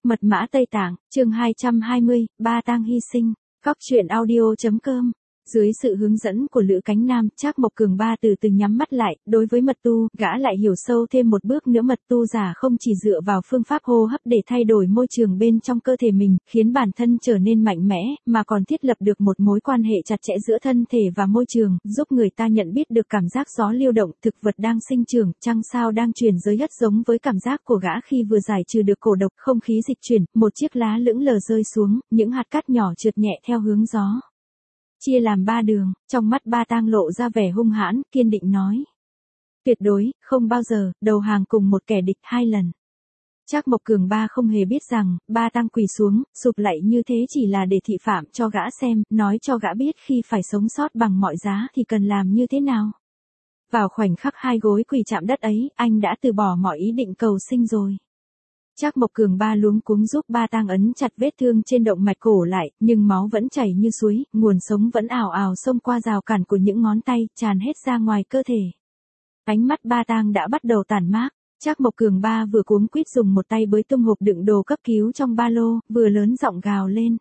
Mật mã Tây Tạng, chương 220, Ba Tang hy sinh. Cóc truyện audio.com. Dưới sự hướng dẫn của Lữ Cánh Nam, Trác Mộc Cường Ba từ từ nhắm mắt lại, đối với mật tu, gã lại hiểu sâu thêm một bước nữa, mật tu giả không chỉ dựa vào phương pháp hô hấp để thay đổi môi trường bên trong cơ thể mình, khiến bản thân trở nên mạnh mẽ, mà còn thiết lập được một mối quan hệ chặt chẽ giữa thân thể và môi trường, giúp người ta nhận biết được cảm giác gió lưu động, thực vật đang sinh trưởng, trăng sao đang chuyển giới rất giống với cảm giác của gã khi vừa giải trừ được cổ độc, không khí dịch chuyển, một chiếc lá lững lờ rơi xuống, những hạt cát nhỏ trượt nhẹ theo hướng gió. Chia làm 3 đường, trong mắt Ba Tang lộ ra vẻ hung hãn, kiên định nói. Tuyệt đối, không bao giờ, đầu hàng cùng một kẻ địch 2 lần. Trác Mộc Cường Ba không hề biết rằng, Ba Tang quỳ xuống, sụp lạy như thế chỉ là để thị phạm cho gã xem, nói cho gã biết khi phải sống sót bằng mọi giá thì cần làm như thế nào. Vào khoảnh khắc 2 gối quỳ chạm đất ấy, anh đã từ bỏ mọi ý định cầu sinh rồi. Trác Mộc Cường Ba luống cuống giúp Ba Tang ấn chặt vết thương trên động mạch cổ lại, nhưng máu vẫn chảy như suối, nguồn sống vẫn ào ào xông qua rào cản của những ngón tay, tràn hết ra ngoài cơ thể. Ánh mắt Ba Tang đã bắt đầu tản mát. Trác Mộc Cường Ba vừa cuống quýt dùng một tay bới tung hộp đựng đồ cấp cứu trong ba lô, vừa lớn giọng gào lên.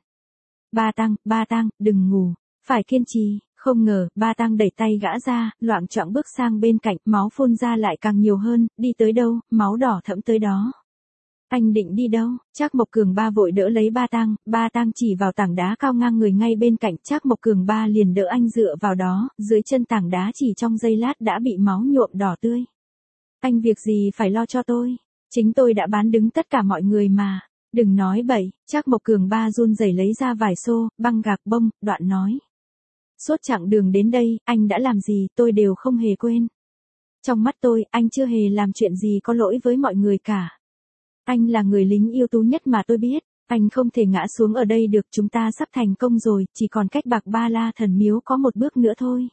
Ba Tang, đừng ngủ, phải kiên trì. Không ngờ, Ba Tang đẩy tay gã ra, loạng choạng bước sang bên cạnh, máu phun ra lại càng nhiều hơn, đi tới đâu, máu đỏ thẫm tới đó. Anh định đi đâu? Trác Mộc Cường Ba vội đỡ lấy Ba Tang chỉ vào tảng đá cao ngang người ngay bên cạnh, Trác Mộc Cường Ba liền đỡ anh dựa vào đó, dưới chân tảng đá chỉ trong giây lát đã bị máu nhuộm đỏ tươi. Anh việc gì phải lo cho tôi? Chính tôi đã bán đứng tất cả mọi người mà. Đừng nói bậy, Trác Mộc Cường Ba run rẩy lấy ra vài xô, băng gạc bông, đoạn nói. Suốt chặng đường đến đây, anh đã làm gì tôi đều không hề quên. Trong mắt tôi, anh chưa hề làm chuyện gì có lỗi với mọi người cả. Anh là người lính ưu tú nhất mà tôi biết, anh không thể ngã xuống ở đây được, chúng ta sắp thành công rồi, chỉ còn cách Bạc Ba La Thần Miếu có một bước nữa thôi.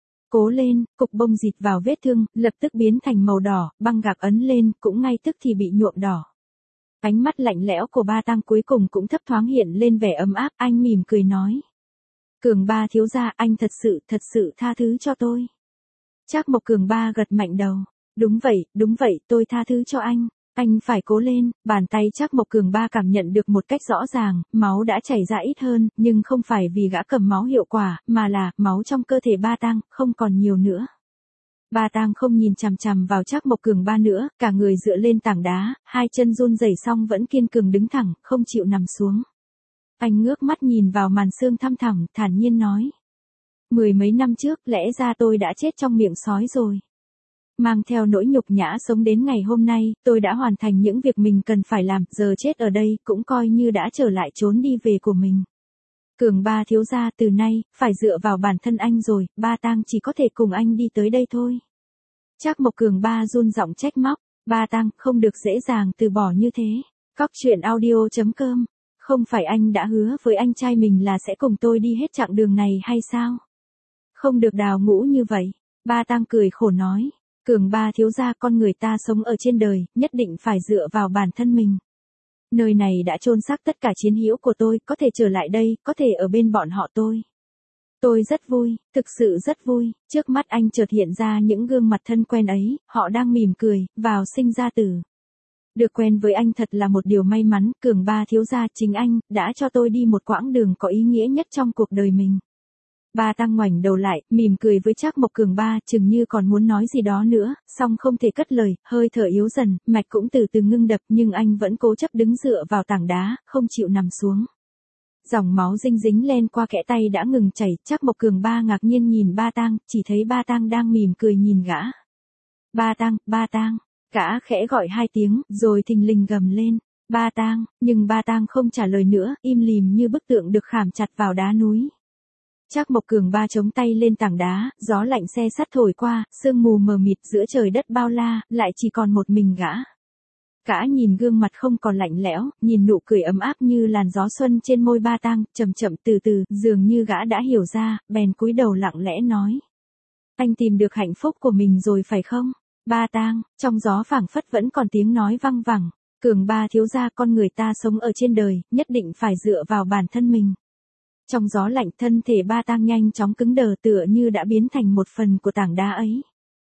Cố lên, cục bông dịt vào vết thương, lập tức biến thành màu đỏ, băng gạc ấn lên, cũng ngay tức thì bị nhuộm đỏ. Ánh mắt lạnh lẽo của Ba Tang cuối cùng cũng thấp thoáng hiện lên vẻ ấm áp, anh mỉm cười nói. Cường Ba thiếu gia, anh thật sự tha thứ cho tôi. Trác Mộc Cường Ba gật mạnh đầu. Đúng vậy, tôi tha thứ cho anh. Anh phải cố lên, bàn tay Trác Mộc Cường Ba cảm nhận được một cách rõ ràng, máu đã chảy ra ít hơn, nhưng không phải vì gã cầm máu hiệu quả, mà là, máu trong cơ thể Ba Tang, không còn nhiều nữa. Ba Tang không nhìn chằm chằm vào Trác Mộc Cường Ba nữa, cả người dựa lên tảng đá, 2 chân run rẩy xong vẫn kiên cường đứng thẳng, không chịu nằm xuống. Anh ngước mắt nhìn vào màn sương thăm thẳm, thản nhiên nói. 10 mấy năm trước, lẽ ra tôi đã chết trong miệng sói rồi. Mang theo nỗi nhục nhã sống đến ngày hôm nay, tôi đã hoàn thành những việc mình cần phải làm, giờ chết ở đây, cũng coi như đã trở lại chốn đi về của mình. Cường Ba thiếu gia, từ nay, phải dựa vào bản thân anh rồi, Ba Tang chỉ có thể cùng anh đi tới đây thôi. Trác Mộc Cường Ba run giọng trách móc, Ba Tang, không được dễ dàng từ bỏ như thế. Cóc truyện audio.com. Không phải anh đã hứa với anh trai mình là sẽ cùng tôi đi hết chặng đường này hay sao? Không được đào ngũ như vậy. Ba Tang cười khổ nói. Cường Ba thiếu gia, con người ta sống ở trên đời, nhất định phải dựa vào bản thân mình. Nơi này đã chôn xác tất cả chiến hữu của tôi, có thể trở lại đây, có thể ở bên bọn họ tôi. Tôi rất vui, thực sự rất vui, trước mắt anh chợt hiện ra những gương mặt thân quen ấy, họ đang mỉm cười, vào sinh ra tử. Được quen với anh thật là một điều may mắn, Cường Ba thiếu gia, chính anh, đã cho tôi đi một quãng đường có ý nghĩa nhất trong cuộc đời mình. Ba Tang ngoảnh đầu lại, mỉm cười với Trác Mộc Cường Ba, chừng như còn muốn nói gì đó nữa, song không thể cất lời, hơi thở yếu dần, mạch cũng từ từ ngưng đập, nhưng anh vẫn cố chấp đứng dựa vào tảng đá, không chịu nằm xuống. Dòng máu dinh dính lên qua kẽ tay đã ngừng chảy, Trác Mộc Cường Ba ngạc nhiên nhìn Ba Tang, chỉ thấy Ba Tang đang mỉm cười nhìn gã. Ba Tang, gã khẽ gọi 2 tiếng, rồi thình lình gầm lên. Ba Tang, nhưng Ba Tang không trả lời nữa, im lìm như bức tượng được khảm chặt vào đá núi. Trác Mộc Cường Ba chống tay lên tảng đá, gió lạnh se sắt thổi qua, sương mù mờ mịt giữa trời đất bao la, lại chỉ còn một mình gã. Gã nhìn gương mặt không còn lạnh lẽo, nhìn nụ cười ấm áp như làn gió xuân trên môi Ba Tang, chậm chậm từ từ, dường như gã đã hiểu ra, bèn cúi đầu lặng lẽ nói. Anh tìm được hạnh phúc của mình rồi phải không? Ba Tang, trong gió phảng phất vẫn còn tiếng nói văng vẳng. Cường Ba thiếu gia, con người ta sống ở trên đời, nhất định phải dựa vào bản thân mình. Trong gió lạnh, thân thể Ba Tang nhanh chóng cứng đờ, tựa như đã biến thành một phần của tảng đá ấy.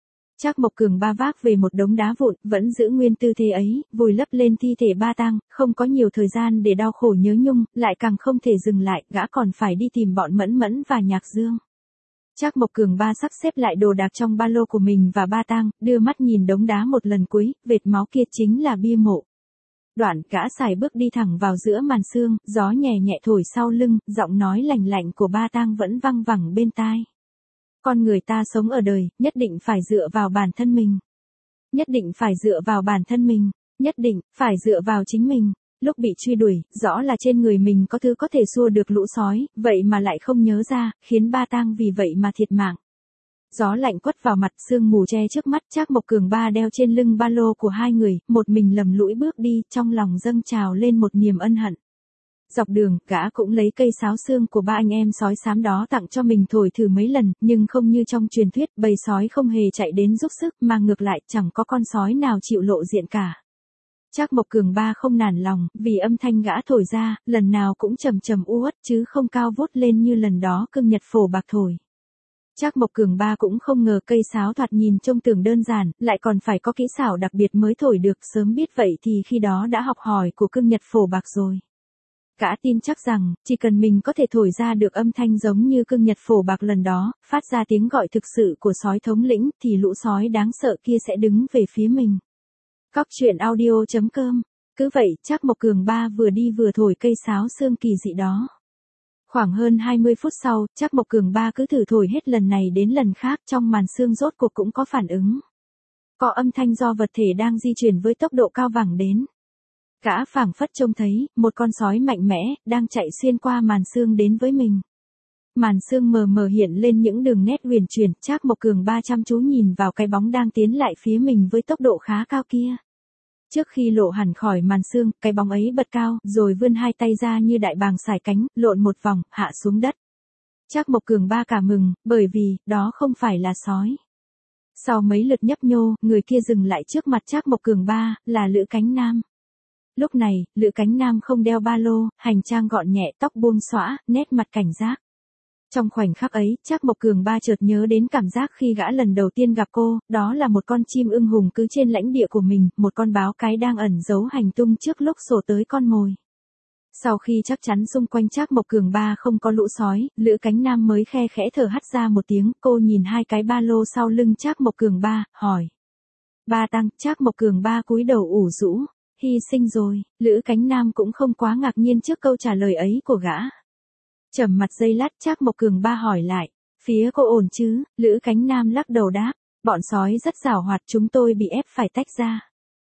Trác Mộc Cường Ba vác về một đống đá vụn, vẫn giữ nguyên tư thế ấy, vùi lấp lên thi thể Ba Tang, không có nhiều thời gian để đau khổ nhớ nhung, lại càng không thể dừng lại, gã còn phải đi tìm bọn Mẫn Mẫn và Nhạc Dương. Trác Mộc Cường Ba sắp xếp lại đồ đạc trong ba lô của mình và Ba Tang, đưa mắt nhìn đống đá một lần cuối, vệt máu kia chính là bia mộ. Đoạn gã xài bước đi thẳng vào giữa màn sương, gió nhẹ nhẹ thổi sau lưng, giọng nói lạnh lạnh của Ba Tang vẫn văng vẳng bên tai. Con người ta sống ở đời, nhất định phải dựa vào bản thân mình. Nhất định phải dựa vào bản thân mình, nhất định phải dựa vào chính mình. Lúc bị truy đuổi, rõ là trên người mình có thứ có thể xua được lũ sói, vậy mà lại không nhớ ra, khiến Ba Tang vì vậy mà thiệt mạng. Gió lạnh quất vào mặt, sương mù che trước mắt, Trác Mộc Cường Ba đeo trên lưng ba lô của hai người, một mình lầm lũi bước đi, trong lòng dâng trào lên một niềm ân hận. Dọc đường, gã cũng lấy cây sáo xương của ba anh em sói xám đó tặng cho mình thổi thử mấy lần, nhưng không như trong truyền thuyết, bầy sói không hề chạy đến giúp sức, mà ngược lại, chẳng có con sói nào chịu lộ diện cả. Trác Mộc Cường Ba không nản lòng, vì âm thanh gã thổi ra, lần nào cũng trầm trầm uất chứ không cao vút lên như lần đó cương nhật phổ bạc thổi. Trác Mộc Cường Ba cũng không ngờ cây sáo thoạt nhìn trông tưởng đơn giản, lại còn phải có kỹ xảo đặc biệt mới thổi được, sớm biết vậy thì khi đó đã học hỏi của cương nhật phổ bạc rồi. Gã tin chắc rằng, chỉ cần mình có thể thổi ra được âm thanh giống như cương nhật phổ bạc lần đó, phát ra tiếng gọi thực sự của sói thống lĩnh, thì lũ sói đáng sợ kia sẽ đứng về phía mình. Cóc truyện audio.com. Cứ vậy, Trác Mộc Cường Ba vừa đi vừa thổi cây sáo xương kỳ dị đó. Khoảng hơn 20 phút sau, Trác Mộc Cường Ba cứ thử thổi hết lần này đến lần khác, trong màn sương rốt cuộc cũng có phản ứng. Có âm thanh do vật thể đang di chuyển với tốc độ cao vẳng đến. Gã phảng phất trông thấy, một con sói mạnh mẽ, đang chạy xuyên qua màn sương đến với mình. Màn sương mờ mờ hiện lên những đường nét huyền chuyển, Trác Mộc Cường Ba chăm chú nhìn vào cái bóng đang tiến lại phía mình với tốc độ khá cao kia. Trước khi lộ hẳn khỏi màn sương, cái bóng ấy bật cao, rồi vươn hai tay ra như đại bàng sải cánh, lộn một vòng, hạ xuống đất. Trác Mộc Cường Ba cả mừng, bởi vì, đó không phải là sói. Sau mấy lượt nhấp nhô, người kia dừng lại trước mặt Trác Mộc Cường Ba, là Lữ Cánh Nam. Lúc này, Lữ Cánh Nam không đeo ba lô, hành trang gọn nhẹ, tóc buông xõa, nét mặt cảnh giác. Trong khoảnh khắc ấy, Trác Mộc Cường Ba chợt nhớ đến cảm giác khi gã lần đầu tiên gặp cô, đó là một con chim ưng hùng cứ trên lãnh địa của mình, một con báo cái đang ẩn giấu hành tung trước lúc sổ tới con mồi. Sau khi chắc chắn xung quanh Trác Mộc Cường Ba không có lũ sói, Lữ Cánh Nam mới khe khẽ thở hắt ra một tiếng, cô nhìn hai cái ba lô sau lưng Trác Mộc Cường Ba, hỏi. Ba Tăng, Trác Mộc Cường Ba cúi đầu ủ rũ, hy sinh rồi, Lữ Cánh Nam cũng không quá ngạc nhiên trước câu trả lời ấy của gã. Trầm mặt giây lát, Trác Mộc Cường Ba hỏi lại, phía cô ổn chứ? Lữ Cánh Nam lắc đầu đáp, bọn sói rất giàu hoạt, chúng tôi bị ép phải tách ra.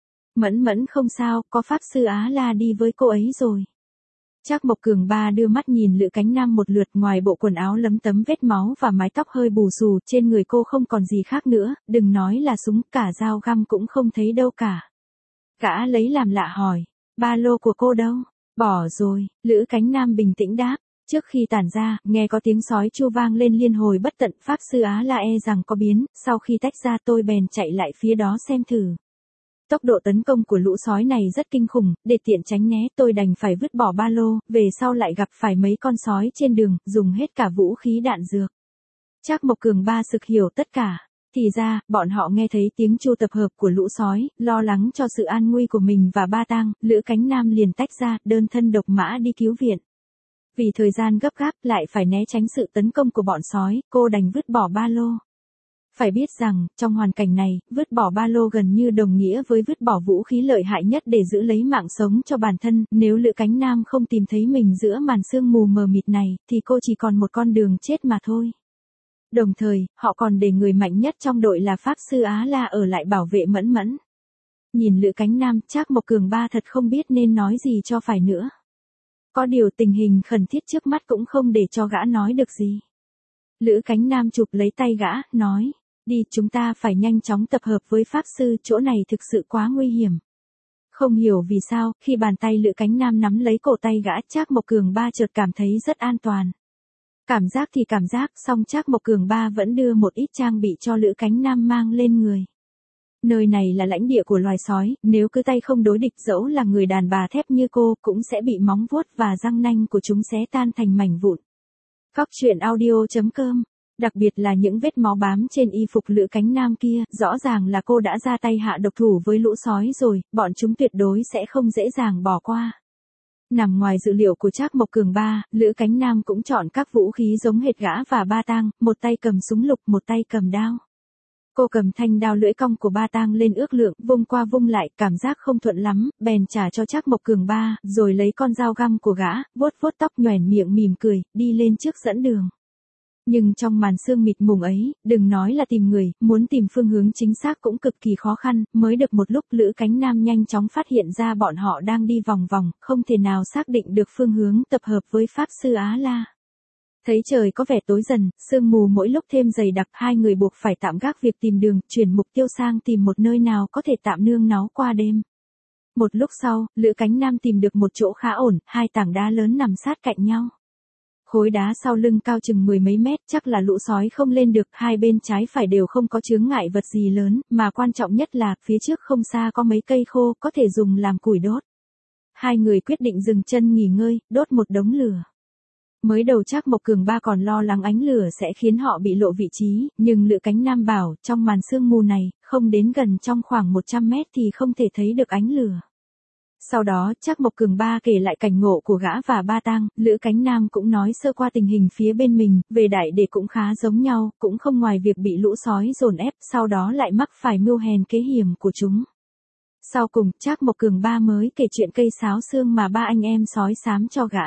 Mẫn Mẫn không sao, có Pháp Sư Á La đi với cô ấy rồi. Trác Mộc Cường Ba đưa mắt nhìn Lữ Cánh Nam một lượt, ngoài bộ quần áo lấm tấm vết máu và mái tóc hơi bù xù, trên người cô không còn gì khác nữa, đừng nói là súng, cả dao găm cũng không thấy đâu cả. Gã lấy làm lạ hỏi, ba lô của cô đâu? Bỏ rồi, Lữ Cánh Nam bình tĩnh đáp. Trước khi tản ra, nghe có tiếng sói chu vang lên liên hồi bất tận, Pháp Sư Á La e rằng có biến, sau khi tách ra tôi bèn chạy lại phía đó xem thử. Tốc độ tấn công của lũ sói này rất kinh khủng, để tiện tránh né tôi đành phải vứt bỏ ba lô, về sau lại gặp phải mấy con sói trên đường, dùng hết cả vũ khí đạn dược. Trác Mộc Cường Ba sực hiểu tất cả. Thì ra, bọn họ nghe thấy tiếng chu tập hợp của lũ sói, lo lắng cho sự an nguy của mình và Ba Tang, Lữ Cánh Nam liền tách ra, đơn thân độc mã đi cứu viện. Vì thời gian gấp gáp lại phải né tránh sự tấn công của bọn sói, cô đành vứt bỏ ba lô. Phải biết rằng, trong hoàn cảnh này, vứt bỏ ba lô gần như đồng nghĩa với vứt bỏ vũ khí lợi hại nhất để giữ lấy mạng sống cho bản thân, nếu Lữ Cánh Nam không tìm thấy mình giữa màn sương mù mờ mịt này, thì cô chỉ còn một con đường chết mà thôi. Đồng thời, họ còn để người mạnh nhất trong đội là Pháp Sư Á La ở lại bảo vệ Mẫn Mẫn. Nhìn Lữ Cánh Nam, Trác Mộc Cường Ba thật không biết nên nói gì cho phải nữa. Có điều tình hình khẩn thiết trước mắt cũng không để cho gã nói được gì. Lữ Cánh Nam chụp lấy tay gã, nói, đi, chúng ta phải nhanh chóng tập hợp với Pháp Sư, chỗ này thực sự quá nguy hiểm. Không hiểu vì sao, khi bàn tay Lữ Cánh Nam nắm lấy cổ tay gã, Trác Mộc Cường Ba chợt cảm thấy rất an toàn. Cảm giác thì cảm giác, song Trác Mộc Cường Ba vẫn đưa một ít trang bị cho Lữ Cánh Nam mang lên người. Nơi này là lãnh địa của loài sói, nếu cứ tay không đối địch, dẫu là người đàn bà thép như cô, cũng sẽ bị móng vuốt và răng nanh của chúng xé tan thành mảnh vụn. Cóc truyện audio.com Đặc biệt là những vết máu bám trên y phục Lữ Cánh Nam kia, rõ ràng là cô đã ra tay hạ độc thủ với lũ sói rồi, bọn chúng tuyệt đối sẽ không dễ dàng bỏ qua. Nằm ngoài dự liệu của Trác Mộc Cường ba, Lữ Cánh Nam cũng chọn các vũ khí giống hệt gã và Ba Tang, một tay cầm súng lục, một tay cầm đao. Cô cầm thanh đao lưỡi cong của Ba Tang lên ước lượng, vung qua vung lại, cảm giác không thuận lắm, bèn trả cho Trác Mộc Cường ba, rồi lấy con dao găm của gã, vuốt vuốt tóc nhoẻn miệng mỉm cười, đi lên trước dẫn đường. Nhưng trong màn sương mịt mùng ấy, đừng nói là tìm người, muốn tìm phương hướng chính xác cũng cực kỳ khó khăn, mới được một lúc Lữ Cánh Nam nhanh chóng phát hiện ra bọn họ đang đi vòng vòng, không thể nào xác định được phương hướng tập hợp với Pháp Sư Á La. Thấy trời có vẻ tối dần, sương mù mỗi lúc thêm dày đặc, hai người buộc phải tạm gác việc tìm đường, chuyển mục tiêu sang tìm một nơi nào có thể tạm nương náu qua đêm. Một lúc sau, Lữ Cánh Nam tìm được một chỗ khá ổn, hai tảng đá lớn nằm sát cạnh nhau. Khối đá sau lưng cao chừng mười mấy mét, chắc là lũ sói không lên được, hai bên trái phải đều không có chướng ngại vật gì lớn, mà quan trọng nhất là, phía trước không xa có mấy cây khô, có thể dùng làm củi đốt. Hai người quyết định dừng chân nghỉ ngơi, đốt một đống lửa. Mới đầu Trác Mộc Cường ba còn lo lắng ánh lửa sẽ khiến họ bị lộ vị trí, nhưng Lữ Cánh Nam bảo, trong màn sương mù này, không đến gần trong khoảng 100 mét thì không thể thấy được ánh lửa. Sau đó, Trác Mộc Cường ba kể lại cảnh ngộ của gã và Ba Tang, Lữ Cánh Nam cũng nói sơ qua tình hình phía bên mình, về đại để cũng khá giống nhau, cũng không ngoài việc bị lũ sói dồn ép, sau đó lại mắc phải mưu hèn kế hiểm của chúng. Sau cùng, Trác Mộc Cường ba mới kể chuyện cây sáo xương mà ba anh em sói xám cho gã.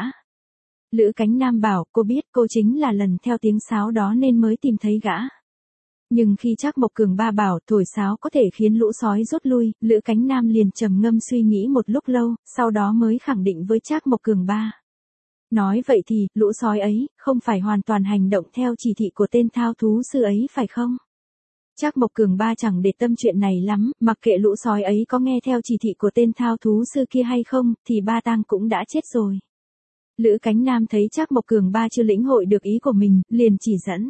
Lữ Cánh Nam bảo, cô biết cô chính là lần theo tiếng sáo đó nên mới tìm thấy gã. Nhưng khi Trác Mộc Cường ba bảo thổi sáo có thể khiến lũ sói rút lui, Lữ Cánh Nam liền trầm ngâm suy nghĩ một lúc lâu, sau đó mới khẳng định với Trác Mộc Cường ba. Nói vậy thì, lũ sói ấy, không phải hoàn toàn hành động theo chỉ thị của tên thao thú sư ấy phải không? Trác Mộc Cường ba chẳng để tâm chuyện này lắm, mặc kệ lũ sói ấy có nghe theo chỉ thị của tên thao thú sư kia hay không, thì Ba Tang cũng đã chết rồi. Lữ Cánh Nam thấy Trác Mộc Cường ba chưa lĩnh hội được ý của mình, liền chỉ dẫn.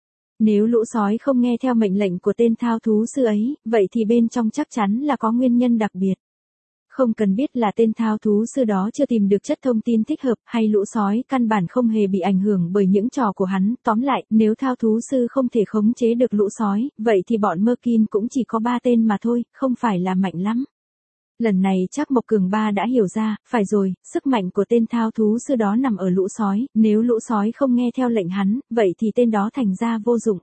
Nếu lũ sói không nghe theo mệnh lệnh của tên thao thú sư ấy, vậy thì bên trong chắc chắn là có nguyên nhân đặc biệt. Không cần biết là tên thao thú sư đó chưa tìm được chất thông tin thích hợp, hay lũ sói căn bản không hề bị ảnh hưởng bởi những trò của hắn. Tóm lại, nếu thao thú sư không thể khống chế được lũ sói, vậy thì bọn Merkin cũng chỉ có 3 tên mà thôi, không phải là mạnh lắm. Lần này Trác Mộc Cường ba đã hiểu ra, phải rồi, sức mạnh của tên thao thú sư đó nằm ở lũ sói, nếu lũ sói không nghe theo lệnh hắn, vậy thì tên đó thành ra vô dụng.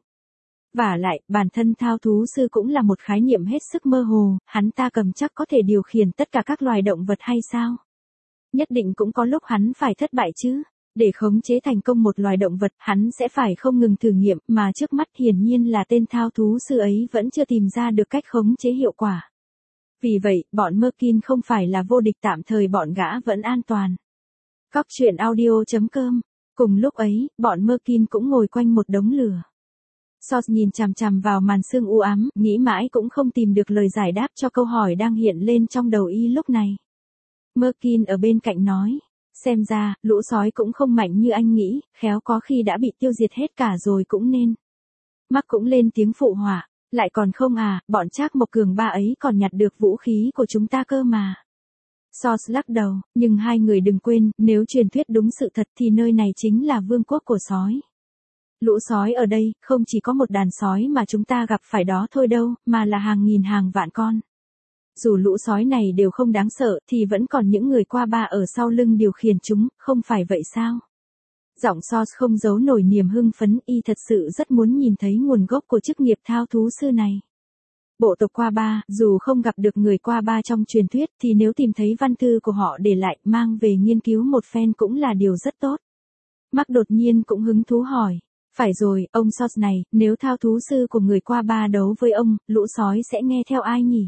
Vả lại, bản thân thao thú sư cũng là một khái niệm hết sức mơ hồ, hắn ta cầm chắc có thể điều khiển tất cả các loài động vật hay sao? Nhất định cũng có lúc hắn phải thất bại chứ. Để khống chế thành công một loài động vật, hắn sẽ phải không ngừng thử nghiệm, mà trước mắt hiển nhiên là tên thao thú sư ấy vẫn chưa tìm ra được cách khống chế hiệu quả. Vì vậy, bọn Merkin không phải là vô địch, tạm thời bọn gã vẫn an toàn. Cóc truyện audio.com. Cùng lúc ấy, bọn Merkin cũng ngồi quanh một đống lửa. Sos nhìn chằm chằm vào màn sương u ám, nghĩ mãi cũng không tìm được lời giải đáp cho câu hỏi đang hiện lên trong đầu y lúc này. Merkin ở bên cạnh nói, xem ra, lũ sói cũng không mạnh như anh nghĩ, khéo có khi đã bị tiêu diệt hết cả rồi cũng nên. Mark cũng lên tiếng phụ họa. Lại còn không à, bọn Trác Mộc Cường ba ấy còn nhặt được vũ khí của chúng ta cơ mà. Sos lắc đầu, nhưng hai người đừng quên, nếu truyền thuyết đúng sự thật thì nơi này chính là vương quốc của sói. Lũ sói ở đây, không chỉ có một đàn sói mà chúng ta gặp phải đó thôi đâu, mà là hàng nghìn hàng vạn con. Dù lũ sói này đều không đáng sợ, thì vẫn còn những người qua ba ở sau lưng điều khiển chúng, không phải vậy sao? Giọng Sos không giấu nổi niềm hưng phấn, y thật sự rất muốn nhìn thấy nguồn gốc của chức nghiệp thao thú sư này. Bộ tộc Qua Ba, dù không gặp được người Qua Ba trong truyền thuyết, thì nếu tìm thấy văn thư của họ để lại, mang về nghiên cứu một phen cũng là điều rất tốt. Mark đột nhiên cũng hứng thú hỏi. Phải rồi, ông Sos này, nếu thao thú sư của người Qua Ba đấu với ông, lũ sói sẽ nghe theo ai nhỉ?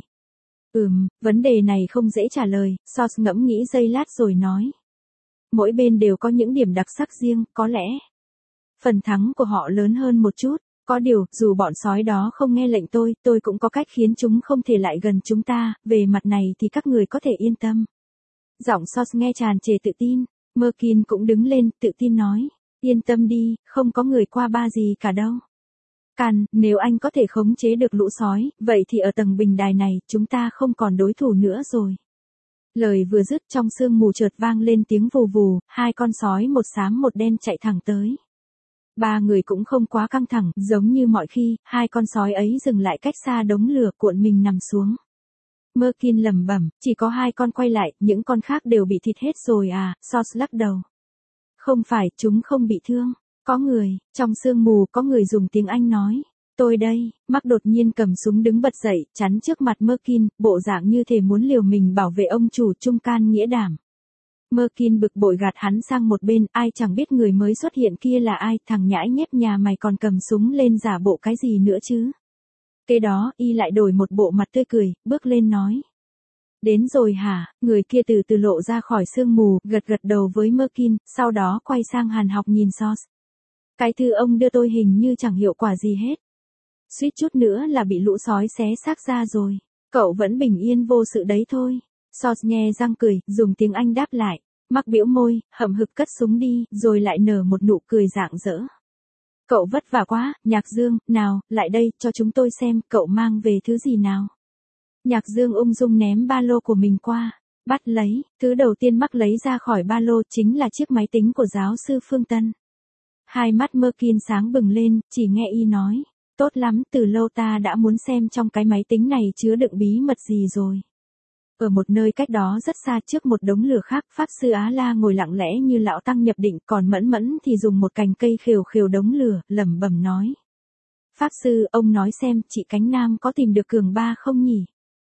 Vấn đề này không dễ trả lời, Sos ngẫm nghĩ giây lát rồi nói. Mỗi bên đều có những điểm đặc sắc riêng, có lẽ phần thắng của họ lớn hơn một chút. Có điều, dù bọn sói đó không nghe lệnh tôi cũng có cách khiến chúng không thể lại gần chúng ta, về mặt này thì các người có thể yên tâm. Giọng Sos nghe tràn trề tự tin, Merkin cũng đứng lên, tự tin nói, yên tâm đi, không có người Qua Ba gì cả đâu. Can, nếu anh có thể khống chế được lũ sói, vậy thì ở tầng bình đài này, chúng ta không còn đối thủ nữa rồi. Lời vừa dứt trong sương mù chợt vang lên tiếng vù vù, hai con sói một xám một đen chạy thẳng tới. Ba người cũng không quá căng thẳng, giống như mọi khi, hai con sói ấy dừng lại cách xa đống lửa cuộn mình nằm xuống. Merkin lẩm bẩm, chỉ có hai con quay lại, những con khác đều bị thịt hết rồi à, Sos lắc đầu. Không phải, chúng không bị thương. Có người, trong sương mù có người dùng tiếng Anh nói. Tôi đây, Mark đột nhiên cầm súng đứng bật dậy, chắn trước mặt Merkin, bộ dạng như thể muốn liều mình bảo vệ ông chủ trung can nghĩa đảm. Merkin bực bội gạt hắn sang một bên, ai chẳng biết người mới xuất hiện kia là ai, thằng nhãi nhép nhà mày còn cầm súng lên giả bộ cái gì nữa chứ. Kế đó, y lại đổi một bộ mặt tươi cười, bước lên nói. Đến rồi hả, người kia từ từ lộ ra khỏi sương mù, gật gật đầu với Merkin, sau đó quay sang Hàn Học nhìn Sos. Cái thư ông đưa tôi hình như chẳng hiệu quả gì hết. Suýt chút nữa là bị lũ sói xé xác ra rồi. Cậu vẫn bình yên vô sự đấy thôi. Sos nhe răng cười, dùng tiếng Anh đáp lại. Mark bĩu môi, hậm hực cất súng đi, rồi lại nở một nụ cười rạng rỡ. Cậu vất vả quá, Nhạc Dương, nào, lại đây, cho chúng tôi xem, cậu mang về thứ gì nào. Nhạc Dương ung dung ném ba lô của mình qua. Bắt lấy, thứ đầu tiên Mark lấy ra khỏi ba lô chính là chiếc máy tính của giáo sư Phương Tân. Hai mắt Merkin sáng bừng lên, chỉ nghe y nói. Tốt lắm, từ lâu ta đã muốn xem trong cái máy tính này chứa đựng bí mật gì rồi. Ở một nơi cách đó rất xa trước một đống lửa khác, Pháp Sư Á La ngồi lặng lẽ như lão tăng nhập định, còn Mẫn Mẫn thì dùng một cành cây khều khều đống lửa, lẩm bẩm nói. Pháp Sư, ông nói xem, chị Cánh Nam có tìm được Cường Ba không nhỉ?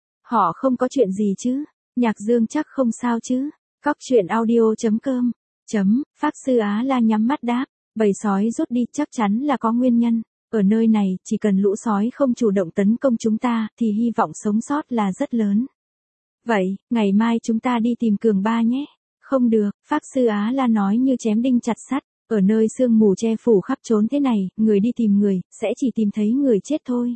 Họ không có chuyện gì chứ? Nhạc Dương chắc không sao chứ? Cóc truyện audio.com. Pháp Sư Á La nhắm mắt đáp, bầy sói rút đi chắc chắn là có nguyên nhân. Ở nơi này, chỉ cần lũ sói không chủ động tấn công chúng ta, thì hy vọng sống sót là rất lớn. Vậy, ngày mai chúng ta đi tìm Cường Ba nhé. Không được, Pháp Sư Á La nói như chém đinh chặt sắt. Ở nơi sương mù che phủ khắp trốn thế này, người đi tìm người, sẽ chỉ tìm thấy người chết thôi.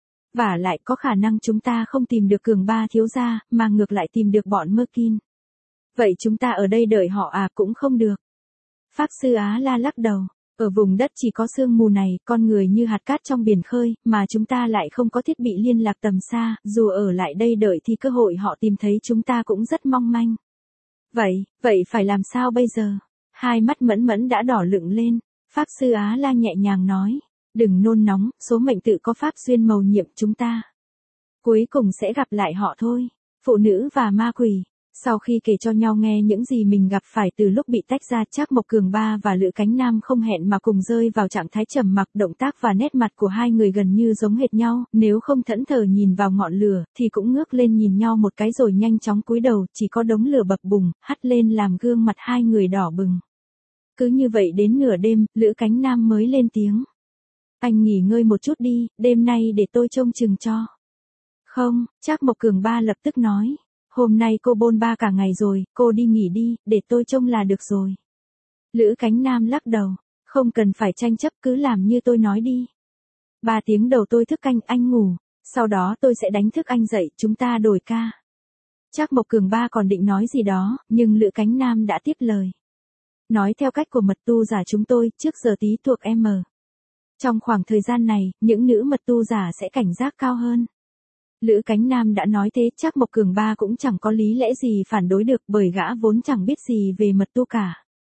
Vả lại có khả năng chúng ta không tìm được Cường Ba thiếu gia, mà ngược lại tìm được bọn Merkin. Vậy chúng ta ở đây đợi họ à, cũng không được. Pháp Sư Á La lắc đầu. Ở vùng đất chỉ có sương mù này, con người như hạt cát trong biển khơi, mà chúng ta lại không có thiết bị liên lạc tầm xa, dù ở lại đây đợi thì cơ hội họ tìm thấy chúng ta cũng rất mong manh. Vậy phải làm sao bây giờ? Hai mắt Mẫn Mẫn đã đỏ lựng lên. Pháp Sư Á La nhẹ nhàng nói, đừng nôn nóng, số mệnh tự có pháp duyên mầu nhiệm chúng ta. Cuối cùng sẽ gặp lại họ thôi. Phụ nữ và ma quỷ. Sau khi kể cho nhau nghe những gì mình gặp phải từ lúc bị tách ra, Trác Mộc Cường Ba và Lữ Cánh Nam không hẹn mà cùng rơi vào trạng thái trầm mặc, động tác và nét mặt của hai người gần như giống hệt nhau, nếu không thẫn thờ nhìn vào ngọn lửa, thì cũng ngước lên nhìn nhau một cái rồi nhanh chóng cúi đầu, chỉ có đống lửa bập bùng, hắt lên làm gương mặt hai người đỏ bừng. Cứ như vậy đến nửa đêm, Lữ Cánh Nam mới lên tiếng. Anh nghỉ ngơi một chút đi, đêm nay để tôi trông chừng cho. Không, Trác Mộc Cường Ba lập tức nói. Hôm nay cô bôn ba cả ngày rồi, cô đi nghỉ đi, để tôi trông là được rồi. Lữ Cánh Nam lắc đầu, không cần phải tranh chấp, cứ làm như tôi nói đi. 3 tiếng đầu tôi thức anh ngủ, sau đó tôi sẽ đánh thức anh dậy, chúng ta đổi ca. Trác Mộc Cường Ba còn định nói gì đó, nhưng Lữ Cánh Nam đã tiếp lời. Nói theo cách của mật tu giả chúng tôi, trước giờ tí thuộc M. Trong khoảng thời gian này, những nữ mật tu giả sẽ cảnh giác cao hơn. Lữ Cánh Nam đã nói thế, Trác Mộc Cường Ba cũng chẳng có lý lẽ gì phản đối được, bởi gã vốn chẳng biết gì về mật tu cả.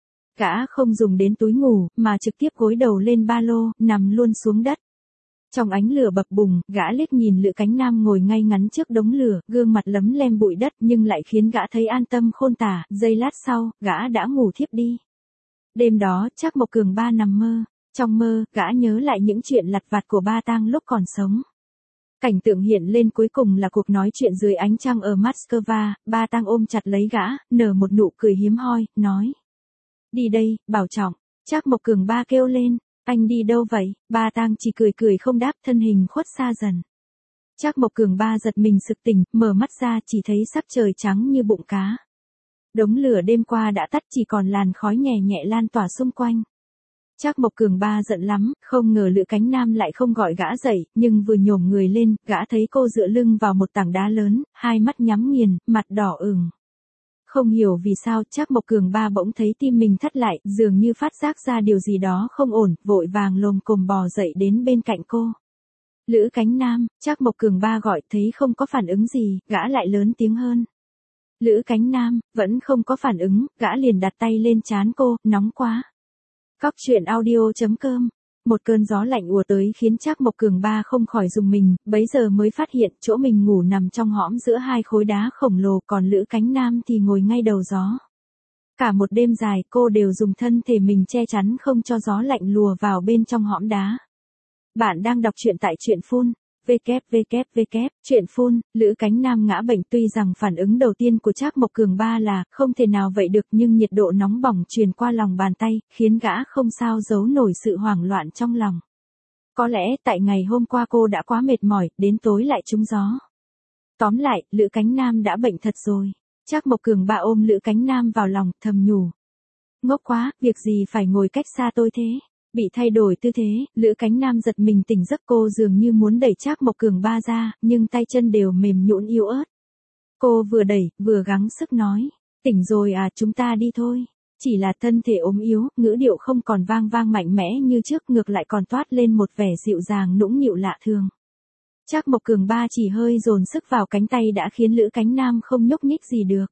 Gã không dùng đến túi ngủ, mà trực tiếp gối đầu lên ba lô, nằm luôn xuống đất. Trong ánh lửa bập bùng, gã liếc nhìn Lữ Cánh Nam ngồi ngay ngắn trước đống lửa, gương mặt lấm lem bụi đất nhưng lại khiến gã thấy an tâm khôn tả, giây lát sau, gã đã ngủ thiếp đi. Đêm đó, Trác Mộc Cường Ba nằm mơ. Trong mơ, gã nhớ lại những chuyện lặt vặt của Ba Tang lúc còn sống. Cảnh tượng hiện lên cuối cùng là cuộc nói chuyện dưới ánh trăng ở Moscow, Ba Tang ôm chặt lấy gã, nở một nụ cười hiếm hoi, nói. Đi đây, bảo trọng. Trác Mộc Cường Ba kêu lên, anh đi đâu vậy? Ba Tang chỉ cười cười không đáp, thân hình khuất xa dần. Trác Mộc Cường Ba giật mình sực tỉnh, mở mắt ra chỉ thấy sắc trời trắng như bụng cá. Đống lửa đêm qua đã tắt, chỉ còn làn khói nhẹ nhẹ lan tỏa xung quanh. Trác Mộc Cường Ba giận lắm, không ngờ Lữ Cánh Nam lại không gọi gã dậy, nhưng vừa nhổm người lên, gã thấy cô dựa lưng vào một tảng đá lớn, hai mắt nhắm nghiền, mặt đỏ ửng. Không hiểu vì sao, Trác Mộc Cường Ba bỗng thấy tim mình thắt lại, dường như phát giác ra điều gì đó không ổn, vội vàng lồm cồm bò dậy đến bên cạnh cô. Lữ Cánh Nam, Trác Mộc Cường Ba gọi, thấy không có phản ứng gì, gã lại lớn tiếng hơn. Lữ Cánh Nam, vẫn không có phản ứng, gã liền đặt tay lên trán cô, nóng quá. Cóc truyện audio.com. Một cơn gió lạnh ùa tới khiến Trác Mộc Cường Ba không khỏi rùng mình, bấy giờ mới phát hiện chỗ mình ngủ nằm trong hõm giữa hai khối đá khổng lồ, còn Lữ Cánh Nam thì ngồi ngay đầu gió. Cả một đêm dài cô đều dùng thân thể mình che chắn không cho gió lạnh lùa vào bên trong hõm đá. Bạn đang đọc truyện tại truyện phun. Truyện phun. Lữ Cánh Nam ngã bệnh, tuy rằng phản ứng đầu tiên của Trác Mộc Cường Ba là không thể nào vậy được, nhưng nhiệt độ nóng bỏng truyền qua lòng bàn tay, khiến gã không sao giấu nổi sự hoảng loạn trong lòng. Có lẽ tại ngày hôm qua cô đã quá mệt mỏi, đến tối lại trúng gió. Tóm lại, Lữ Cánh Nam đã bệnh thật rồi. Trác Mộc Cường Ba ôm Lữ Cánh Nam vào lòng, thầm nhủ. Ngốc quá, việc gì phải ngồi cách xa tôi thế? Bị thay đổi tư thế, Lữ Cánh Nam giật mình tỉnh giấc, cô dường như muốn đẩy Trác Mộc Cường Ba ra, nhưng tay chân đều mềm nhũn yếu ớt. Cô vừa đẩy, vừa gắng sức nói. Tỉnh rồi à, chúng ta đi thôi. Chỉ là thân thể ốm yếu, ngữ điệu không còn vang vang mạnh mẽ như trước, ngược lại còn toát lên một vẻ dịu dàng nũng nịu lạ thường. Trác Mộc Cường Ba chỉ hơi dồn sức vào cánh tay đã khiến Lữ Cánh Nam không nhúc nhích gì được.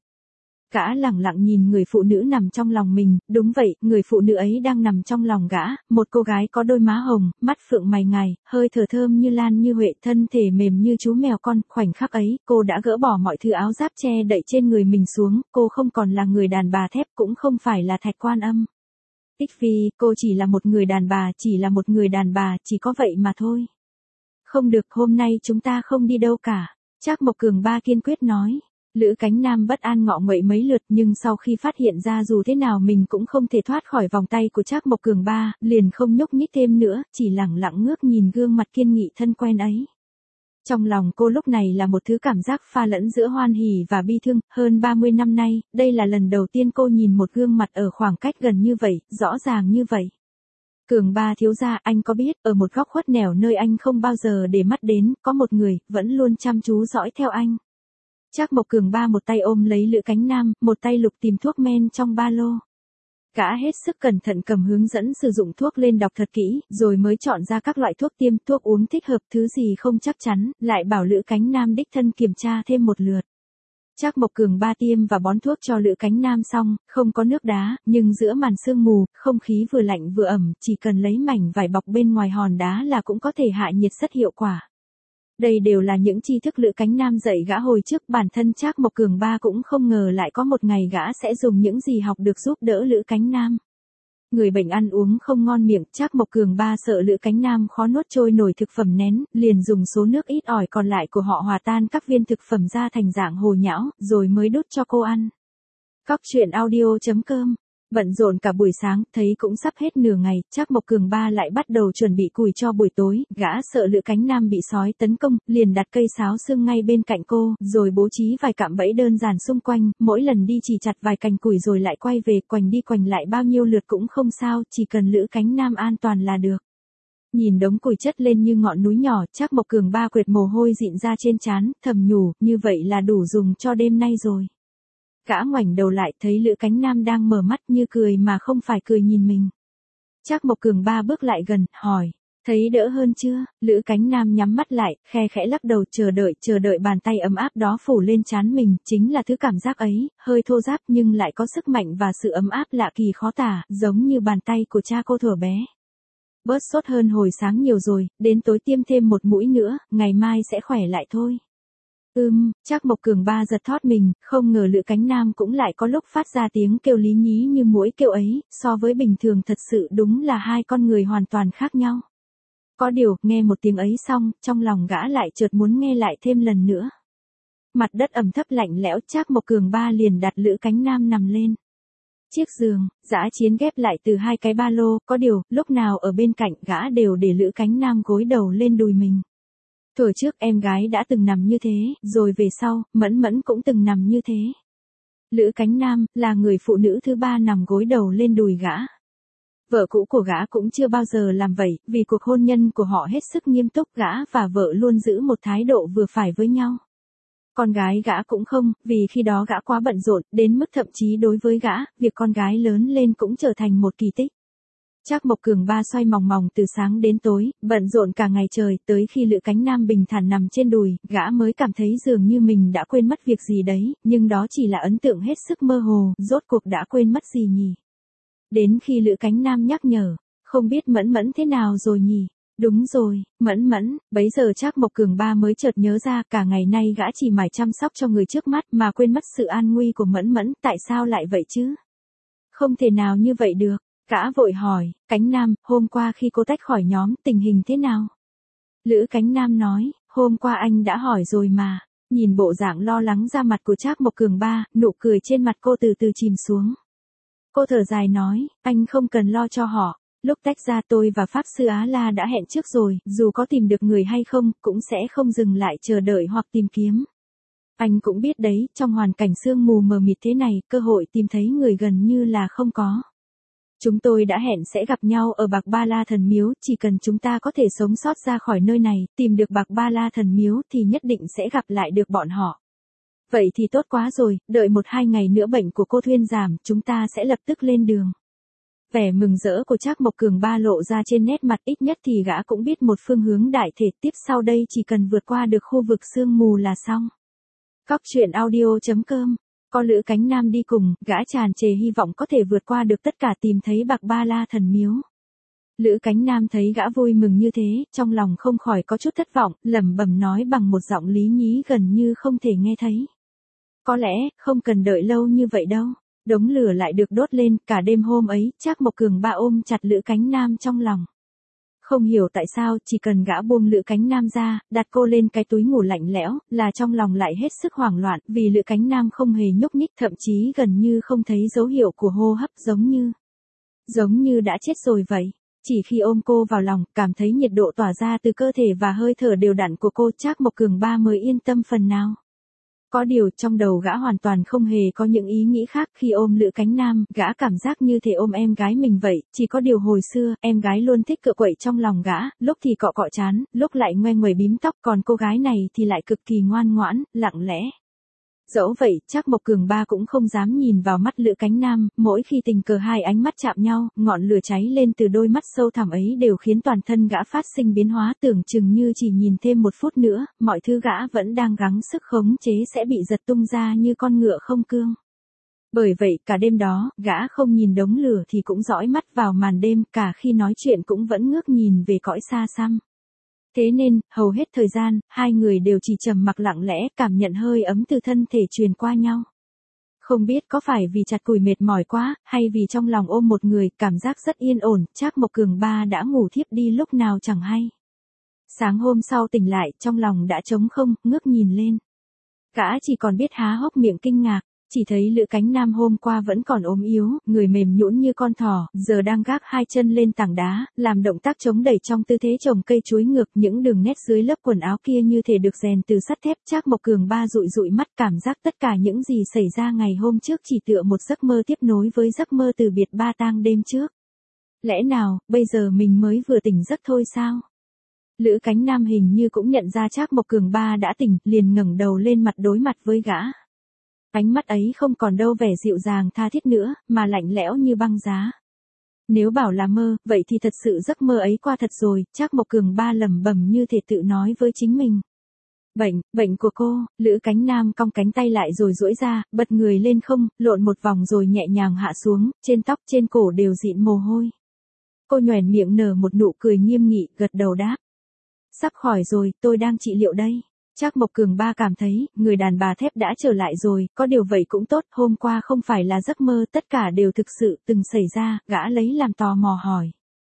Gã lẳng lặng nhìn người phụ nữ nằm trong lòng mình, đúng vậy, người phụ nữ ấy đang nằm trong lòng gã, một cô gái có đôi má hồng, mắt phượng mày ngài, hơi thở thơm như lan như huệ, thân thể mềm như chú mèo con. Khoảnh khắc ấy, cô đã gỡ bỏ mọi thứ áo giáp che đậy trên người mình xuống, cô không còn là người đàn bà thép, cũng không phải là Thạch Quan Âm. Ích Phi, cô chỉ là một người đàn bà, chỉ là một người đàn bà, chỉ có vậy mà thôi. Không được, hôm nay chúng ta không đi đâu cả. Trác Mộc Cường Ba kiên quyết nói. Lữ Cánh Nam bất an ngọ nguậy mấy lượt, nhưng sau khi phát hiện ra dù thế nào mình cũng không thể thoát khỏi vòng tay của Trác Mộc Cường Ba, liền không nhúc nhích thêm nữa, chỉ lẳng lặng ngước nhìn gương mặt kiên nghị thân quen ấy. Trong lòng cô lúc này là một thứ cảm giác pha lẫn giữa hoan hỉ và bi thương, hơn 30 năm nay, đây là lần đầu tiên cô nhìn một gương mặt ở khoảng cách gần như vậy, rõ ràng như vậy. Cường Ba thiếu gia, anh có biết, ở một góc khuất nẻo nơi anh không bao giờ để mắt đến, có một người, vẫn luôn chăm chú dõi theo anh. Trác Mộc Cường Ba một tay ôm lấy Lữ Cánh Nam, một tay lục tìm thuốc men trong ba lô. Gã hết sức cẩn thận cầm hướng dẫn sử dụng thuốc lên đọc thật kỹ, rồi mới chọn ra các loại thuốc tiêm, thuốc uống thích hợp, thứ gì không chắc chắn, lại bảo Lữ Cánh Nam đích thân kiểm tra thêm một lượt. Trác Mộc Cường Ba tiêm và bón thuốc cho Lữ Cánh Nam xong, không có nước đá, nhưng giữa màn sương mù, không khí vừa lạnh vừa ẩm, chỉ cần lấy mảnh vải bọc bên ngoài hòn đá là cũng có thể hạ nhiệt rất hiệu quả. Đây đều là những tri thức Lữ Cánh Nam dạy gã hồi trước, bản thân Trác Mộc Cường Ba cũng không ngờ lại có một ngày gã sẽ dùng những gì học được giúp đỡ Lữ Cánh Nam. Người bệnh ăn uống không ngon miệng, Trác Mộc Cường Ba sợ Lữ Cánh Nam khó nuốt trôi nổi thực phẩm nén, liền dùng số nước ít ỏi còn lại của họ hòa tan các viên thực phẩm ra thành dạng hồ nhão, rồi mới đút cho cô ăn. Cóc truyện audio.com. Bận rộn cả buổi sáng, thấy cũng sắp hết nửa ngày, Trác Mộc Cường Ba lại bắt đầu chuẩn bị củi cho buổi tối, gã sợ Lữ Cánh Nam bị sói tấn công, liền đặt cây sáo xương ngay bên cạnh cô, rồi bố trí vài cạm bẫy đơn giản xung quanh, mỗi lần đi chỉ chặt vài cành củi rồi lại quay về, quành đi quành lại bao nhiêu lượt cũng không sao, chỉ cần Lữ Cánh Nam an toàn là được. Nhìn đống củi chất lên như ngọn núi nhỏ, Trác Mộc Cường Ba quệt mồ hôi dịn ra trên trán, thầm nhủ, như vậy là đủ dùng cho đêm nay rồi. Gã ngoảnh đầu lại thấy Lữ Cánh Nam đang mở mắt như cười mà không phải cười nhìn mình. Trác Mộc Cường Ba bước lại gần, hỏi, thấy đỡ hơn chưa? Lữ Cánh Nam nhắm mắt lại, khe khẽ lắc đầu, chờ đợi bàn tay ấm áp đó phủ lên trán mình, chính là thứ cảm giác ấy, hơi thô ráp nhưng lại có sức mạnh và sự ấm áp lạ kỳ khó tả, giống như bàn tay của cha cô thuở bé. Bớt sốt hơn hồi sáng nhiều rồi, đến tối tiêm thêm một mũi nữa, ngày mai sẽ khỏe lại thôi. Trác Mộc Cường Ba giật thót mình, không ngờ Lữ Cánh Nam cũng lại có lúc phát ra tiếng kêu lý nhí như muỗi kêu ấy, so với bình thường thật sự đúng là hai con người hoàn toàn khác nhau. Có điều, nghe một tiếng ấy xong, trong lòng gã lại chợt muốn nghe lại thêm lần nữa. Mặt đất ẩm thấp lạnh lẽo, Trác Mộc Cường Ba liền đặt Lữ Cánh Nam nằm lên chiếc giường, dã chiến ghép lại từ hai cái ba lô, có điều, lúc nào ở bên cạnh gã đều để Lữ Cánh Nam gối đầu lên đùi mình. Thuở trước em gái đã từng nằm như thế, rồi về sau, Mẫn Mẫn cũng từng nằm như thế. Lữ Cánh Nam, là người phụ nữ thứ ba nằm gối đầu lên đùi gã. Vợ cũ của gã cũng chưa bao giờ làm vậy, vì cuộc hôn nhân của họ hết sức nghiêm túc, gã và vợ luôn giữ một thái độ vừa phải với nhau. Con gái gã cũng không, vì khi đó gã quá bận rộn, đến mức thậm chí đối với gã, việc con gái lớn lên cũng trở thành một kỳ tích. Trác Mộc Cường Ba xoay mòng mòng từ sáng đến tối, bận rộn cả ngày trời, tới khi Lữ Cánh Nam bình thản nằm trên đùi, gã mới cảm thấy dường như mình đã quên mất việc gì đấy, nhưng đó chỉ là ấn tượng hết sức mơ hồ, rốt cuộc đã quên mất gì nhỉ? Đến khi Lữ Cánh Nam nhắc nhở, không biết Mẫn Mẫn thế nào rồi nhỉ? Đúng rồi, Mẫn Mẫn, bấy giờ Trác Mộc Cường Ba mới chợt nhớ ra cả ngày nay gã chỉ mải chăm sóc cho người trước mắt mà quên mất sự an nguy của Mẫn Mẫn, tại sao lại vậy chứ? Không thể nào như vậy được, gã vội hỏi, Cánh Nam, hôm qua khi cô tách khỏi nhóm, tình hình thế nào? Lữ Cánh Nam nói, hôm qua anh đã hỏi rồi mà. Nhìn bộ dạng lo lắng ra mặt của Trác Mộc Cường Ba, nụ cười trên mặt cô từ từ chìm xuống. Cô thở dài nói, anh không cần lo cho họ. Lúc tách ra tôi và Pháp Sư Á La đã hẹn trước rồi, dù có tìm được người hay không, cũng sẽ không dừng lại chờ đợi hoặc tìm kiếm. Anh cũng biết đấy, trong hoàn cảnh sương mù mờ mịt thế này, cơ hội tìm thấy người gần như là không có. Chúng tôi đã hẹn sẽ gặp nhau ở Bạc Ba La Thần Miếu, chỉ cần chúng ta có thể sống sót ra khỏi nơi này, tìm được Bạc Ba La Thần Miếu thì nhất định sẽ gặp lại được bọn họ. Vậy thì tốt quá rồi, đợi 1-2 ngày nữa bệnh của cô thuyên giảm, chúng ta sẽ lập tức lên đường. Vẻ mừng rỡ của Trác Mộc Cường Ba lộ ra trên nét mặt, ít nhất thì gã cũng biết một phương hướng đại thể, tiếp sau đây chỉ cần vượt qua được khu vực sương mù là xong. Cóc truyện audio.com. Có Lữ Cánh Nam đi cùng, gã tràn trề hy vọng có thể vượt qua được tất cả, tìm thấy Bạc Ba La Thần Miếu. Lữ Cánh Nam thấy gã vui mừng như thế, trong lòng không khỏi có chút thất vọng, lẩm bẩm nói bằng một giọng lý nhí gần như không thể nghe thấy. Có lẽ, không cần đợi lâu như vậy đâu. Đống lửa lại được đốt lên, cả đêm hôm ấy, Trác Mộc Cường Ba ôm chặt Lữ Cánh Nam trong lòng. Không hiểu tại sao, chỉ cần gã buông Lữ Cánh Nam ra, đặt cô lên cái túi ngủ lạnh lẽo, là trong lòng lại hết sức hoảng loạn, vì Lữ Cánh Nam không hề nhúc nhích, thậm chí gần như không thấy dấu hiệu của hô hấp, giống như đã chết rồi vậy. Chỉ khi ôm cô vào lòng, cảm thấy nhiệt độ tỏa ra từ cơ thể và hơi thở đều đặn của cô, Trác Mộc Cường Ba mới yên tâm phần nào. Có điều trong đầu gã hoàn toàn không hề có những ý nghĩ khác, khi ôm Lữ Cánh Nam, gã cảm giác như thể ôm em gái mình vậy, chỉ có điều hồi xưa, em gái luôn thích cựa quậy trong lòng gã, lúc thì cọ cọ trán, lúc lại ngoe nguẩy bím tóc, còn cô gái này thì lại cực kỳ ngoan ngoãn, lặng lẽ. Dẫu vậy, Trác Mộc Cường Ba cũng không dám nhìn vào mắt Lữ Cánh Nam, mỗi khi tình cờ hai ánh mắt chạm nhau, ngọn lửa cháy lên từ đôi mắt sâu thẳm ấy đều khiến toàn thân gã phát sinh biến hóa, tưởng chừng như chỉ nhìn thêm một phút nữa, mọi thứ gã vẫn đang gắng sức khống chế sẽ bị giật tung ra như con ngựa không cương. Bởi vậy, cả đêm đó, gã không nhìn đống lửa thì cũng dõi mắt vào màn đêm, cả khi nói chuyện cũng vẫn ngước nhìn về cõi xa xăm. Thế nên, hầu hết thời gian, hai người đều chỉ trầm mặc lặng lẽ, cảm nhận hơi ấm từ thân thể truyền qua nhau. Không biết có phải vì chặt cùi mệt mỏi quá, hay vì trong lòng ôm một người, cảm giác rất yên ổn, Trác Mộc Cường Ba đã ngủ thiếp đi lúc nào chẳng hay. Sáng hôm sau tỉnh lại, trong lòng đã trống không, ngước nhìn lên. Gã chỉ còn biết há hốc miệng kinh ngạc. Chỉ thấy Lữ Cánh Nam hôm qua vẫn còn ốm yếu, người mềm nhũn như con thỏ, giờ đang gác hai chân lên tảng đá, làm động tác chống đẩy trong tư thế trồng cây chuối ngược, những đường nét dưới lớp quần áo kia như thể được rèn từ sắt thép. Trác Mộc Cường Ba dụi dụi mắt, cảm giác tất cả những gì xảy ra ngày hôm trước chỉ tựa một giấc mơ tiếp nối với giấc mơ từ biệt Ba Tang đêm trước. Lẽ nào, bây giờ mình mới vừa tỉnh giấc thôi sao? Lữ Cánh Nam hình như cũng nhận ra Trác Mộc Cường Ba đã tỉnh, liền ngẩng đầu lên mặt đối mặt với gã. Ánh mắt ấy không còn đâu vẻ dịu dàng tha thiết nữa, mà lạnh lẽo như băng giá. Nếu bảo là mơ, vậy thì thật sự giấc mơ ấy qua thật rồi, Trác Mộc Cường Ba lẩm bẩm như thể tự nói với chính mình. Bệnh của cô, Lữ Cánh Nam cong cánh tay lại rồi duỗi ra, bật người lên không, lộn một vòng rồi nhẹ nhàng hạ xuống, trên tóc trên cổ đều dịn mồ hôi. Cô nhoẻn miệng nở một nụ cười nghiêm nghị, gật đầu đáp. Sắp khỏi rồi, tôi đang trị liệu đây. Trác Mộc Cường Ba cảm thấy, người đàn bà thép đã trở lại rồi, có điều vậy cũng tốt, hôm qua không phải là giấc mơ, tất cả đều thực sự từng xảy ra, gã lấy làm tò mò hỏi.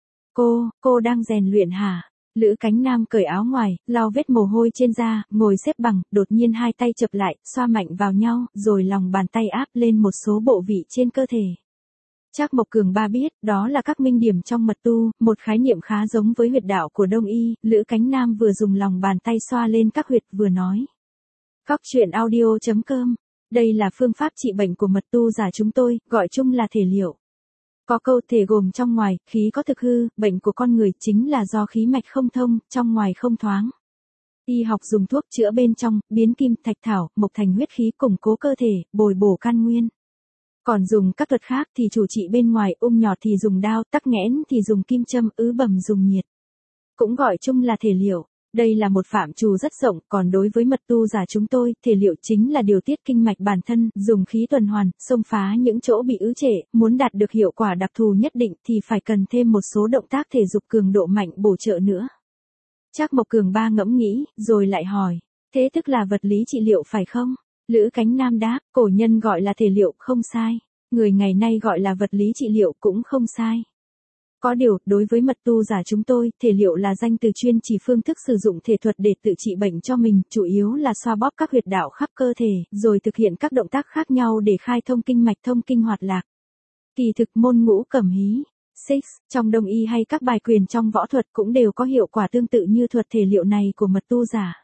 Cô đang rèn luyện hả? Lữ Cánh Nam cởi áo ngoài, lau vết mồ hôi trên da, ngồi xếp bằng, đột nhiên hai tay chập lại, xoa mạnh vào nhau, rồi lòng bàn tay áp lên một số bộ vị trên cơ thể. Trác Mộc Cường Ba biết, đó là các minh điểm trong mật tu, một khái niệm khá giống với huyệt đạo của Đông y. Lữ Cánh Nam vừa dùng lòng bàn tay xoa lên các huyệt vừa nói. Cóc truyện audio.com. Đây là phương pháp trị bệnh của mật tu giả chúng tôi, gọi chung là thể liệu. Có câu thể gồm trong ngoài, khí có thực hư, bệnh của con người chính là do khí mạch không thông, trong ngoài không thoáng. Y học dùng thuốc chữa bên trong, biến kim, thạch thảo, mộc thành huyết khí, củng cố cơ thể, bồi bổ căn nguyên. Còn dùng các thuật khác thì chủ trị bên ngoài, nhọt thì dùng đao, tắc nghẽn thì dùng kim châm, ứ bầm dùng nhiệt. Cũng gọi chung là thể liệu. Đây là một phạm trù rất rộng, còn đối với mật tu giả chúng tôi, thể liệu chính là điều tiết kinh mạch bản thân, dùng khí tuần hoàn, xông phá những chỗ bị ứ trệ, muốn đạt được hiệu quả đặc thù nhất định thì phải cần thêm một số động tác thể dục cường độ mạnh bổ trợ nữa. Trác Mộc Cường Ba ngẫm nghĩ, rồi lại hỏi, thế tức là vật lý trị liệu phải không? Lữ Cánh Nam đáp, cổ nhân gọi là thể liệu, không sai. Người ngày nay gọi là vật lý trị liệu cũng không sai. Có điều, đối với mật tu giả chúng tôi, thể liệu là danh từ chuyên chỉ phương thức sử dụng thể thuật để tự trị bệnh cho mình, chủ yếu là xoa bóp các huyệt đạo khắp cơ thể, rồi thực hiện các động tác khác nhau để khai thông kinh mạch thông kinh hoạt lạc. Kỳ thực môn ngũ cẩm hí, six, trong đông y hay các bài quyền trong võ thuật cũng đều có hiệu quả tương tự như thuật thể liệu này của mật tu giả.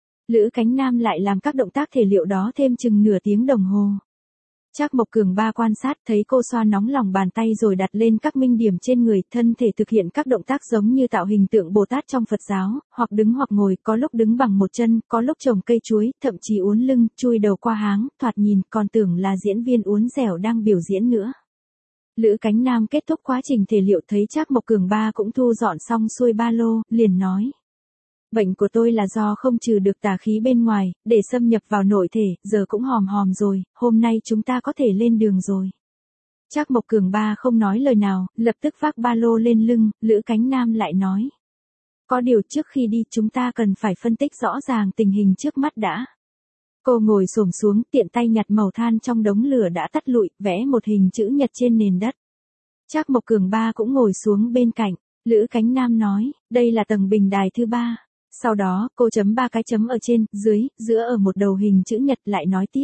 Lữ Cánh Nam lại làm các động tác thể liệu đó thêm chừng nửa tiếng đồng hồ. Trác Mộc Cường Ba quan sát thấy cô xoa nóng lòng bàn tay rồi đặt lên các minh điểm trên người, thân thể thực hiện các động tác giống như tạo hình tượng Bồ Tát trong Phật giáo, hoặc đứng hoặc ngồi, có lúc đứng bằng một chân, có lúc trồng cây chuối, thậm chí uốn lưng, chui đầu qua háng, thoạt nhìn còn tưởng là diễn viên uốn dẻo đang biểu diễn nữa. Lữ Cánh Nam kết thúc quá trình thể liệu thấy Trác Mộc Cường Ba cũng thu dọn xong xuôi ba lô, liền nói. Bệnh của tôi là do không trừ được tà khí bên ngoài, để xâm nhập vào nội thể, giờ cũng hòm hòm rồi, hôm nay chúng ta có thể lên đường rồi. Trác Mộc Cường Ba không nói lời nào, lập tức vác ba lô lên lưng, Lữ Cánh Nam lại nói. Có điều trước khi đi chúng ta cần phải phân tích rõ ràng tình hình trước mắt đã. Cô ngồi xổm xuống, tiện tay nhặt mẩu than trong đống lửa đã tắt lụi, vẽ một hình chữ nhật trên nền đất. Trác Mộc Cường Ba cũng ngồi xuống bên cạnh, Lữ Cánh Nam nói, đây là tầng bình đài thứ 3. Sau đó, cô chấm 3 cái chấm ở trên, dưới, giữa ở một đầu hình chữ nhật lại nói tiếp.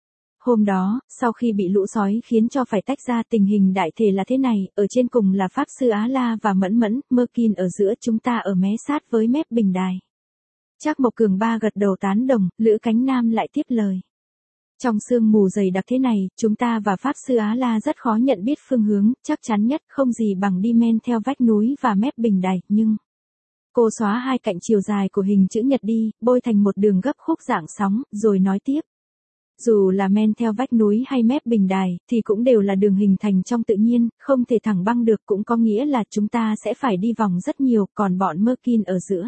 Hôm đó, sau khi bị lũ sói khiến cho phải tách ra, tình hình đại thể là thế này, ở trên cùng là Pháp Sư Á La và Mẫn Mẫn, Mơ Kin ở giữa, chúng ta ở mé sát với mép bình đài. Trác Mộc Cường Ba gật đầu tán đồng, Lữ Cánh Nam lại tiếp lời. Trong sương mù dày đặc thế này, chúng ta và Pháp Sư Á La rất khó nhận biết phương hướng, chắc chắn nhất không gì bằng đi men theo vách núi và mép bình đài, nhưng... Cô xóa hai cạnh chiều dài của hình chữ nhật đi, bôi thành một đường gấp khúc dạng sóng, rồi nói tiếp. Dù là men theo vách núi hay mép bình đài, thì cũng đều là đường hình thành trong tự nhiên, không thể thẳng băng được, cũng có nghĩa là chúng ta sẽ phải đi vòng rất nhiều, còn bọn Mơ Kin ở giữa.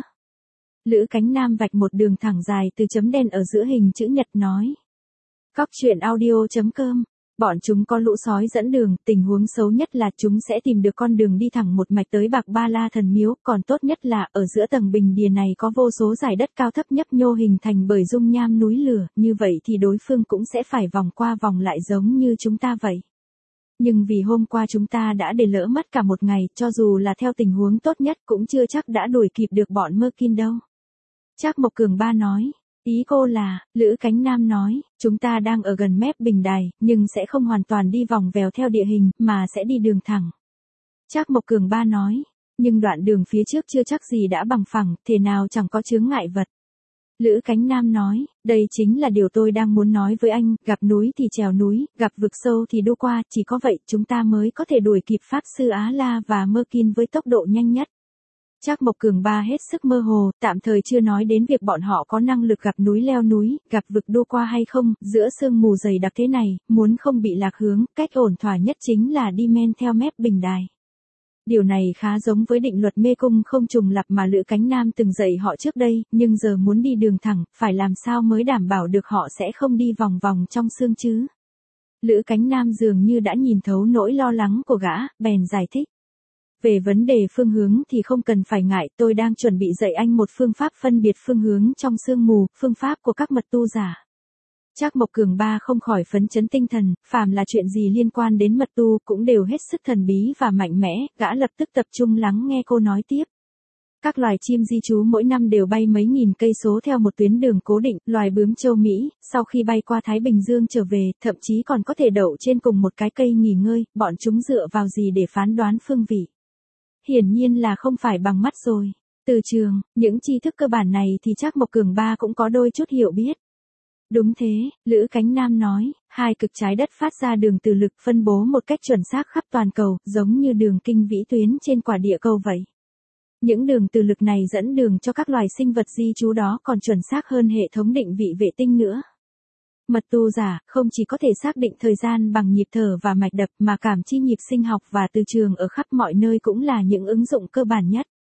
Lữ Cánh Nam vạch một đường thẳng dài từ chấm đen ở giữa hình chữ nhật nói. Cóc truyện audio.com. Bọn chúng có lũ sói dẫn đường, tình huống xấu nhất là chúng sẽ tìm được con đường đi thẳng một mạch tới Bạc Ba La Thần Miếu, còn tốt nhất là ở giữa tầng bình đìa này có vô số dải đất cao thấp nhấp nhô hình thành bởi dung nham núi lửa, như vậy thì đối phương cũng sẽ phải vòng qua vòng lại giống như chúng ta vậy. Nhưng vì hôm qua chúng ta đã để lỡ mất cả một ngày, cho dù là theo tình huống tốt nhất cũng chưa chắc đã đuổi kịp được bọn Mơ Kin đâu. Trác Mộc Cường Ba nói. Ý cô là, Lữ Cánh Nam nói, chúng ta đang ở gần mép bình đài, nhưng sẽ không hoàn toàn đi vòng vèo theo địa hình, mà sẽ đi đường thẳng. Trác Mộc Cường Ba nói, nhưng đoạn đường phía trước chưa chắc gì đã bằng phẳng, thế nào chẳng có chướng ngại vật. Lữ Cánh Nam nói, đây chính là điều tôi đang muốn nói với anh, gặp núi thì trèo núi, gặp vực sâu thì đu qua, chỉ có vậy chúng ta mới có thể đuổi kịp Pháp Sư Á La và Mơ Kin với tốc độ nhanh nhất. Trác Mộc Cường Ba hết sức mơ hồ, tạm thời chưa nói đến việc bọn họ có năng lực gặp núi leo núi, gặp vực đua qua hay không, giữa sương mù dày đặc thế này, muốn không bị lạc hướng, cách ổn thỏa nhất chính là đi men theo mép bình đài. Điều này khá giống với định luật mê cung không trùng lặp mà Lữ Cánh Nam từng dạy họ trước đây, nhưng giờ muốn đi đường thẳng, phải làm sao mới đảm bảo được họ sẽ không đi vòng vòng trong sương chứ. Lữ Cánh Nam dường như đã nhìn thấu nỗi lo lắng của gã, bèn giải thích. Về vấn đề phương hướng thì không cần phải ngại, tôi đang chuẩn bị dạy anh một phương pháp phân biệt phương hướng trong sương mù, phương pháp của các mật tu giả. Trác Mộc Cường Ba không khỏi phấn chấn tinh thần, phàm là chuyện gì liên quan đến mật tu cũng đều hết sức thần bí và mạnh mẽ, gã lập tức tập trung lắng nghe cô nói tiếp. Các loài chim di trú mỗi năm đều bay mấy nghìn cây số theo một tuyến đường cố định, loài bướm châu Mỹ, sau khi bay qua Thái Bình Dương trở về, thậm chí còn có thể đậu trên cùng một cái cây nghỉ ngơi, bọn chúng dựa vào gì để phán đoán phương vị? Hiển nhiên là không phải bằng mắt rồi. Từ trường, những tri thức cơ bản này thì Trác Mộc Cường Ba cũng có đôi chút hiểu biết. Đúng thế, Lữ Cánh Nam nói, hai cực trái đất phát ra đường từ lực phân bố một cách chuẩn xác khắp toàn cầu, giống như đường kinh vĩ tuyến trên quả địa cầu vậy. Những đường từ lực này dẫn đường cho các loài sinh vật di trú đó còn chuẩn xác hơn hệ thống định vị vệ tinh nữa. Mật tu giả không chỉ có thể xác định thời gian bằng nhịp thở và mạch đập mà cảm chi nhịp sinh học và từ trường ở khắp mọi nơi cũng là những ứng dụng cơ bản nhất.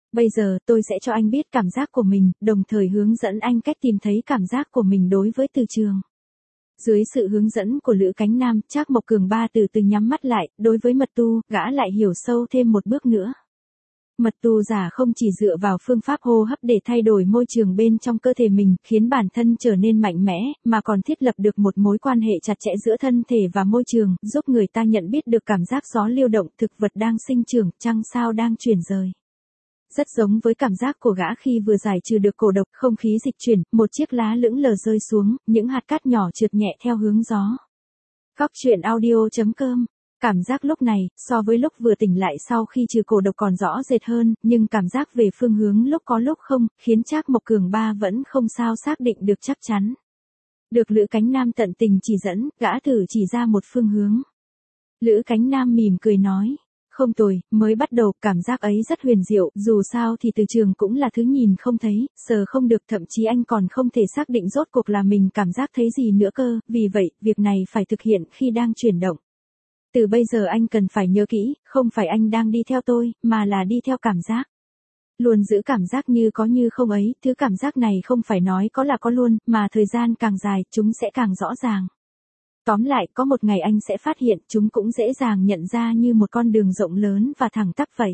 Bây giờ tôi sẽ cho anh biết cảm giác của mình, đồng thời hướng dẫn anh cách tìm thấy cảm giác của mình đối với từ trường. Dưới sự hướng dẫn của Lữ Cánh Nam, Trác Mộc Cường Ba từ từ nhắm mắt lại, đối với mật tu, gã lại hiểu sâu thêm một bước nữa. Mật tu giả không chỉ dựa vào phương pháp hô hấp để thay đổi môi trường bên trong cơ thể mình, khiến bản thân trở nên mạnh mẽ, mà còn thiết lập được một mối quan hệ chặt chẽ giữa thân thể và môi trường, giúp người ta nhận biết được cảm giác gió lưu động, thực vật đang sinh trưởng, trăng sao đang chuyển rời. Rất giống với cảm giác của gã khi vừa giải trừ được cổ độc, không khí dịch chuyển, một chiếc lá lững lờ rơi xuống, những hạt cát nhỏ trượt nhẹ theo hướng gió. Góc truyện audio.com. Cảm giác lúc này, so với lúc vừa tỉnh lại sau khi trừ cổ độc còn rõ rệt hơn, nhưng cảm giác về phương hướng lúc có lúc không, khiến Trác Mộc Cường Ba vẫn không sao xác định được chắc chắn. Được Lữ Cánh Nam tận tình chỉ dẫn, gã thử chỉ ra một phương hướng. Lữ Cánh Nam mỉm cười nói. Không tồi, mới bắt đầu, cảm giác ấy rất huyền diệu, dù sao thì từ trường cũng là thứ nhìn không thấy, sờ không được, thậm chí anh còn không thể xác định rốt cuộc là mình cảm giác thấy gì nữa cơ, vì vậy, việc này phải thực hiện khi đang chuyển động. Từ bây giờ anh cần phải nhớ kỹ, không phải anh đang đi theo tôi, mà là đi theo cảm giác. Luôn giữ cảm giác như có như không ấy, thứ cảm giác này không phải nói có là có luôn, mà thời gian càng dài, chúng sẽ càng rõ ràng. Tóm lại, có một ngày anh sẽ phát hiện chúng cũng dễ dàng nhận ra như một con đường rộng lớn và thẳng tắp vậy.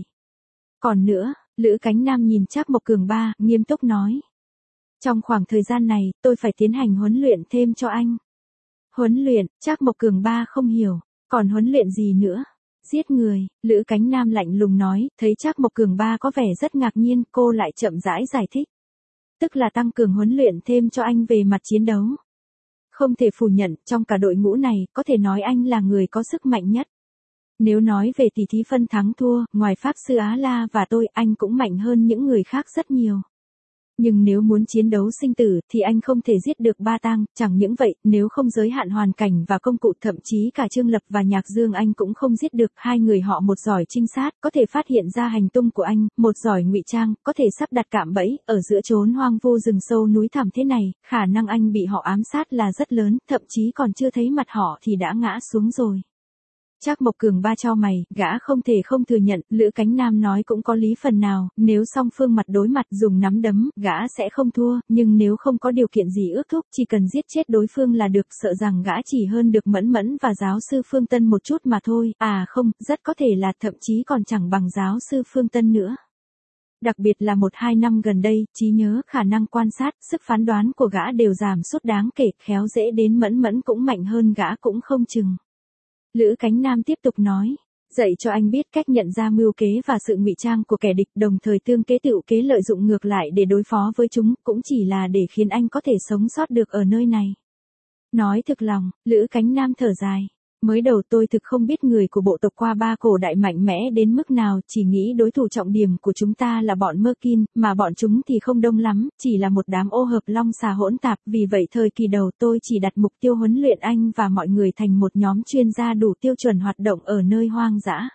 Còn nữa, Lữ Cánh Nam nhìn Trác Mộc Cường Ba, nghiêm túc nói. Trong khoảng thời gian này, tôi phải tiến hành huấn luyện thêm cho anh. Huấn luyện, Trác Mộc Cường Ba không hiểu, còn huấn luyện gì nữa? Giết người, Lữ Cánh Nam lạnh lùng nói, thấy Trác Mộc Cường Ba có vẻ rất ngạc nhiên, cô lại chậm rãi giải thích. Tức là tăng cường huấn luyện thêm cho anh về mặt chiến đấu. Không thể phủ nhận, trong cả đội ngũ này, có thể nói anh là người có sức mạnh nhất. Nếu nói về tỷ thí phân thắng thua, ngoài Pháp Sư Á La và tôi, anh cũng mạnh hơn những người khác rất nhiều. Nhưng nếu muốn chiến đấu sinh tử, thì anh không thể giết được Ba Tang, chẳng những vậy, nếu không giới hạn hoàn cảnh và công cụ, thậm chí cả Trương Lập và Nhạc Dương anh cũng không giết được. Hai người họ, một giỏi trinh sát, có thể phát hiện ra hành tung của anh, một giỏi ngụy trang, có thể sắp đặt cạm bẫy, ở giữa chốn hoang vu rừng sâu núi thẳm thế này, khả năng anh bị họ ám sát là rất lớn, thậm chí còn chưa thấy mặt họ thì đã ngã xuống rồi. Trác Mộc Cường Ba chau mày, gã không thể không thừa nhận, Lữ Cánh Nam nói cũng có lý phần nào, nếu song phương mặt đối mặt dùng nắm đấm, gã sẽ không thua, nhưng nếu không có điều kiện gì ước thúc, chỉ cần giết chết đối phương là được, sợ rằng gã chỉ hơn được Mẫn Mẫn và giáo sư Phương Tân một chút mà thôi, à không, rất có thể là thậm chí còn chẳng bằng giáo sư Phương Tân nữa. Đặc biệt là 1-2 năm gần đây, trí nhớ, khả năng quan sát, sức phán đoán của gã đều giảm sút đáng kể, khéo dễ đến Mẫn Mẫn cũng mạnh hơn gã cũng không chừng. Lữ Cánh Nam tiếp tục nói, dạy cho anh biết cách nhận ra mưu kế và sự ngụy trang của kẻ địch, đồng thời tương kế tựu kế lợi dụng ngược lại để đối phó với chúng, cũng chỉ là để khiến anh có thể sống sót được ở nơi này. Nói thực lòng, Lữ Cánh Nam thở dài. Mới đầu tôi thực không biết người của bộ tộc Qua Ba cổ đại mạnh mẽ đến mức nào, chỉ nghĩ đối thủ trọng điểm của chúng ta là bọn Merkin, mà bọn chúng thì không đông lắm, chỉ là một đám ô hợp long xà hỗn tạp, vì vậy thời kỳ đầu tôi chỉ đặt mục tiêu huấn luyện anh và mọi người thành một nhóm chuyên gia đủ tiêu chuẩn hoạt động ở nơi hoang dã.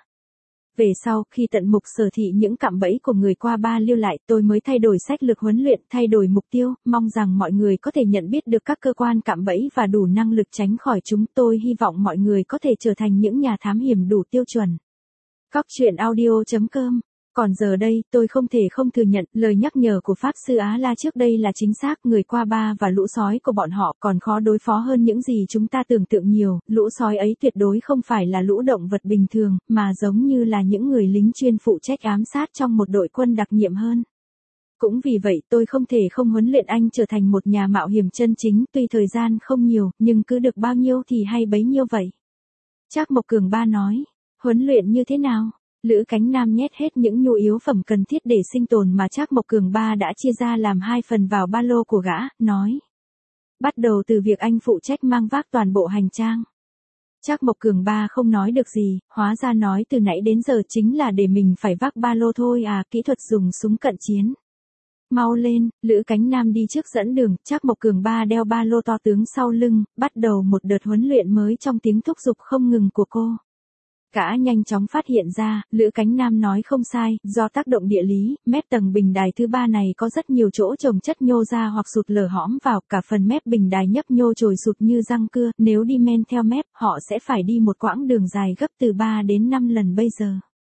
Về sau, khi tận mục sở thị những cạm bẫy của người Qua Ba lưu lại, tôi mới thay đổi sách lược huấn luyện, thay đổi mục tiêu, mong rằng mọi người có thể nhận biết được các cơ quan cạm bẫy và đủ năng lực tránh khỏi chúng. Tôi hy vọng mọi người có thể trở thành những nhà thám hiểm đủ tiêu chuẩn. Góc truyện audio.com. Còn giờ đây, tôi không thể không thừa nhận, lời nhắc nhở của Pháp Sư Á La trước đây là chính xác, người Qua Ba và lũ sói của bọn họ còn khó đối phó hơn những gì chúng ta tưởng tượng nhiều, lũ sói ấy tuyệt đối không phải là lũ động vật bình thường, mà giống như là những người lính chuyên phụ trách ám sát trong một đội quân đặc nhiệm hơn. Cũng vì vậy tôi không thể không huấn luyện anh trở thành một nhà mạo hiểm chân chính, tuy thời gian không nhiều, nhưng cứ được bao nhiêu thì hay bấy nhiêu vậy. Trác Mộc Cường Ba nói, huấn luyện như thế nào? Lữ Cánh Nam nhét hết những nhu yếu phẩm cần thiết để sinh tồn mà Trác Mộc Cường Ba đã chia ra làm 2 phần vào ba lô của gã, nói. Bắt đầu từ việc anh phụ trách mang vác toàn bộ hành trang. Trác Mộc Cường Ba không nói được gì, hóa ra nói từ nãy đến giờ chính là để mình phải vác ba lô thôi à, kỹ thuật dùng súng cận chiến. Mau lên, Lữ Cánh Nam đi trước dẫn đường, Trác Mộc Cường Ba đeo ba lô to tướng sau lưng, bắt đầu một đợt huấn luyện mới trong tiếng thúc giục không ngừng của cô. Gã nhanh chóng phát hiện ra, Lữ Cánh Nam nói không sai, do tác động địa lý, mép tầng bình đài thứ 3 này có rất nhiều chỗ chồng chất nhô ra hoặc sụt lở hõm vào, cả phần mép bình đài nhấp nhô trồi sụt như răng cưa, nếu đi men theo mép, họ sẽ phải đi một quãng đường dài gấp từ 3 đến 5 lần bây giờ.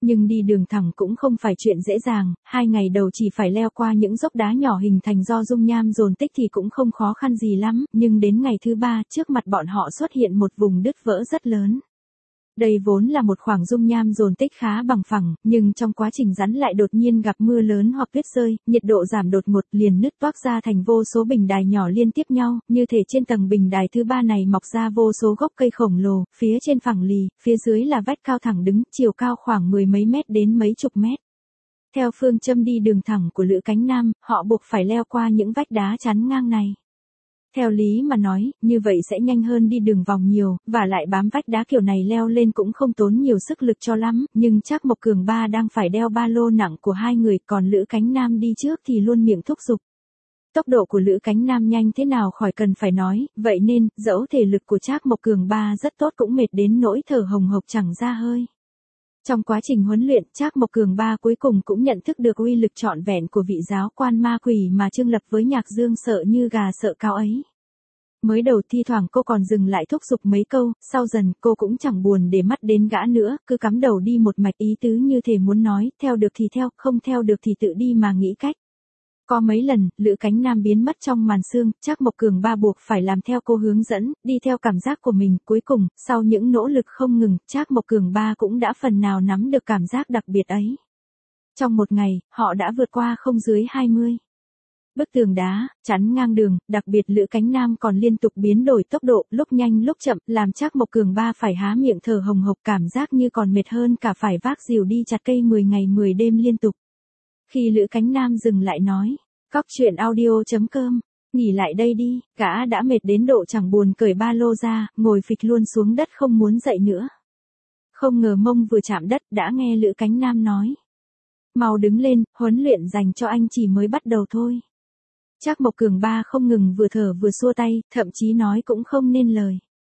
Nhưng đi đường thẳng cũng không phải chuyện dễ dàng, 2 ngày đầu chỉ phải leo qua những dốc đá nhỏ hình thành do dung nham dồn tích thì cũng không khó khăn gì lắm, nhưng đến ngày thứ 3 trước mặt bọn họ xuất hiện một vùng đứt vỡ rất lớn. Đây vốn là một khoảng dung nham dồn tích khá bằng phẳng, nhưng trong quá trình rắn lại đột nhiên gặp mưa lớn hoặc tuyết rơi, nhiệt độ giảm đột ngột liền nứt toác ra thành vô số bình đài nhỏ liên tiếp nhau, như thể trên tầng bình đài thứ 3 này mọc ra vô số gốc cây khổng lồ, phía trên phẳng lì, phía dưới là vách cao thẳng đứng, chiều cao khoảng 10 mấy mét đến mấy chục mét. Theo phương châm đi đường thẳng của Lữ Cánh Nam, họ buộc phải leo qua những vách đá chắn ngang này. Theo lý mà nói, như vậy sẽ nhanh hơn đi đường vòng nhiều, và lại bám vách đá kiểu này leo lên cũng không tốn nhiều sức lực cho lắm, nhưng Trác Mộc Cường Ba đang phải đeo ba lô nặng của hai người, còn Lữ Cánh Nam đi trước thì luôn miệng thúc giục. Tốc độ của Lữ Cánh Nam nhanh thế nào khỏi cần phải nói, vậy nên, dẫu thể lực của Trác Mộc Cường Ba rất tốt cũng mệt đến nỗi thở hồng hộc chẳng ra hơi. Trong quá trình huấn luyện, Trác Mộc Cường Ba cuối cùng cũng nhận thức được uy lực trọn vẹn của vị giáo quan ma quỷ mà Trương Lập với Nhạc Dương sợ như gà sợ cáo ấy. Mới đầu thi thoảng cô còn dừng lại thúc giục mấy câu, sau dần cô cũng chẳng buồn để mắt đến gã nữa, cứ cắm đầu đi một mạch ý tứ như thể muốn nói, theo được thì theo, không theo được thì tự đi mà nghĩ cách. Có mấy lần, Lữ Cánh Nam biến mất trong màn sương, Trác Mộc Cường Ba buộc phải làm theo cô hướng dẫn, đi theo cảm giác của mình, cuối cùng, sau những nỗ lực không ngừng, Trác Mộc Cường Ba cũng đã phần nào nắm được cảm giác đặc biệt ấy. Trong một ngày, họ đã vượt qua không dưới 20 bức tường đá, chắn ngang đường, đặc biệt Lữ Cánh Nam còn liên tục biến đổi tốc độ, lúc nhanh lúc chậm, làm Trác Mộc Cường Ba phải há miệng thở hồng hộc, cảm giác như còn mệt hơn cả phải vác rìu đi chặt cây 10 ngày 10 đêm liên tục. Khi Lữ Cánh Nam dừng lại nói, cóc truyện audio.com, nghỉ lại đây đi, gã đã mệt đến độ chẳng buồn cởi ba lô ra, ngồi phịch luôn xuống đất không muốn dậy nữa. Không ngờ mông vừa chạm đất đã nghe Lữ Cánh Nam nói, mau đứng lên, huấn luyện dành cho anh chỉ mới bắt đầu thôi. Trác Mộc Cường Ba không ngừng vừa thở vừa xua tay, thậm chí nói cũng không nên lời.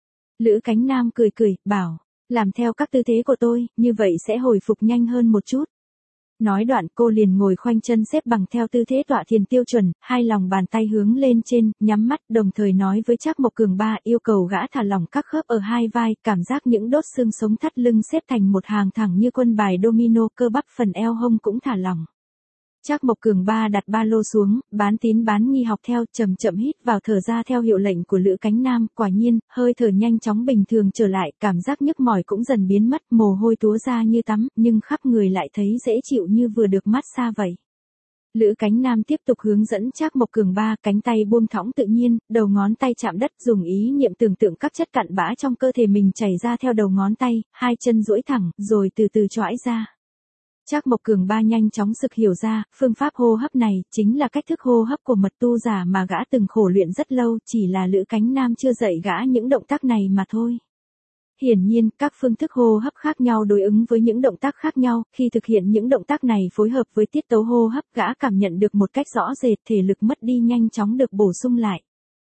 Lữ Cánh Nam cười cười, bảo, làm theo các tư thế của tôi, như vậy sẽ hồi phục nhanh hơn một chút. Nói đoạn cô liền ngồi khoanh chân xếp bằng theo tư thế tọa thiền tiêu chuẩn, hai lòng bàn tay hướng lên trên, nhắm mắt, đồng thời nói với Trác Mộc Cường Ba yêu cầu gã thả lỏng các khớp ở hai vai, cảm giác những đốt xương sống thắt lưng xếp thành một hàng thẳng như quân bài domino, cơ bắp phần eo hông cũng thả lỏng. Trác Mộc Cường Ba đặt ba lô xuống, bán tín bán nghi học theo, chậm chậm hít vào thở ra theo hiệu lệnh của Lữ Cánh Nam, quả nhiên, hơi thở nhanh chóng bình thường trở lại, cảm giác nhức mỏi cũng dần biến mất, mồ hôi túa ra như tắm, nhưng khắp người lại thấy dễ chịu như vừa được massage vậy. Lữ Cánh Nam tiếp tục hướng dẫn Trác Mộc Cường Ba, cánh tay buông thõng tự nhiên, đầu ngón tay chạm đất, dùng ý niệm tưởng tượng các chất cặn bã trong cơ thể mình chảy ra theo đầu ngón tay, hai chân duỗi thẳng, rồi từ từ choãi ra. Trác Mộc Cường Ba nhanh chóng sực hiểu ra, phương pháp hô hấp này chính là cách thức hô hấp của mật tu giả mà gã từng khổ luyện rất lâu, chỉ là Lữ Cánh Nam chưa dạy gã những động tác này mà thôi. Hiển nhiên, các phương thức hô hấp khác nhau đối ứng với những động tác khác nhau, khi thực hiện những động tác này phối hợp với tiết tấu hô hấp, gã cảm nhận được một cách rõ rệt thể lực mất đi nhanh chóng được bổ sung lại.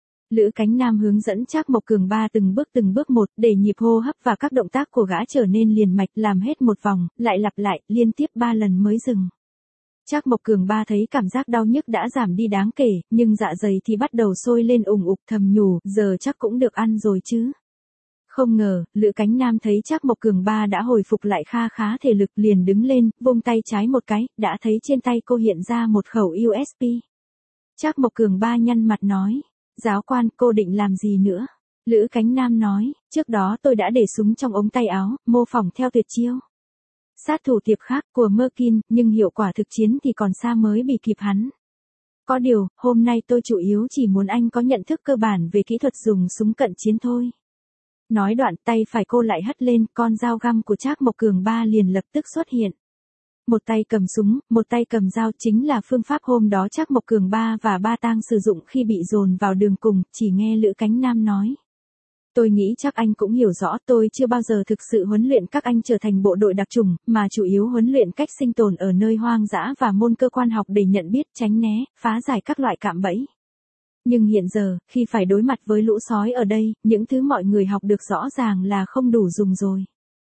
Lữ Cánh Nam hướng dẫn Trác Mộc Cường Ba từng bước một, để nhịp hô hấp và các động tác của gã trở nên liền mạch, làm hết một vòng, lại lặp lại, liên tiếp 3 lần mới dừng. Trác Mộc Cường Ba thấy cảm giác đau nhức đã giảm đi đáng kể, nhưng dạ dày thì bắt đầu sôi lên ủng ục, thầm nhủ, giờ chắc cũng được ăn rồi chứ. Không ngờ, Lữ Cánh Nam thấy Trác Mộc Cường Ba đã hồi phục lại kha khá thể lực, liền đứng lên, vung tay trái một cái, đã thấy trên tay cô hiện ra một khẩu USB. Trác Mộc Cường Ba nhăn mặt nói, giáo quan, cô định làm gì nữa? Lữ Cánh Nam nói, trước đó tôi đã để súng trong ống tay áo, mô phỏng theo tuyệt chiêu sát thủ tiệp khác của Merkin, nhưng hiệu quả thực chiến thì còn xa mới bị kịp hắn. Có điều, hôm nay tôi chủ yếu chỉ muốn anh có nhận thức cơ bản về kỹ thuật dùng súng cận chiến thôi. Nói đoạn, tay phải cô lại hất lên, con dao găm của Trác Mộc Cường Ba liền lập tức xuất hiện. Một tay cầm súng, một tay cầm dao, chính là phương pháp hôm đó Trác Mộc Cường Ba và Ba Tang sử dụng khi bị dồn vào đường cùng, chỉ nghe Lữ Cánh Nam nói. Tôi nghĩ chắc anh cũng hiểu rõ, tôi chưa bao giờ thực sự huấn luyện các anh trở thành bộ đội đặc chủng, mà chủ yếu huấn luyện cách sinh tồn ở nơi hoang dã và môn cơ quan học để nhận biết, tránh né, phá giải các loại cạm bẫy. Nhưng hiện giờ, khi phải đối mặt với lũ sói ở đây, những thứ mọi người học được rõ ràng là không đủ dùng rồi.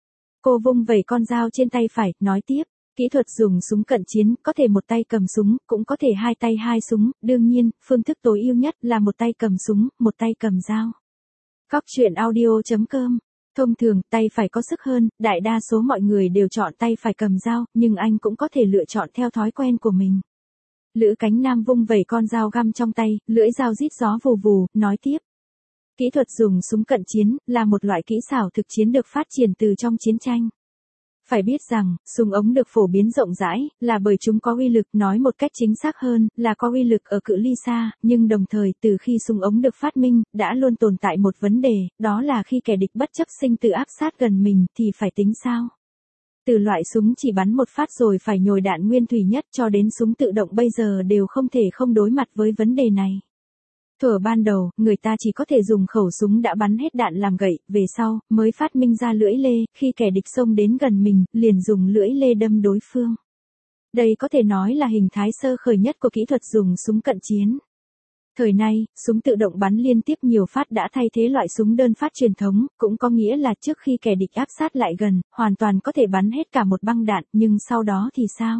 Cô vung vẩy con dao trên tay phải, nói tiếp. Kỹ thuật dùng súng cận chiến, có thể một tay cầm súng, cũng có thể hai tay hai súng, đương nhiên, phương thức tối ưu nhất là một tay cầm súng, một tay cầm dao. Cóc truyện audio.com Thông thường, tay phải có sức hơn, đại đa số mọi người đều chọn tay phải cầm dao, nhưng anh cũng có thể lựa chọn theo thói quen của mình. Lữ Cánh Nam vung vẩy con dao găm trong tay, lưỡi dao rít gió vù vù, nói tiếp. Kỹ thuật dùng súng cận chiến, là một loại kỹ xảo thực chiến được phát triển từ trong chiến tranh. Phải biết rằng, súng ống được phổ biến rộng rãi, là bởi chúng có uy lực, nói một cách chính xác hơn, là có uy lực ở cự ly xa, nhưng đồng thời, từ khi súng ống được phát minh, đã luôn tồn tại một vấn đề, đó là khi kẻ địch bất chấp sinh tử áp sát gần mình, thì phải tính sao? Từ loại súng chỉ bắn một phát rồi phải nhồi đạn nguyên thủy nhất cho đến súng tự động bây giờ đều không thể không đối mặt với vấn đề này. Thuở ban đầu, người ta chỉ có thể dùng khẩu súng đã bắn hết đạn làm gậy, về sau, mới phát minh ra lưỡi lê, khi kẻ địch xông đến gần mình, liền dùng lưỡi lê đâm đối phương. Đây có thể nói là hình thái sơ khởi nhất của kỹ thuật dùng súng cận chiến. Thời nay, súng tự động bắn liên tiếp nhiều phát đã thay thế loại súng đơn phát truyền thống, cũng có nghĩa là trước khi kẻ địch áp sát lại gần, hoàn toàn có thể bắn hết cả một băng đạn, nhưng sau đó thì sao?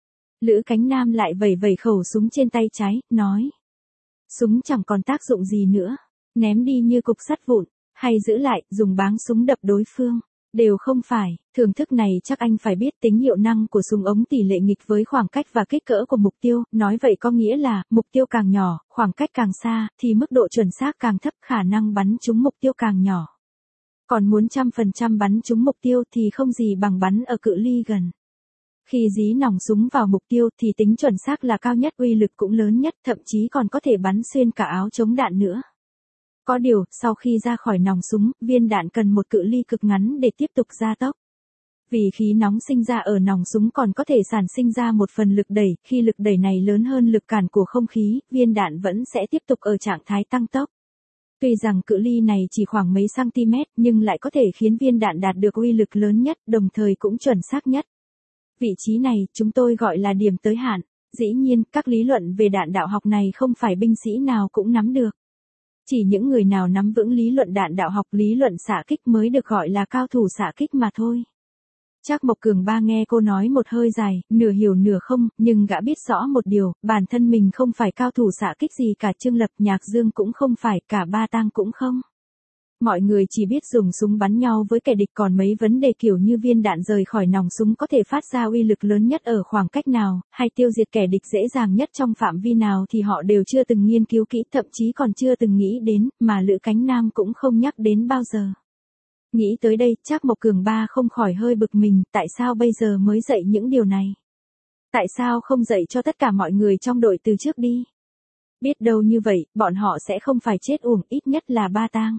Lữ Cánh Nam lại vẩy vẩy khẩu súng trên tay trái, nói. Súng chẳng còn tác dụng gì nữa, ném đi như cục sắt vụn, hay giữ lại, dùng báng súng đập đối phương, đều không phải. Thưởng thức này chắc anh phải biết tính hiệu năng của súng ống tỷ lệ nghịch với khoảng cách và kích cỡ của mục tiêu, nói vậy có nghĩa là, mục tiêu càng nhỏ, khoảng cách càng xa, thì mức độ chuẩn xác càng thấp, khả năng bắn trúng mục tiêu càng nhỏ. Còn muốn 100% bắn trúng mục tiêu thì không gì bằng bắn ở cự ly gần. Khi dí nòng súng vào mục tiêu thì tính chuẩn xác là cao nhất, uy lực cũng lớn nhất, thậm chí còn có thể bắn xuyên cả áo chống đạn nữa. Có điều, sau khi ra khỏi nòng súng, viên đạn cần một cự ly cực ngắn để tiếp tục gia tốc. Vì khí nóng sinh ra ở nòng súng còn có thể sản sinh ra một phần lực đẩy, khi lực đẩy này lớn hơn lực cản của không khí, viên đạn vẫn sẽ tiếp tục ở trạng thái tăng tốc. Tuy rằng cự ly này chỉ khoảng mấy cm, nhưng lại có thể khiến viên đạn đạt được uy lực lớn nhất, đồng thời cũng chuẩn xác nhất. Vị trí này, chúng tôi gọi là điểm tới hạn. Dĩ nhiên, các lý luận về đạn đạo học này không phải binh sĩ nào cũng nắm được. Chỉ những người nào nắm vững lý luận đạn đạo học, lý luận xạ kích mới được gọi là cao thủ xạ kích mà thôi. Trác Mộc Cường Ba nghe cô nói một hơi dài, nửa hiểu nửa không, nhưng gã biết rõ một điều, bản thân mình không phải cao thủ xạ kích gì cả, Trương Lập, Nhạc Dương cũng không phải, cả Ba Tang cũng không. Mọi người chỉ biết dùng súng bắn nhau với kẻ địch, còn mấy vấn đề kiểu như viên đạn rời khỏi nòng súng có thể phát ra uy lực lớn nhất ở khoảng cách nào, hay tiêu diệt kẻ địch dễ dàng nhất trong phạm vi nào thì họ đều chưa từng nghiên cứu kỹ, thậm chí còn chưa từng nghĩ đến, mà Lữ Cánh Nam cũng không nhắc đến bao giờ. Nghĩ tới đây, Trác Mộc Cường Ba không khỏi hơi bực mình, tại sao bây giờ mới dạy những điều này? Tại sao không dạy cho tất cả mọi người trong đội từ trước đi? Biết đâu như vậy, bọn họ sẽ không phải chết uổng, ít nhất là Ba Tang.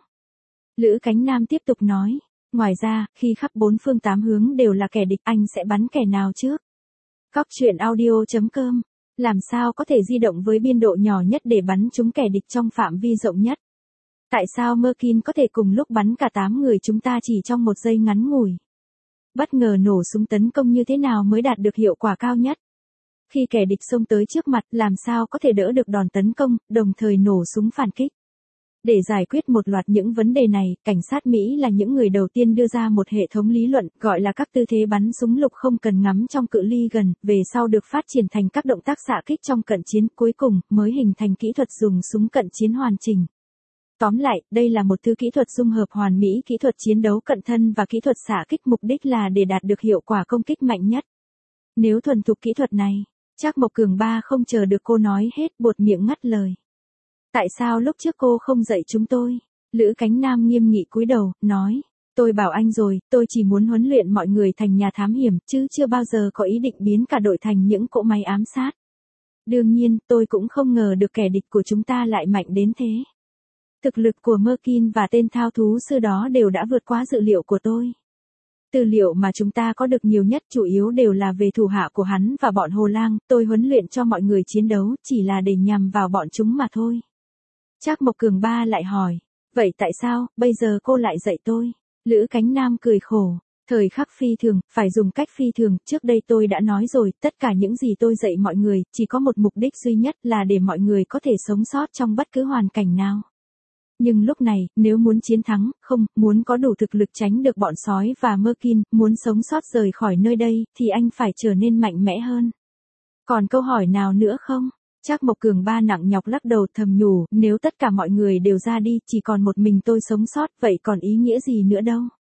Lữ Cánh Nam tiếp tục nói, ngoài ra, khi khắp bốn phương tám hướng đều là kẻ địch, anh sẽ bắn kẻ nào trước? Cóc truyện audio.com, làm sao có thể di động với biên độ nhỏ nhất để bắn trúng kẻ địch trong phạm vi rộng nhất? Tại sao Merkin có thể cùng lúc bắn cả 8 người chúng ta chỉ trong một giây ngắn ngủi? Bất ngờ nổ súng tấn công như thế nào mới đạt được hiệu quả cao nhất? Khi kẻ địch xông tới trước mặt, làm sao có thể đỡ được đòn tấn công, đồng thời nổ súng phản kích? Để giải quyết một loạt những vấn đề này, cảnh sát Mỹ là những người đầu tiên đưa ra một hệ thống lý luận, gọi là các tư thế bắn súng lục không cần ngắm trong cự ly gần, về sau được phát triển thành các động tác xạ kích trong cận chiến, cuối cùng, mới hình thành kỹ thuật dùng súng cận chiến hoàn chỉnh. Tóm lại, đây là một thứ kỹ thuật dung hợp hoàn mỹ, kỹ thuật chiến đấu cận thân và kỹ thuật xạ kích, mục đích là để đạt được hiệu quả công kích mạnh nhất. Nếu thuần thục kỹ thuật này, Trác Mộc Cường Ba không chờ được cô nói hết, buột miệng ngắt lời. Tại sao lúc trước cô không dạy chúng tôi? Lữ Cánh Nam nghiêm nghị cúi đầu, nói. Tôi bảo anh rồi, tôi chỉ muốn huấn luyện mọi người thành nhà thám hiểm, chứ chưa bao giờ có ý định biến cả đội thành những cỗ máy ám sát. Đương nhiên, tôi cũng không ngờ được kẻ địch của chúng ta lại mạnh đến thế. Thực lực của Merkin và tên thao thú sư đó đều đã vượt quá dự liệu của tôi. Tư liệu mà chúng ta có được nhiều nhất chủ yếu đều là về thủ hạ của hắn và bọn Hồ Lang, tôi huấn luyện cho mọi người chiến đấu chỉ là để nhằm vào bọn chúng mà thôi. Trác Mộc Cường Ba lại hỏi, vậy tại sao, bây giờ cô lại dạy tôi? Lữ Cánh Nam cười khổ, thời khắc phi thường, phải dùng cách phi thường, trước đây tôi đã nói rồi, tất cả những gì tôi dạy mọi người, chỉ có một mục đích duy nhất là để mọi người có thể sống sót trong bất cứ hoàn cảnh nào. Nhưng lúc này, nếu muốn chiến thắng, không, muốn có đủ thực lực tránh được bọn sói và Merkin, muốn sống sót rời khỏi nơi đây, thì anh phải trở nên mạnh mẽ hơn. Còn câu hỏi nào nữa không? Trác Mộc Cường Ba nặng nhọc lắc đầu thầm nhủ, nếu tất cả mọi người đều ra đi, chỉ còn một mình tôi sống sót, vậy còn ý nghĩa gì nữa đâu.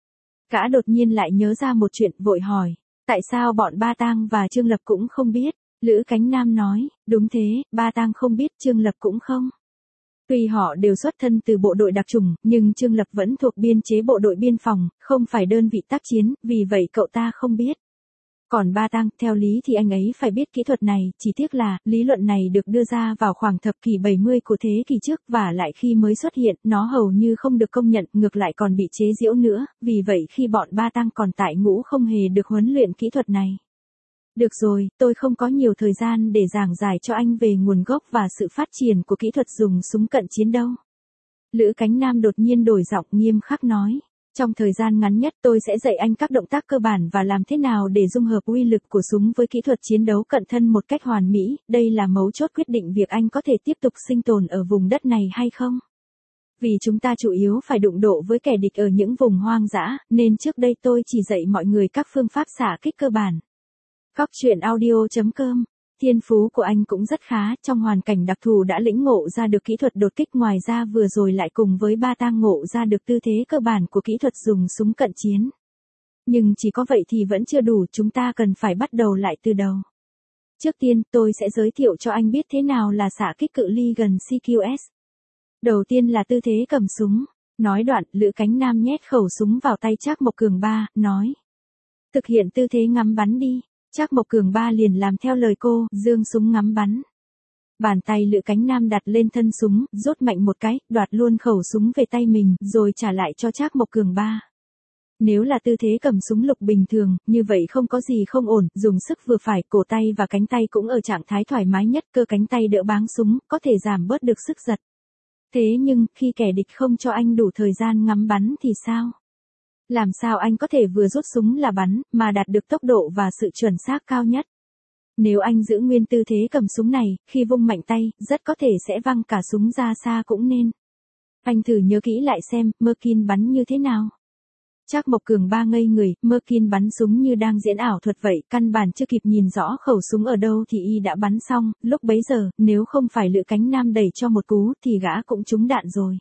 Gã đột nhiên lại nhớ ra một chuyện, vội hỏi, tại sao bọn Ba Tang và Trương Lập cũng không biết? Lữ Cánh Nam nói, đúng thế, Ba Tang không biết, Trương Lập cũng không. Tuy họ đều xuất thân từ bộ đội đặc chủng, nhưng Trương Lập vẫn thuộc biên chế bộ đội biên phòng, không phải đơn vị tác chiến, vì vậy cậu ta không biết. Còn Ba Tang, theo lý thì anh ấy phải biết kỹ thuật này, chỉ tiếc là, lý luận này được đưa ra vào khoảng thập kỷ 70 của thế kỷ trước, và lại khi mới xuất hiện, nó hầu như không được công nhận, ngược lại còn bị chế giễu nữa, vì vậy khi bọn Ba Tang còn tại ngũ không hề được huấn luyện kỹ thuật này. Được rồi, tôi không có nhiều thời gian để giảng giải cho anh về nguồn gốc và sự phát triển của kỹ thuật dùng súng cận chiến đâu. Lữ Cánh Nam đột nhiên đổi giọng, nghiêm khắc nói. Trong thời gian ngắn nhất tôi sẽ dạy anh các động tác cơ bản và làm thế nào để dung hợp uy lực của súng với kỹ thuật chiến đấu cận thân một cách hoàn mỹ, đây là mấu chốt quyết định việc anh có thể tiếp tục sinh tồn ở vùng đất này hay không. Vì chúng ta chủ yếu phải đụng độ với kẻ địch ở những vùng hoang dã, nên trước đây tôi chỉ dạy mọi người các phương pháp xạ kích cơ bản. Cóc truyện audio.com. Thiên phú của anh cũng rất khá, trong hoàn cảnh đặc thù đã lĩnh ngộ ra được kỹ thuật đột kích, ngoài ra vừa rồi lại cùng với Ba Tang ngộ ra được tư thế cơ bản của kỹ thuật dùng súng cận chiến. Nhưng chỉ có vậy thì vẫn chưa đủ, chúng ta cần phải bắt đầu lại từ đầu. Trước tiên, tôi sẽ giới thiệu cho anh biết thế nào là xạ kích cự ly gần CQS. Đầu tiên là tư thế cầm súng. Nói đoạn, Lữ Cánh Nam nhét khẩu súng vào tay Trác Mộc Cường Ba, nói. Thực hiện tư thế ngắm bắn đi. Trác Mộc Cường Ba liền làm theo lời cô, giương súng ngắm bắn. Bàn tay Lữ Cánh Nam đặt lên thân súng, rốt mạnh một cái, đoạt luôn khẩu súng về tay mình, rồi trả lại cho Trác Mộc Cường Ba. Nếu là tư thế cầm súng lục bình thường, như vậy không có gì không ổn, dùng sức vừa phải, cổ tay và cánh tay cũng ở trạng thái thoải mái nhất, cơ cánh tay đỡ báng súng, có thể giảm bớt được sức giật. Thế nhưng, khi kẻ địch không cho anh đủ thời gian ngắm bắn thì sao? Làm sao anh có thể vừa rút súng là bắn, mà đạt được tốc độ và sự chuẩn xác cao nhất? Nếu anh giữ nguyên tư thế cầm súng này, khi vung mạnh tay, rất có thể sẽ văng cả súng ra xa cũng nên. Anh thử nhớ kỹ lại xem, Merkin bắn như thế nào. Trác Mộc Cường Ba ngây người, Merkin bắn súng như đang diễn ảo thuật vậy, căn bản chưa kịp nhìn rõ khẩu súng ở đâu thì y đã bắn xong, lúc bấy giờ, nếu không phải Lữ Cánh Nam đẩy cho một cú, thì gã cũng trúng đạn rồi.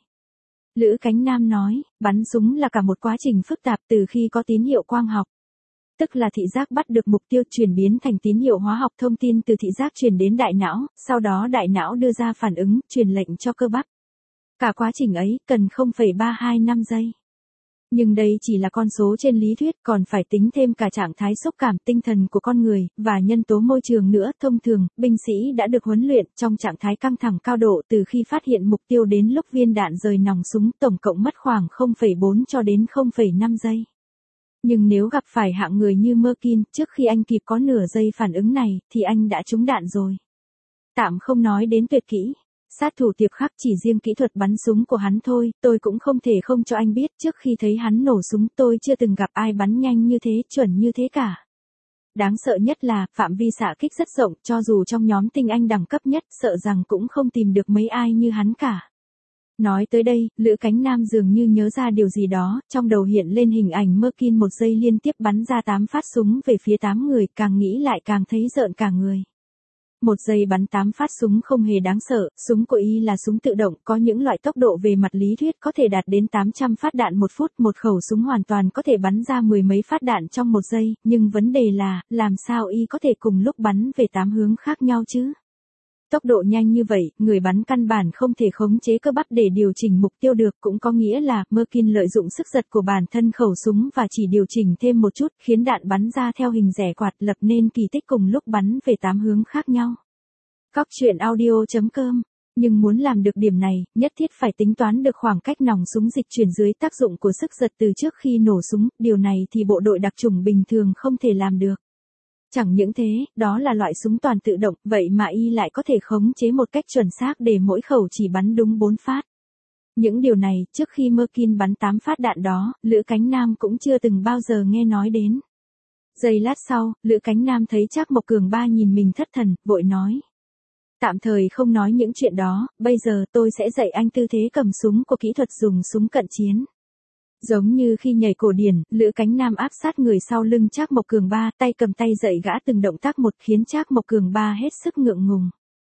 Lữ Cánh Nam nói, bắn súng là cả một quá trình phức tạp từ khi có tín hiệu quang học. Tức là thị giác bắt được mục tiêu chuyển biến thành tín hiệu hóa học, thông tin từ thị giác truyền đến đại não, sau đó đại não đưa ra phản ứng, truyền lệnh cho cơ bắp. Cả quá trình ấy cần 0,325 giây. Nhưng đây chỉ là con số trên lý thuyết, còn phải tính thêm cả trạng thái xúc cảm tinh thần của con người, và nhân tố môi trường nữa. Thông thường, binh sĩ đã được huấn luyện trong trạng thái căng thẳng cao độ từ khi phát hiện mục tiêu đến lúc viên đạn rời nòng súng, tổng cộng mất khoảng 0,4 cho đến 0,5 giây. Nhưng nếu gặp phải hạng người như Merkin, trước khi anh kịp có nửa giây phản ứng này, thì anh đã trúng đạn rồi. Tạm không nói đến tuyệt kỹ. Sát thủ Tiệp Khắc, chỉ riêng kỹ thuật bắn súng của hắn thôi, tôi cũng không thể không cho anh biết, trước khi thấy hắn nổ súng tôi chưa từng gặp ai bắn nhanh như thế, chuẩn như thế cả. Đáng sợ nhất là, phạm vi xạ kích rất rộng, cho dù trong nhóm tinh anh đẳng cấp nhất, sợ rằng cũng không tìm được mấy ai như hắn cả. Nói tới đây, Lữ Cánh Nam dường như nhớ ra điều gì đó, trong đầu hiện lên hình ảnh Merkin một giây liên tiếp bắn ra 8 phát súng về phía 8 người, càng nghĩ lại càng thấy rợn cả người. Một giây bắn 8 phát súng không hề đáng sợ, súng của y là súng tự động, có những loại tốc độ về mặt lý thuyết có thể đạt đến 800 phát đạn một phút, một khẩu súng hoàn toàn có thể bắn ra mười mấy phát đạn trong một giây, nhưng vấn đề là, làm sao y có thể cùng lúc bắn về 8 hướng khác nhau chứ? Tốc độ nhanh như vậy, người bắn căn bản không thể khống chế cơ bắp để điều chỉnh mục tiêu được, cũng có nghĩa là, Merkin lợi dụng sức giật của bản thân khẩu súng và chỉ điều chỉnh thêm một chút, khiến đạn bắn ra theo hình rẻ quạt, lập nên kỳ tích cùng lúc bắn về 8 hướng khác nhau. Cóc truyện audio.com. Nhưng muốn làm được điểm này, nhất thiết phải tính toán được khoảng cách nòng súng dịch chuyển dưới tác dụng của sức giật từ trước khi nổ súng, điều này thì bộ đội đặc chủng bình thường không thể làm được. Chẳng những thế, đó là loại súng toàn tự động, vậy mà y lại có thể khống chế một cách chuẩn xác để mỗi khẩu chỉ bắn đúng 4 phát. Những điều này, trước khi Merkin bắn 8 phát đạn đó, Lữ Cánh Nam cũng chưa từng bao giờ nghe nói đến. Giây lát sau, Lữ Cánh Nam thấy Trác Mộc Cường Ba nhìn mình thất thần, vội nói. Tạm thời không nói những chuyện đó, bây giờ tôi sẽ dạy anh tư thế cầm súng của kỹ thuật dùng súng cận chiến. Giống như khi nhảy cổ điển, Lữ Cánh Nam áp sát người sau lưng Trác Mộc Cường Ba, tay cầm tay dạy gã từng động tác một, khiến Trác Mộc Cường Ba hết sức ngượng ngùng.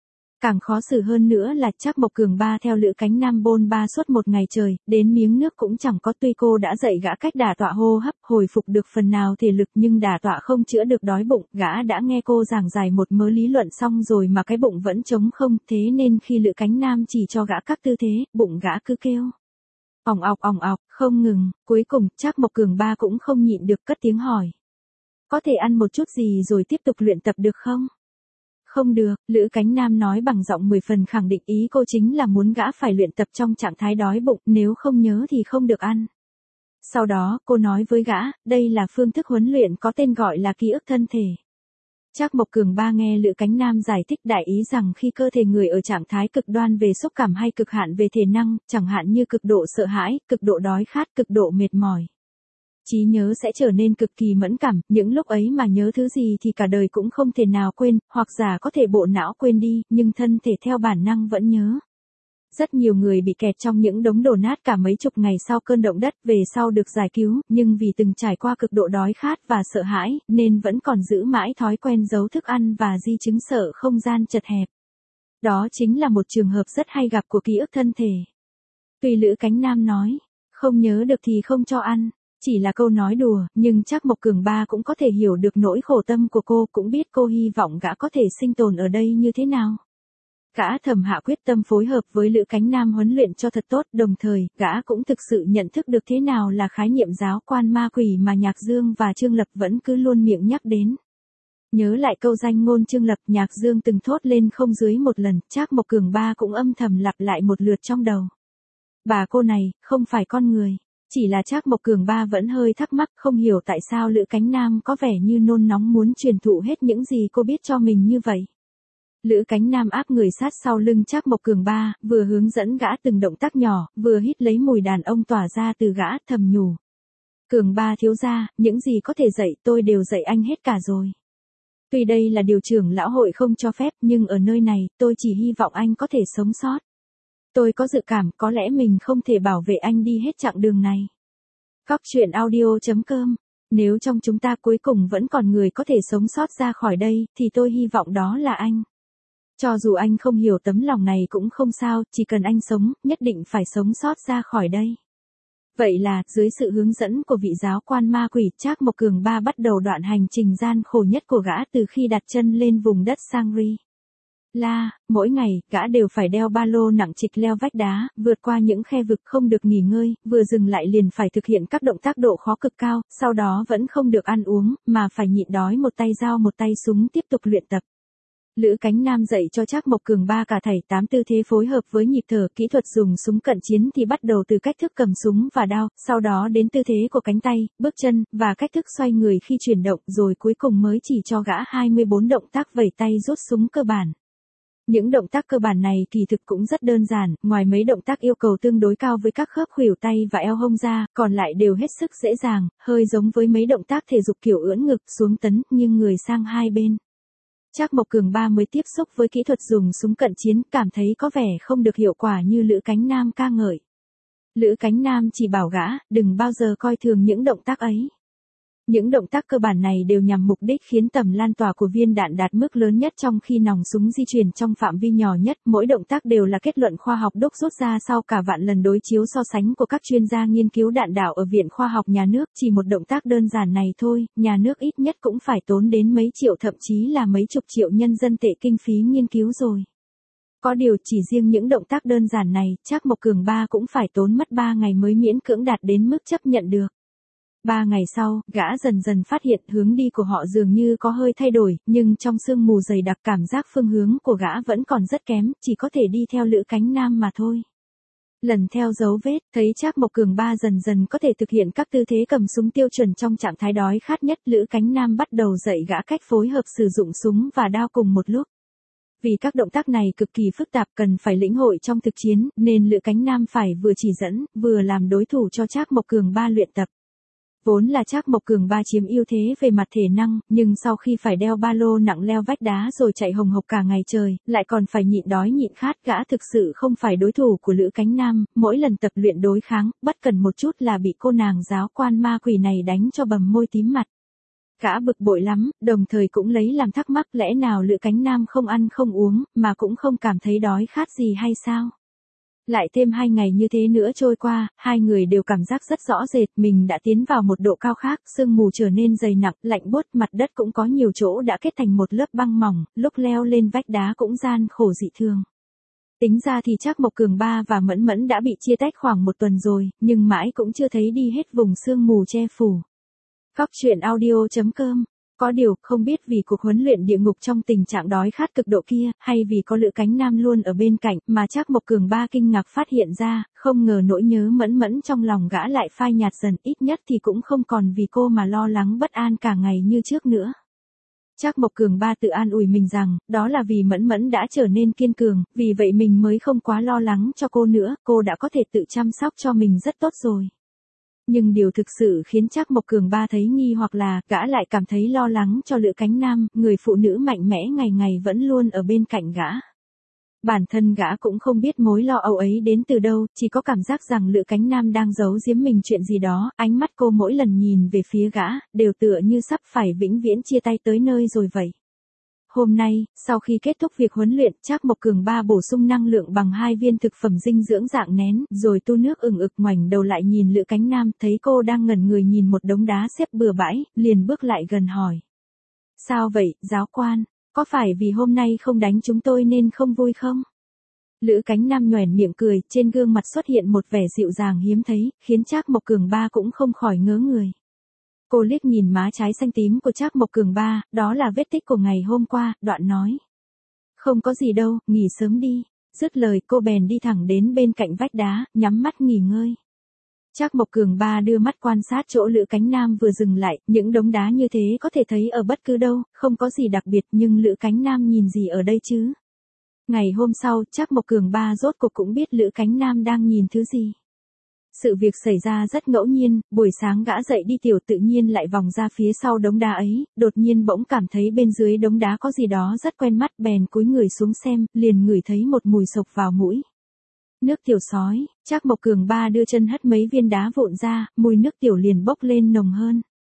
Càng khó xử hơn nữa là Trác Mộc Cường Ba theo Lữ Cánh Nam bôn ba suốt một ngày trời, đến miếng nước cũng chẳng có. Tuy cô đã dạy gã cách đả tọa hô hấp, hồi phục được phần nào thể lực, nhưng đả tọa không chữa được đói bụng. Gã đã nghe cô giảng giải một mớ lý luận xong rồi mà cái bụng vẫn trống không, thế nên khi Lữ Cánh Nam chỉ cho gã các tư thế, bụng gã cứ kêu ỏng ọc không ngừng. Cuối cùng Trác Mộc Cường Ba cũng không nhịn được cất tiếng hỏi: có thể ăn một chút gì rồi tiếp tục luyện tập được không? Không được, Lữ Cánh Nam nói bằng giọng 10 phần khẳng định, ý cô chính là muốn gã phải luyện tập trong trạng thái đói bụng, nếu không nhớ thì không được ăn. Sau đó, cô nói với gã, đây là phương thức huấn luyện có tên gọi là ký ức thân thể. Trác Mộc Cường Ba nghe Lữ Cánh Nam giải thích đại ý rằng khi cơ thể người ở trạng thái cực đoan về xúc cảm hay cực hạn về thể năng, chẳng hạn như cực độ sợ hãi, cực độ đói khát, cực độ mệt mỏi, trí nhớ sẽ trở nên cực kỳ mẫn cảm, những lúc ấy mà nhớ thứ gì thì cả đời cũng không thể nào quên, hoặc giả có thể bộ não quên đi, nhưng thân thể theo bản năng vẫn nhớ. Rất nhiều người bị kẹt trong những đống đổ nát cả mấy chục ngày sau cơn động đất, về sau được giải cứu, nhưng vì từng trải qua cực độ đói khát và sợ hãi, nên vẫn còn giữ mãi thói quen giấu thức ăn và di chứng sợ không gian chật hẹp. Đó chính là một trường hợp rất hay gặp của ký ức thân thể. Tuy Lữ Cánh Nam nói, không nhớ được thì không cho ăn, chỉ là câu nói đùa, nhưng Trác Mộc Cường Ba cũng có thể hiểu được nỗi khổ tâm của cô, cũng biết cô hy vọng gã có thể sinh tồn ở đây như thế nào. Gã thầm hạ quyết tâm phối hợp với Lữ Cánh Nam huấn luyện cho thật tốt, đồng thời, gã cũng thực sự nhận thức được thế nào là khái niệm giáo quan ma quỷ mà Nhạc Dương và Trương Lập vẫn cứ luôn miệng nhắc đến. Nhớ lại câu danh ngôn Trương Lập, Nhạc Dương từng thốt lên không dưới một lần, Trác Mộc Cường Ba cũng âm thầm lặp lại một lượt trong đầu. Bà cô này, không phải con người. Chỉ là Trác Mộc Cường Ba vẫn hơi thắc mắc, không hiểu tại sao Lữ Cánh Nam có vẻ như nôn nóng muốn truyền thụ hết những gì cô biết cho mình như vậy. Lữ Cánh Nam áp người sát sau lưng Trác Mộc Cường Ba, vừa hướng dẫn gã từng động tác nhỏ, vừa hít lấy mùi đàn ông tỏa ra từ gã, thầm nhủ. Cường Ba thiếu gia, những gì có thể dạy tôi đều dạy anh hết cả rồi. Tuy đây là điều trưởng lão hội không cho phép, nhưng ở nơi này, tôi chỉ hy vọng anh có thể sống sót. Tôi có dự cảm có lẽ mình không thể bảo vệ anh đi hết chặng đường này. Góc truyện audio.com. Nếu trong chúng ta cuối cùng vẫn còn người có thể sống sót ra khỏi đây, thì tôi hy vọng đó là anh. Cho dù anh không hiểu tấm lòng này cũng không sao, chỉ cần anh sống, nhất định phải sống sót ra khỏi đây. Vậy là, dưới sự hướng dẫn của vị giáo quan ma quỷ, Trác Mộc Cường Ba bắt đầu đoạn hành trình gian khổ nhất của gã từ khi đặt chân lên vùng đất Sangri. Mỗi ngày, gã đều phải đeo ba lô nặng trịch leo vách đá, vượt qua những khe vực không được nghỉ ngơi, vừa dừng lại liền phải thực hiện các động tác độ khó cực cao, sau đó vẫn không được ăn uống, mà phải nhịn đói, một tay dao một tay súng tiếp tục luyện tập. Lữ Cánh Nam dạy cho Trác Mộc Cường Ba cả thảy 8 tư thế phối hợp với nhịp thở, kỹ thuật dùng súng cận chiến thì bắt đầu từ cách thức cầm súng và đao, sau đó đến tư thế của cánh tay, bước chân, và cách thức xoay người khi chuyển động, rồi cuối cùng mới chỉ cho gã 24 động tác vẩy tay rút súng cơ bản. Những động tác cơ bản này kỳ thực cũng rất đơn giản, ngoài mấy động tác yêu cầu tương đối cao với các khớp khuỷu tay và eo hông ra, còn lại đều hết sức dễ dàng, hơi giống với mấy động tác thể dục kiểu ưỡn ngực, xuống tấn, nghiêng người sang hai bên. Trác Mộc Cường Ba mới tiếp xúc với kỹ thuật dùng súng cận chiến, cảm thấy có vẻ không được hiệu quả như Lữ Cánh Nam ca ngợi. Lữ Cánh Nam chỉ bảo gã, đừng bao giờ coi thường những động tác ấy. Những động tác cơ bản này đều nhằm mục đích khiến tầm lan tỏa của viên đạn đạt mức lớn nhất trong khi nòng súng di chuyển trong phạm vi nhỏ nhất. Mỗi động tác đều là kết luận khoa học đúc rút ra sau cả vạn lần đối chiếu so sánh của các chuyên gia nghiên cứu đạn đạo ở Viện Khoa học Nhà nước. Chỉ một động tác đơn giản này thôi, nhà nước ít nhất cũng phải tốn đến mấy triệu, thậm chí là mấy chục triệu nhân dân tệ kinh phí nghiên cứu rồi. Có điều chỉ riêng những động tác đơn giản này, Trác Mộc Cường Ba cũng phải tốn mất 3 ngày mới miễn cưỡng đạt đến mức chấp nhận được. 3 ngày sau, gã dần dần phát hiện hướng đi của họ dường như có hơi thay đổi, nhưng trong sương mù dày đặc cảm giác phương hướng của gã vẫn còn rất kém, chỉ có thể đi theo Lữ Cánh Nam mà thôi. Lần theo dấu vết, thấy Trác Mộc Cường Ba dần dần có thể thực hiện các tư thế cầm súng tiêu chuẩn trong trạng thái đói khát nhất, Lữ Cánh Nam bắt đầu dạy gã cách phối hợp sử dụng súng và đao cùng một lúc. Vì các động tác này cực kỳ phức tạp, cần phải lĩnh hội trong thực chiến, nên Lữ Cánh Nam phải vừa chỉ dẫn, vừa làm đối thủ cho Trác Mộc Cường Ba luyện tập. Vốn là Trác Mộc Cường Ba chiếm ưu thế về mặt thể năng, nhưng sau khi phải đeo ba lô nặng leo vách đá rồi chạy hồng hộc cả ngày trời, lại còn phải nhịn đói nhịn khát, gã thực sự không phải đối thủ của Lữ Cánh Nam, mỗi lần tập luyện đối kháng, bất cần một chút là bị cô nàng giáo quan ma quỷ này đánh cho bầm môi tím mặt. Gã bực bội lắm, đồng thời cũng lấy làm thắc mắc lẽ nào Lữ Cánh Nam không ăn không uống, mà cũng không cảm thấy đói khát gì hay sao? Lại thêm 2 ngày như thế nữa trôi qua, hai người đều cảm giác rất rõ rệt mình đã tiến vào một độ cao khác, sương mù trở nên dày nặng, lạnh buốt, mặt đất cũng có nhiều chỗ đã kết thành một lớp băng mỏng, lúc leo lên vách đá cũng gian khổ dị thường. Tính ra thì chắc Mộc Cường Ba và Mẫn Mẫn đã bị chia tách khoảng 1 tuần rồi, nhưng mãi cũng chưa thấy đi hết vùng sương mù che phủ. Góc truyện audio.com. Có điều, không biết vì cuộc huấn luyện địa ngục trong tình trạng đói khát cực độ kia, hay vì có Lữ Cánh Nam luôn ở bên cạnh, mà chắc Mộc Cường Ba kinh ngạc phát hiện ra, không ngờ nỗi nhớ Mẫn Mẫn trong lòng gã lại phai nhạt dần, ít nhất thì cũng không còn vì cô mà lo lắng bất an cả ngày như trước nữa. Trác Mộc Cường Ba tự an ủi mình rằng, đó là vì Mẫn Mẫn đã trở nên kiên cường, vì vậy mình mới không quá lo lắng cho cô nữa, cô đã có thể tự chăm sóc cho mình rất tốt rồi. Nhưng điều thực sự khiến Trác Mộc Cường Ba thấy nghi hoặc là, gã lại cảm thấy lo lắng cho Lữ Cánh Nam, người phụ nữ mạnh mẽ ngày ngày vẫn luôn ở bên cạnh gã. Bản thân gã cũng không biết mối lo âu ấy đến từ đâu, chỉ có cảm giác rằng Lữ Cánh Nam đang giấu giếm mình chuyện gì đó, ánh mắt cô mỗi lần nhìn về phía gã, đều tựa như sắp phải vĩnh viễn chia tay tới nơi rồi vậy. Hôm nay, sau khi kết thúc việc huấn luyện, Trác Mộc Cường Ba bổ sung năng lượng bằng 2 viên thực phẩm dinh dưỡng dạng nén, rồi tu nước ừng ực, ngoảnh đầu lại nhìn Lữ Cánh Nam, thấy cô đang ngẩn người nhìn một đống đá xếp bừa bãi, liền bước lại gần hỏi. Sao vậy, giáo quan? Có phải vì hôm nay không đánh chúng tôi nên không vui không? Lữ Cánh Nam nhoẻn miệng cười, trên gương mặt xuất hiện một vẻ dịu dàng hiếm thấy, khiến Trác Mộc Cường Ba cũng không khỏi ngớ người. Cô liếc nhìn má trái xanh tím của Trác Mộc Cường Ba, đó là vết tích của ngày hôm qua, đoạn nói. Không có gì đâu, nghỉ sớm đi. Dứt lời cô bèn đi thẳng đến bên cạnh vách đá, nhắm mắt nghỉ ngơi. Trác Mộc Cường Ba đưa mắt quan sát chỗ Lữ Cánh Nam vừa dừng lại, những đống đá như thế có thể thấy ở bất cứ đâu, không có gì đặc biệt, nhưng Lữ Cánh Nam nhìn gì ở đây chứ? Ngày hôm sau, Trác Mộc Cường Ba rốt cuộc cũng biết Lữ Cánh Nam đang nhìn thứ gì. Sự việc xảy ra rất ngẫu nhiên, buổi sáng gã dậy đi tiểu tự nhiên lại vòng ra phía sau đống đá ấy, đột nhiên bỗng cảm thấy bên dưới đống đá có gì đó rất quen mắt, bèn cúi người xuống xem, liền ngửi thấy một mùi sộc vào mũi. Nước tiểu sói. Trác Mộc Cường Ba đưa chân hất mấy viên đá vụn ra, mùi nước tiểu liền bốc lên nồng hơn.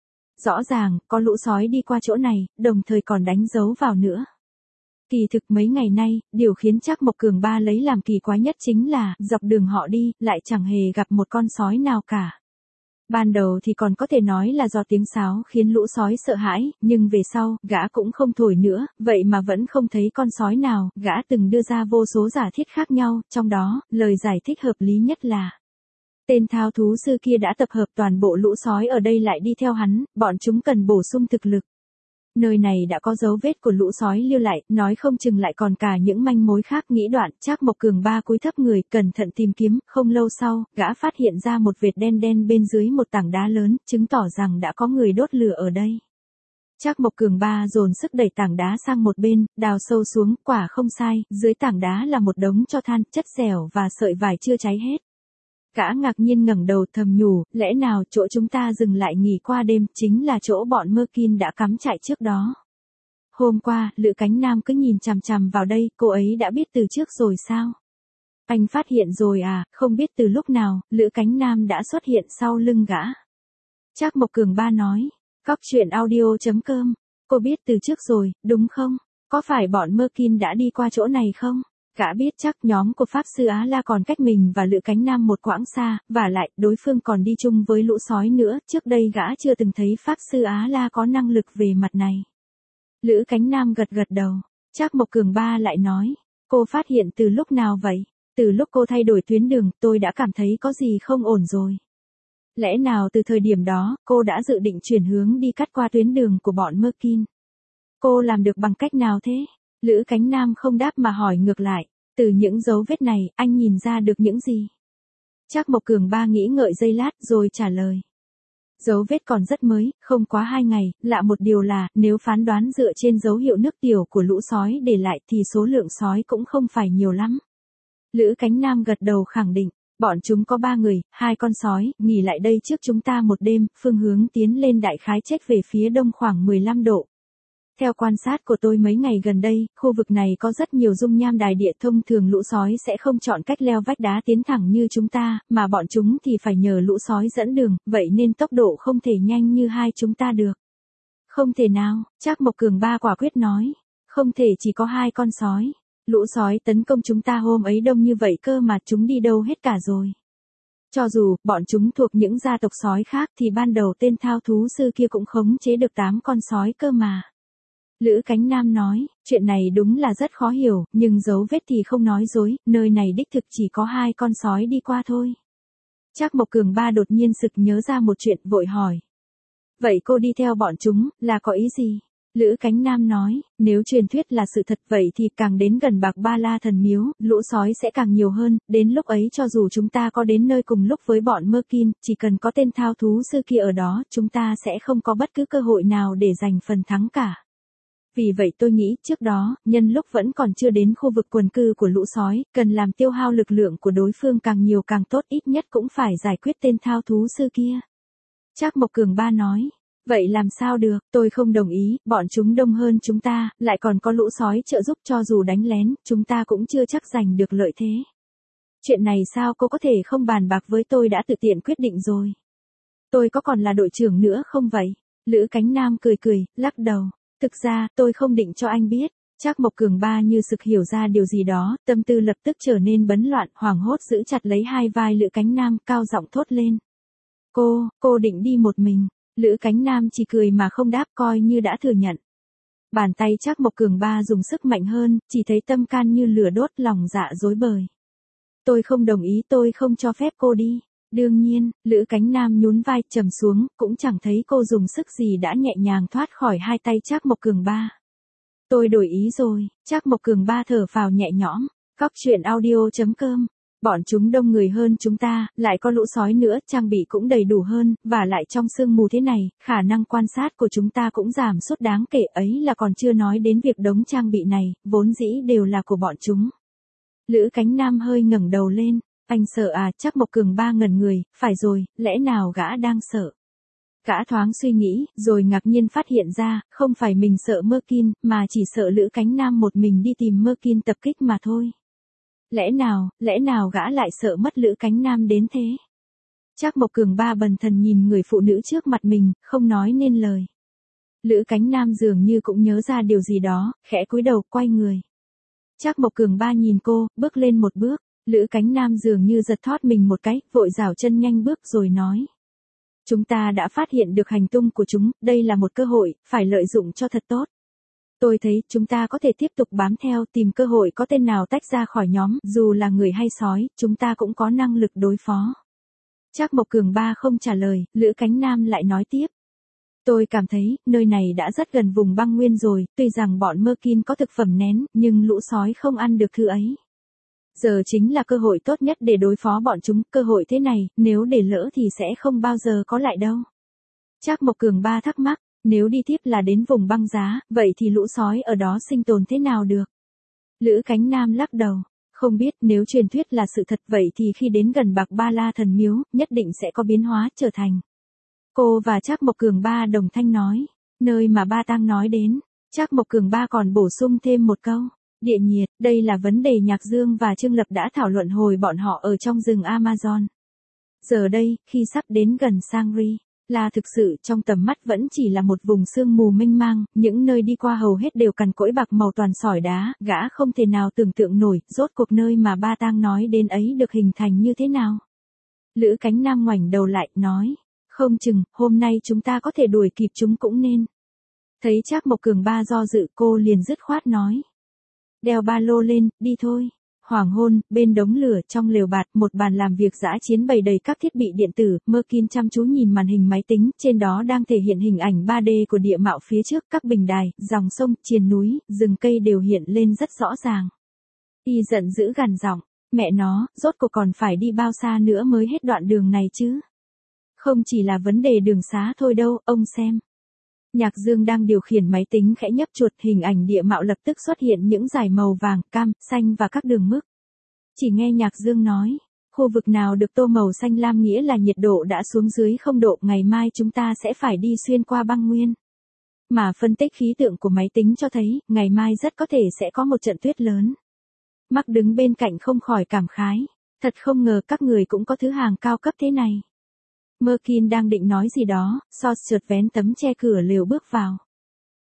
Rõ ràng, có lũ sói đi qua chỗ này, đồng thời còn đánh dấu vào nữa. Kỳ thực mấy ngày nay, điều khiến Trác Mộc Cường Ba lấy làm kỳ quái nhất chính là, dọc đường họ đi, lại chẳng hề gặp một con sói nào cả. Ban đầu thì còn có thể nói là do tiếng sáo khiến lũ sói sợ hãi, nhưng về sau, gã cũng không thổi nữa, vậy mà vẫn không thấy con sói nào, gã từng đưa ra vô số giả thiết khác nhau, trong đó, lời giải thích hợp lý nhất là tên thao thú sư kia đã tập hợp toàn bộ lũ sói ở đây lại đi theo hắn, bọn chúng cần bổ sung thực lực. Nơi này đã có dấu vết của lũ sói lưu lại, nói không chừng lại còn cả những manh mối khác. Nghĩ đoạn, Trác Mộc Cường Ba cúi thấp người, cẩn thận tìm kiếm, không lâu sau, gã phát hiện ra một vệt đen đen bên dưới một tảng đá lớn, chứng tỏ rằng đã có người đốt lửa ở đây. Trác Mộc Cường Ba dồn sức đẩy tảng đá sang một bên, đào sâu xuống, quả không sai, dưới tảng đá là một đống tro than, chất dẻo và sợi vải chưa cháy hết. Gã ngạc nhiên ngẩng đầu thầm nhủ, lẽ nào chỗ chúng ta dừng lại nghỉ qua đêm chính là chỗ bọn Merkin đã cắm trại trước đó. Hôm qua, Lữ Cánh Nam cứ nhìn chằm chằm vào đây, cô ấy đã biết từ trước rồi sao? Anh phát hiện rồi à, không biết từ lúc nào, Lữ Cánh Nam đã xuất hiện sau lưng gã. Trác Mộc Cường Ba nói, góc truyện audio.com, cô biết từ trước rồi, đúng không? Có phải bọn Merkin đã đi qua chỗ này không? Gã biết chắc nhóm của Pháp Sư Á La còn cách mình và Lữ Cánh Nam một quãng xa, và lại, đối phương còn đi chung với lũ sói nữa, trước đây gã chưa từng thấy Pháp Sư Á La có năng lực về mặt này. Lữ Cánh Nam gật gật đầu, Trác Mộc Cường Ba lại nói, cô phát hiện từ lúc nào vậy? Từ lúc cô thay đổi tuyến đường, tôi đã cảm thấy có gì không ổn rồi. Lẽ nào từ thời điểm đó, cô đã dự định chuyển hướng đi cắt qua tuyến đường của bọn Merkin? Cô làm được bằng cách nào thế? Lữ Cánh Nam không đáp mà hỏi ngược lại, từ những dấu vết này, anh nhìn ra được những gì? Trác Mộc Cường Ba nghĩ ngợi giây lát rồi trả lời. Dấu vết còn rất mới, không quá 2 ngày, lạ một điều là, nếu phán đoán dựa trên dấu hiệu nước tiểu của lũ sói để lại thì số lượng sói cũng không phải nhiều lắm. Lữ Cánh Nam gật đầu khẳng định, bọn chúng có 3 người, 2 con sói, nghỉ lại đây trước chúng ta một đêm, phương hướng tiến lên đại khái chếch về phía đông khoảng 15 độ. Theo quan sát của tôi mấy ngày gần đây, khu vực này có rất nhiều dung nham đài địa, thông thường lũ sói sẽ không chọn cách leo vách đá tiến thẳng như chúng ta, mà bọn chúng thì phải nhờ lũ sói dẫn đường, vậy nên tốc độ không thể nhanh như hai chúng ta được. Không thể nào, Trác Mộc Cường Ba quả quyết nói. Không thể chỉ có 2 con sói. Lũ sói tấn công chúng ta hôm ấy đông như vậy cơ mà chúng đi đâu hết cả rồi. Cho dù bọn chúng thuộc những gia tộc sói khác thì ban đầu tên thao thú sư kia cũng khống chế được 8 con sói cơ mà. Lữ Cánh Nam nói, chuyện này đúng là rất khó hiểu, nhưng dấu vết thì không nói dối, nơi này đích thực chỉ có 2 con sói đi qua thôi. Trác Mộc Cường Ba đột nhiên sực nhớ ra một chuyện, vội hỏi. Vậy cô đi theo bọn chúng, là có ý gì? Lữ Cánh Nam nói, nếu truyền thuyết là sự thật vậy thì càng đến gần Bạc Ba La Thần Miếu, lũ sói sẽ càng nhiều hơn, đến lúc ấy cho dù chúng ta có đến nơi cùng lúc với bọn Merkin, chỉ cần có tên thao thú sư kia ở đó, chúng ta sẽ không có bất cứ cơ hội nào để giành phần thắng cả. Vì vậy tôi nghĩ, trước đó, nhân lúc vẫn còn chưa đến khu vực quần cư của lũ sói, cần làm tiêu hao lực lượng của đối phương càng nhiều càng tốt, ít nhất cũng phải giải quyết tên thao thú sư kia. Trác Mộc Cường Ba nói. Vậy làm sao được, tôi không đồng ý, bọn chúng đông hơn chúng ta, lại còn có lũ sói trợ giúp, cho dù đánh lén, chúng ta cũng chưa chắc giành được lợi thế. Chuyện này sao cô có thể không bàn bạc với tôi, đã tự tiện quyết định rồi. Tôi có còn là đội trưởng nữa không vậy? Lữ Cánh Nam cười cười, lắc đầu. Thực ra, tôi không định cho anh biết. Trác Mộc Cường Ba như sực hiểu ra điều gì đó, tâm tư lập tức trở nên bấn loạn, hoảng hốt giữ chặt lấy hai vai Lữ Cánh Nam, cao giọng thốt lên. Cô định đi một mình. Lữ Cánh Nam chỉ cười mà không đáp, coi như đã thừa nhận. Bàn tay Trác Mộc Cường Ba dùng sức mạnh hơn, chỉ thấy tâm can như lửa đốt, lòng dạ rối bời. Tôi không đồng ý, tôi không cho phép cô đi. Đương nhiên, Lữ Cánh Nam nhún vai trầm xuống, cũng chẳng thấy cô dùng sức gì đã nhẹ nhàng thoát khỏi hai tay Trác Mộc Cường Ba. Tôi đổi ý rồi. Trác Mộc Cường Ba thở phào nhẹ nhõm. Góc truyện audio.com. Bọn chúng đông người hơn chúng ta, lại có lũ sói nữa, trang bị cũng đầy đủ hơn, và lại trong sương mù thế này, khả năng quan sát của chúng ta cũng giảm sút đáng kể, ấy là còn chưa nói đến việc đống trang bị này, vốn dĩ đều là của bọn chúng. Lữ Cánh Nam hơi ngẩng đầu lên. Anh sợ à? Trác Mộc Cường Ba ngẩn người. Phải rồi, lẽ nào gã đang sợ? Gã thoáng suy nghĩ, rồi ngạc nhiên phát hiện ra, không phải mình sợ Merkin, mà chỉ sợ Lữ Cánh Nam một mình đi tìm Merkin tập kích mà thôi. Lẽ nào gã lại sợ mất Lữ Cánh Nam đến thế? Trác Mộc Cường Ba bần thần nhìn người phụ nữ trước mặt mình, không nói nên lời. Lữ Cánh Nam dường như cũng nhớ ra điều gì đó, khẽ cúi đầu, quay người. Trác Mộc Cường Ba nhìn cô, bước lên một bước. Lữ Cánh Nam dường như giật thót mình một cái, vội rảo chân nhanh bước rồi nói. Chúng ta đã phát hiện được hành tung của chúng, đây là một cơ hội, phải lợi dụng cho thật tốt. Tôi thấy chúng ta có thể tiếp tục bám theo, tìm cơ hội có tên nào tách ra khỏi nhóm, dù là người hay sói, chúng ta cũng có năng lực đối phó. Trác Mộc Cường Ba không trả lời, Lữ Cánh Nam lại nói tiếp. Tôi cảm thấy, nơi này đã rất gần vùng băng nguyên rồi, tuy rằng bọn Merkin có thực phẩm nén, nhưng lũ sói không ăn được thứ ấy. Giờ chính là cơ hội tốt nhất để đối phó bọn chúng, cơ hội thế này, nếu để lỡ thì sẽ không bao giờ có lại đâu. Trác Mộc Cường Ba thắc mắc, nếu đi tiếp là đến vùng băng giá, vậy thì lũ sói ở đó sinh tồn thế nào được? Lữ Cánh Nam lắc đầu, không biết, nếu truyền thuyết là sự thật vậy thì khi đến gần Bạc Ba La Thần Miếu, nhất định sẽ có biến hóa trở thành. Cô và Trác Mộc Cường Ba đồng thanh nói, nơi mà Ba Tang nói đến. Trác Mộc Cường Ba còn bổ sung thêm một câu. Địa nhiệt, đây là vấn đề Nhạc Dương và Trương Lập đã thảo luận hồi bọn họ ở trong rừng Amazon. Giờ đây, khi sắp đến gần Sangri, là thực sự trong tầm mắt vẫn chỉ là một vùng sương mù mênh mang, những nơi đi qua hầu hết đều cằn cỗi bạc màu toàn sỏi đá, gã không thể nào tưởng tượng nổi, rốt cuộc nơi mà Ba Tang nói đến ấy được hình thành như thế nào. Lữ Cánh Nam ngoảnh đầu lại, nói, không chừng, hôm nay chúng ta có thể đuổi kịp chúng cũng nên. Thấy Trác Mộc Cường Ba do dự, cô liền dứt khoát nói. Đeo ba lô lên, đi thôi. Hoàng hôn, bên đống lửa trong lều bạt, một bàn làm việc dã chiến bày đầy các thiết bị điện tử, Merkin chăm chú nhìn màn hình máy tính, trên đó đang thể hiện hình ảnh 3D của địa mạo phía trước, các bình đài, dòng sông, triền núi, rừng cây đều hiện lên rất rõ ràng. Y giận dữ gằn giọng, mẹ nó, rốt cuộc còn phải đi bao xa nữa mới hết đoạn đường này chứ? Không chỉ là vấn đề đường xá thôi đâu, ông xem. Nhạc Dương đang điều khiển máy tính khẽ nhấp chuột, hình ảnh địa mạo lập tức xuất hiện những dải màu vàng, cam, xanh và các đường mức. Chỉ nghe Nhạc Dương nói, khu vực nào được tô màu xanh lam nghĩa là nhiệt độ đã xuống dưới 0 độ, ngày mai chúng ta sẽ phải đi xuyên qua băng nguyên. Mà phân tích khí tượng của máy tính cho thấy, ngày mai rất có thể sẽ có một trận tuyết lớn. Mark đứng bên cạnh không khỏi cảm khái, thật không ngờ các người cũng có thứ hàng cao cấp thế này. Merkin đang định nói gì đó, Sos chợt vén tấm che cửa lều bước vào.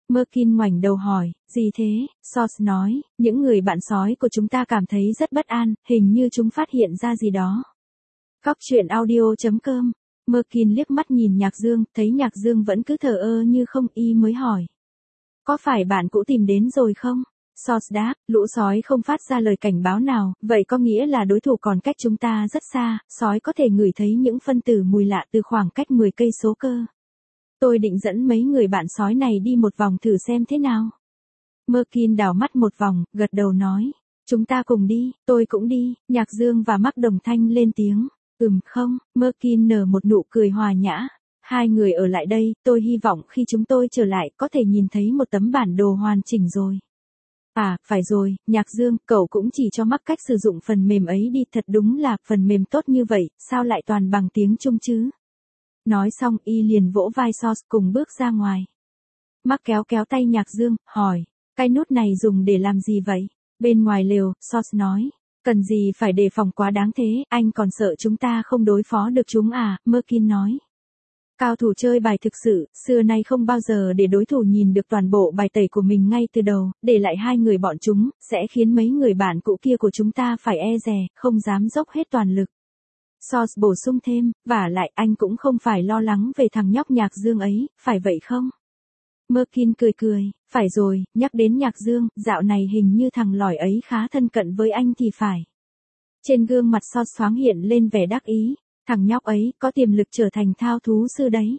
Merkin ngoảnh đầu hỏi, gì thế? Sos nói, những người bạn sói của chúng ta cảm thấy rất bất an, hình như chúng phát hiện ra gì đó. Cóc truyện audio.com. Merkin liếc mắt nhìn Nhạc Dương, thấy Nhạc Dương vẫn cứ thờ ơ như không, y mới hỏi. Có phải bạn cũ tìm đến rồi không? Sos đáp, lũ sói không phát ra lời cảnh báo nào, vậy có nghĩa là đối thủ còn cách chúng ta rất xa, sói có thể ngửi thấy những phân tử mùi lạ từ khoảng cách 10 cây số cơ. Tôi định dẫn mấy người bạn sói này đi một vòng thử xem thế nào. Merkin đảo mắt một vòng, gật đầu nói. Chúng ta cùng đi, tôi cũng đi, Nhạc Dương và Mark đồng thanh lên tiếng. Không, Merkin nở một nụ cười hòa nhã. Hai người ở lại đây, tôi hy vọng khi chúng tôi trở lại có thể nhìn thấy một tấm bản đồ hoàn chỉnh rồi. À, phải rồi, Nhạc Dương, cậu cũng chỉ cho Mark cách sử dụng phần mềm ấy đi, thật đúng là, phần mềm tốt như vậy, sao lại toàn bằng tiếng Trung chứ? Nói xong y liền vỗ vai Sos cùng bước ra ngoài. Mark kéo kéo tay Nhạc Dương, hỏi, cái nút này dùng để làm gì vậy? Bên ngoài lều, Sos nói, cần gì phải đề phòng quá đáng thế, anh còn sợ chúng ta không đối phó được chúng à, Merkin nói. Cao thủ chơi bài thực sự, xưa nay không bao giờ để đối thủ nhìn được toàn bộ bài tẩy của mình ngay từ đầu, để lại hai người bọn chúng, sẽ khiến mấy người bạn cũ kia của chúng ta phải e dè, không dám dốc hết toàn lực. Sos bổ sung thêm, vả lại anh cũng không phải lo lắng về thằng nhóc Nhạc Dương ấy, phải vậy không? Merkin cười cười, phải rồi, nhắc đến Nhạc Dương, dạo này hình như thằng lỏi ấy khá thân cận với anh thì phải. Trên gương mặt Sos thoáng hiện lên vẻ đắc ý, thằng nhóc ấy có tiềm lực trở thành thao thú sư đấy.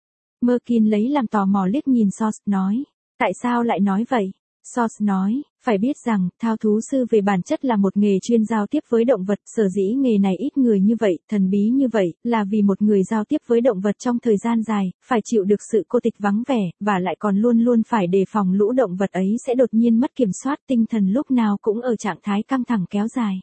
Merkin lấy làm tò mò liếc nhìn Sos, nói, tại sao lại nói vậy? Sos nói, phải biết rằng, thao thú sư về bản chất là một nghề chuyên giao tiếp với động vật, sở dĩ nghề này ít người như vậy, thần bí như vậy, là vì một người giao tiếp với động vật trong thời gian dài, phải chịu được sự cô tịch vắng vẻ, và lại còn luôn luôn phải đề phòng lũ động vật ấy sẽ đột nhiên mất kiểm soát, tinh thần lúc nào cũng ở trạng thái căng thẳng kéo dài.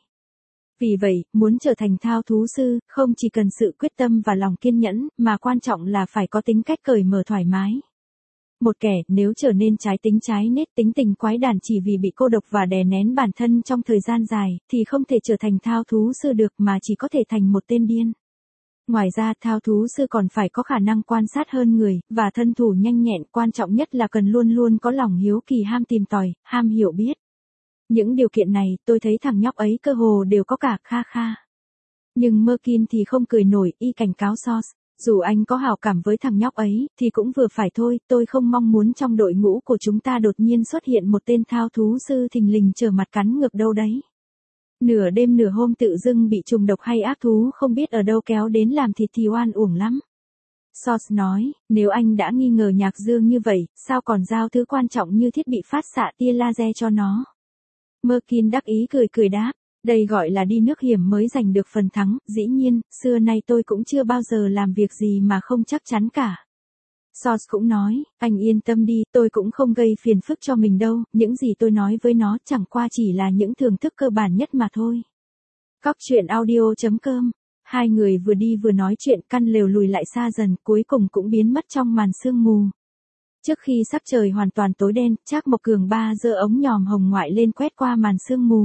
Vì vậy, muốn trở thành thao thú sư, không chỉ cần sự quyết tâm và lòng kiên nhẫn, mà quan trọng là phải có tính cách cởi mở thoải mái. Một kẻ nếu trở nên trái tính trái nết, tính tình quái đản chỉ vì bị cô độc và đè nén bản thân trong thời gian dài, thì không thể trở thành thao thú sư được mà chỉ có thể thành một tên điên. Ngoài ra thao thú sư còn phải có khả năng quan sát hơn người, và thân thủ nhanh nhẹn, quan trọng nhất là cần luôn luôn có lòng hiếu kỳ, ham tìm tòi, ham hiểu biết. Những điều kiện này, tôi thấy thằng nhóc ấy cơ hồ đều có cả, kha kha. Nhưng Merkin thì không cười nổi, y cảnh cáo Sos. Dù anh có hảo cảm với thằng nhóc ấy, thì cũng vừa phải thôi, tôi không mong muốn trong đội ngũ của chúng ta đột nhiên xuất hiện một tên thao thú sư thình lình trở mặt cắn ngược đâu đấy. Nửa đêm nửa hôm tự dưng bị trùng độc hay ác thú không biết ở đâu kéo đến làm thịt thì oan uổng lắm. Sos nói, nếu anh đã nghi ngờ Nhạc Dương như vậy, sao còn giao thứ quan trọng như thiết bị phát xạ tia laser cho nó? Merkin đắc ý cười cười đáp, đây gọi là đi nước hiểm mới giành được phần thắng, dĩ nhiên, xưa nay tôi cũng chưa bao giờ làm việc gì mà không chắc chắn cả. Sos cũng nói, anh yên tâm đi, tôi cũng không gây phiền phức cho mình đâu, những gì tôi nói với nó chẳng qua chỉ là những thưởng thức cơ bản nhất mà thôi. Cóc truyện audio.com. Hai người vừa đi vừa nói chuyện, căn lều lùi lại xa dần, cuối cùng cũng biến mất trong màn sương mù. Trước khi sắc trời hoàn toàn tối đen, Trác Mộc Cường ba giơ ống nhòm hồng ngoại lên quét qua màn sương mù.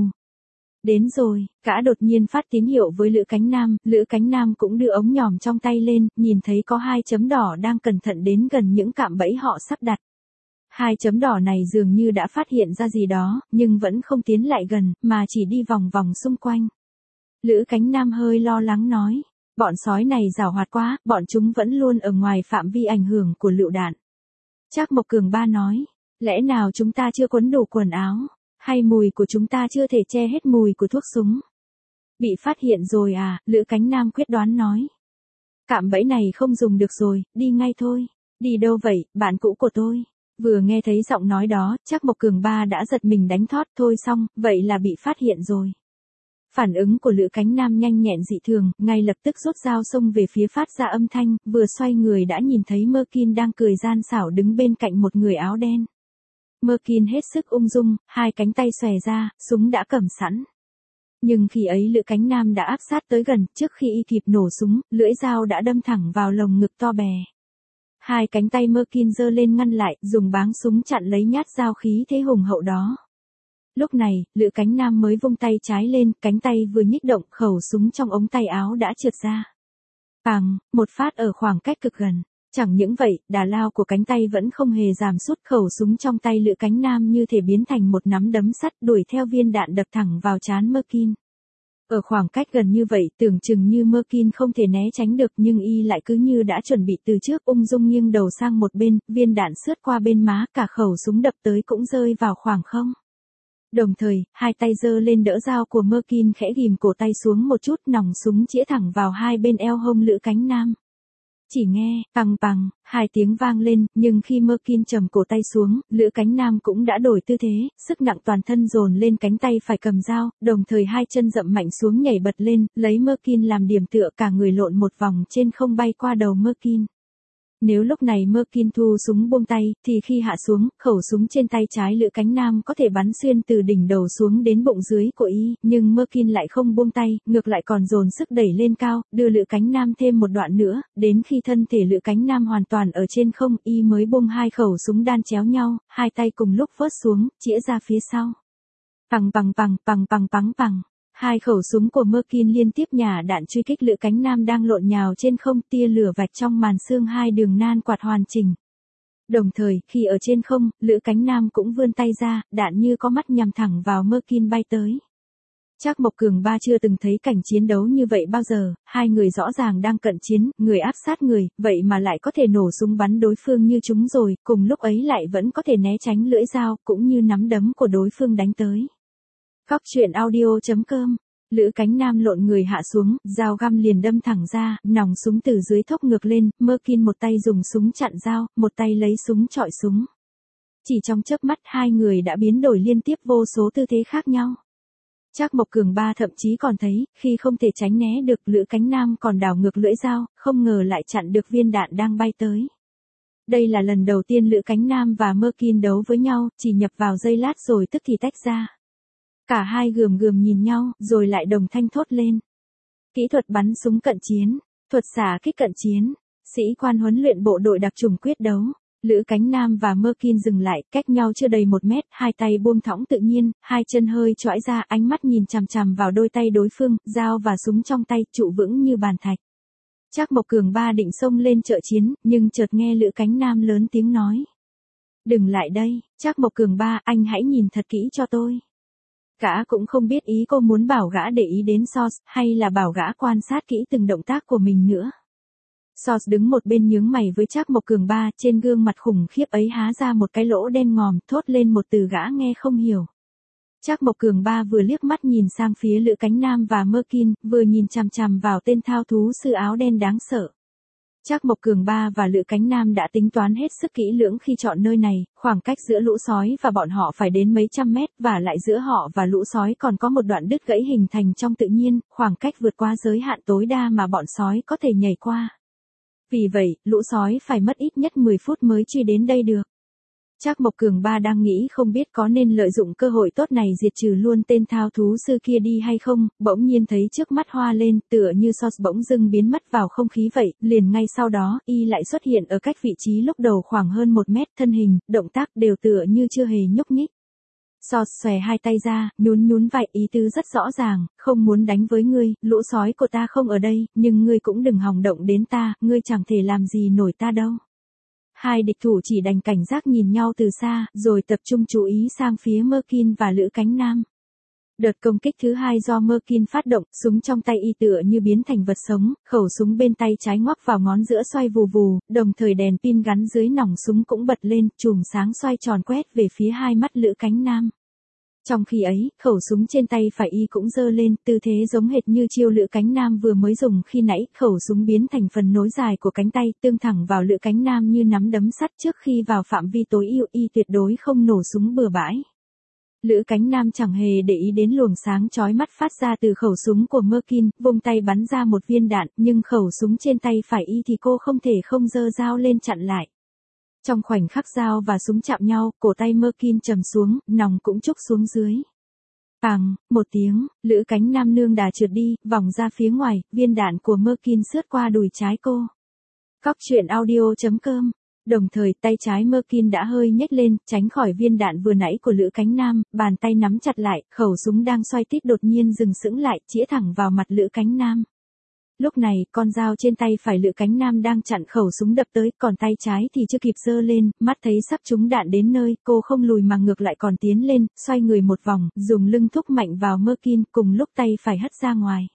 Đến rồi, gã đột nhiên phát tín hiệu với Lữ Cánh Nam cũng đưa ống nhòm trong tay lên, nhìn thấy có hai chấm đỏ đang cẩn thận đến gần những cạm bẫy họ sắp đặt. Hai chấm đỏ này dường như đã phát hiện ra gì đó, nhưng vẫn không tiến lại gần, mà chỉ đi vòng vòng xung quanh. Lữ Cánh Nam hơi lo lắng nói, bọn sói này giàu hoạt quá, bọn chúng vẫn luôn ở ngoài phạm vi ảnh hưởng của lựu đạn. Trác Mộc Cường ba nói, lẽ nào chúng ta chưa quấn đủ quần áo? Hay mùi của chúng ta chưa thể che hết mùi của thuốc súng? Bị phát hiện rồi à, Lữ Cánh Nam quyết đoán nói. Cạm bẫy này không dùng được rồi, đi ngay thôi. Đi đâu vậy, bạn cũ của tôi? Vừa nghe thấy giọng nói đó, Trác Mộc Cường ba đã giật mình đánh thót, thôi xong, vậy là bị phát hiện rồi. Phản ứng của Lữ Cánh Nam nhanh nhẹn dị thường, ngay lập tức rút dao xông về phía phát ra âm thanh, vừa xoay người đã nhìn thấy Merkin đang cười gian xảo đứng bên cạnh một người áo đen. Merkin hết sức ung dung, hai cánh tay xòe ra, súng đã cầm sẵn. Nhưng khi ấy Lữ Cánh Nam đã áp sát tới gần, trước khi y kịp nổ súng, lưỡi dao đã đâm thẳng vào lồng ngực to bè. Hai cánh tay Merkin giơ lên ngăn lại, dùng báng súng chặn lấy nhát dao khí thế hùng hậu đó. Lúc này, Lữ Cánh Nam mới vung tay trái lên, cánh tay vừa nhích động, khẩu súng trong ống tay áo đã trượt ra. Bàng, một phát ở khoảng cách cực gần. Chẳng những vậy, đà lao của cánh tay vẫn không hề giảm sút, khẩu súng trong tay Lữ Cánh Nam như thể biến thành một nắm đấm sắt đuổi theo viên đạn đập thẳng vào trán Merkin. Ở khoảng cách gần như vậy, tưởng chừng như Merkin không thể né tránh được nhưng y lại cứ như đã chuẩn bị từ trước, ung dung nghiêng đầu sang một bên, viên đạn sướt qua bên má, cả khẩu súng đập tới cũng rơi vào khoảng không. Đồng thời, hai tay giơ lên đỡ dao của Merkin, khẽ ghim cổ tay xuống một chút, nòng súng chĩa thẳng vào hai bên eo hông Lữ Cánh Nam. Chỉ nghe, pằng pằng, hai tiếng vang lên, nhưng khi Merkin trầm cổ tay xuống, Lữ Cánh Nam cũng đã đổi tư thế, sức nặng toàn thân dồn lên cánh tay phải cầm dao, đồng thời hai chân dậm mạnh xuống nhảy bật lên, lấy Merkin làm điểm tựa, cả người lộn một vòng trên không bay qua đầu Merkin. Nếu lúc này Merkin thu súng buông tay, thì khi hạ xuống, khẩu súng trên tay trái Lữ Cánh Nam có thể bắn xuyên từ đỉnh đầu xuống đến bụng dưới của y, nhưng Merkin lại không buông tay, ngược lại còn dồn sức đẩy lên cao, đưa Lữ Cánh Nam thêm một đoạn nữa, đến khi thân thể Lữ Cánh Nam hoàn toàn ở trên không, y mới buông hai khẩu súng đan chéo nhau, hai tay cùng lúc vớt xuống, chĩa ra phía sau. Pằng pằng pằng pằng pằng pằng pằng. Hai khẩu súng của Merkin liên tiếp nhả đạn truy kích Lữ Cánh Nam đang lộn nhào trên không, tia lửa vạch trong màn sương hai đường nan quạt hoàn chỉnh. Đồng thời, khi ở trên không, Lữ Cánh Nam cũng vươn tay ra, đạn như có mắt nhằm thẳng vào Merkin bay tới. Trác Mộc Cường Ba chưa từng thấy cảnh chiến đấu như vậy bao giờ, hai người rõ ràng đang cận chiến, người áp sát người, vậy mà lại có thể nổ súng bắn đối phương như chúng rồi, cùng lúc ấy lại vẫn có thể né tránh lưỡi dao, cũng như nắm đấm của đối phương đánh tới. Góc truyện audio.com. Lữ Cánh Nam lộn người hạ xuống, dao găm liền đâm thẳng ra, nòng súng từ dưới thốc ngược lên, Merkin một tay dùng súng chặn dao, một tay lấy súng chọi súng. Chỉ trong chớp mắt hai người đã biến đổi liên tiếp vô số tư thế khác nhau. Trác Mộc Cường Ba thậm chí còn thấy, khi không thể tránh né được, Lữ Cánh Nam còn đảo ngược lưỡi dao, không ngờ lại chặn được viên đạn đang bay tới. Đây là lần đầu tiên Lữ Cánh Nam và Merkin đấu với nhau, chỉ nhập vào giây lát rồi tức thì tách ra. Cả hai gườm gườm nhìn nhau, rồi lại đồng thanh thốt lên. Kỹ thuật bắn súng cận chiến, thuật xạ kích cận chiến, sĩ quan huấn luyện bộ đội đặc chủng quyết đấu. Lữ Cánh Nam và Merkin dừng lại, cách nhau chưa đầy 1 mét, hai tay buông thõng tự nhiên, hai chân hơi chõi ra, ánh mắt nhìn chằm chằm vào đôi tay đối phương, dao và súng trong tay, trụ vững như bàn thạch. Trác Mộc Cường Ba định xông lên trợ chiến, nhưng chợt nghe Lữ Cánh Nam lớn tiếng nói. Đừng lại đây, Trác Mộc Cường Ba, anh hãy nhìn thật kỹ cho tôi. Gã cũng không biết ý cô muốn bảo gã để ý đến Sos, hay là bảo gã quan sát kỹ từng động tác của mình nữa. Sos đứng một bên nhướng mày với Trác Mộc Cường Ba, trên gương mặt khủng khiếp ấy há ra một cái lỗ đen ngòm, thốt lên một từ gã nghe không hiểu. Trác Mộc Cường Ba vừa liếc mắt nhìn sang phía Lữ Cánh Nam và Merkin, vừa nhìn chằm chằm vào tên thao thú sư áo đen đáng sợ. Trác Mộc Cường Ba và Lữ Cánh Nam đã tính toán hết sức kỹ lưỡng khi chọn nơi này, khoảng cách giữa lũ sói và bọn họ phải đến mấy trăm mét, và lại giữa họ và lũ sói còn có một đoạn đứt gãy hình thành trong tự nhiên, khoảng cách vượt qua giới hạn tối đa mà bọn sói có thể nhảy qua. Vì vậy, lũ sói phải mất ít nhất 10 phút mới truy đến đây được. Trác Mộc Cường Ba đang nghĩ không biết có nên lợi dụng cơ hội tốt này diệt trừ luôn tên thao thú sư kia đi hay không, bỗng nhiên thấy trước mắt hoa lên, tựa như Sos bỗng dưng biến mất vào không khí vậy, liền ngay sau đó, y lại xuất hiện ở cách vị trí lúc đầu khoảng hơn 1 mét, thân hình, động tác đều tựa như chưa hề nhúc nhích. Sos xòe hai tay ra, nhún nhún vai, ý tứ rất rõ ràng, không muốn đánh với ngươi, lũ sói của ta không ở đây, nhưng ngươi cũng đừng hòng động đến ta, ngươi chẳng thể làm gì nổi ta đâu. Hai địch thủ chỉ đành cảnh giác nhìn nhau từ xa, rồi tập trung chú ý sang phía Merkin và Lữ Cánh Nam. Đợt công kích thứ hai do Merkin phát động, súng trong tay y tựa như biến thành vật sống, khẩu súng bên tay trái ngoắc vào ngón giữa xoay vù vù, đồng thời đèn pin gắn dưới nòng súng cũng bật lên, chùm sáng xoay tròn quét về phía hai mắt Lữ Cánh Nam. Trong khi ấy, khẩu súng trên tay phải y cũng giơ lên, tư thế giống hệt như chiêu Lữ Cánh Nam vừa mới dùng khi nãy, khẩu súng biến thành phần nối dài của cánh tay, tương thẳng vào Lữ Cánh Nam như nắm đấm sắt. Trước khi vào phạm vi tối ưu, y tuyệt đối không nổ súng bừa bãi. Lữ Cánh Nam chẳng hề để ý đến luồng sáng chói mắt phát ra từ khẩu súng của Merkin, vung tay bắn ra một viên đạn, nhưng khẩu súng trên tay phải y thì cô không thể không giơ dao lên chặn lại. Trong khoảnh khắc dao và súng chạm nhau, cổ tay Merkin trầm xuống, nòng cũng trúc xuống dưới. Pằng, một tiếng, Lữ Cánh Nam nương đà trượt đi, vòng ra phía ngoài, viên đạn của Merkin sướt qua đùi trái cô. Góc truyện audio.com. Đồng thời, tay trái Merkin đã hơi nhếch lên, tránh khỏi viên đạn vừa nãy của Lữ Cánh Nam, bàn tay nắm chặt lại, khẩu súng đang xoay tít đột nhiên dừng sững lại, chĩa thẳng vào mặt Lữ Cánh Nam. Lúc này, con dao trên tay phải Lữ Cánh Nam đang chặn khẩu súng đập tới, còn tay trái thì chưa kịp giơ lên, mắt thấy sắp trúng đạn đến nơi, cô không lùi mà ngược lại còn tiến lên, xoay người một vòng, dùng lưng thúc mạnh vào Merkin, cùng lúc tay phải hất ra ngoài.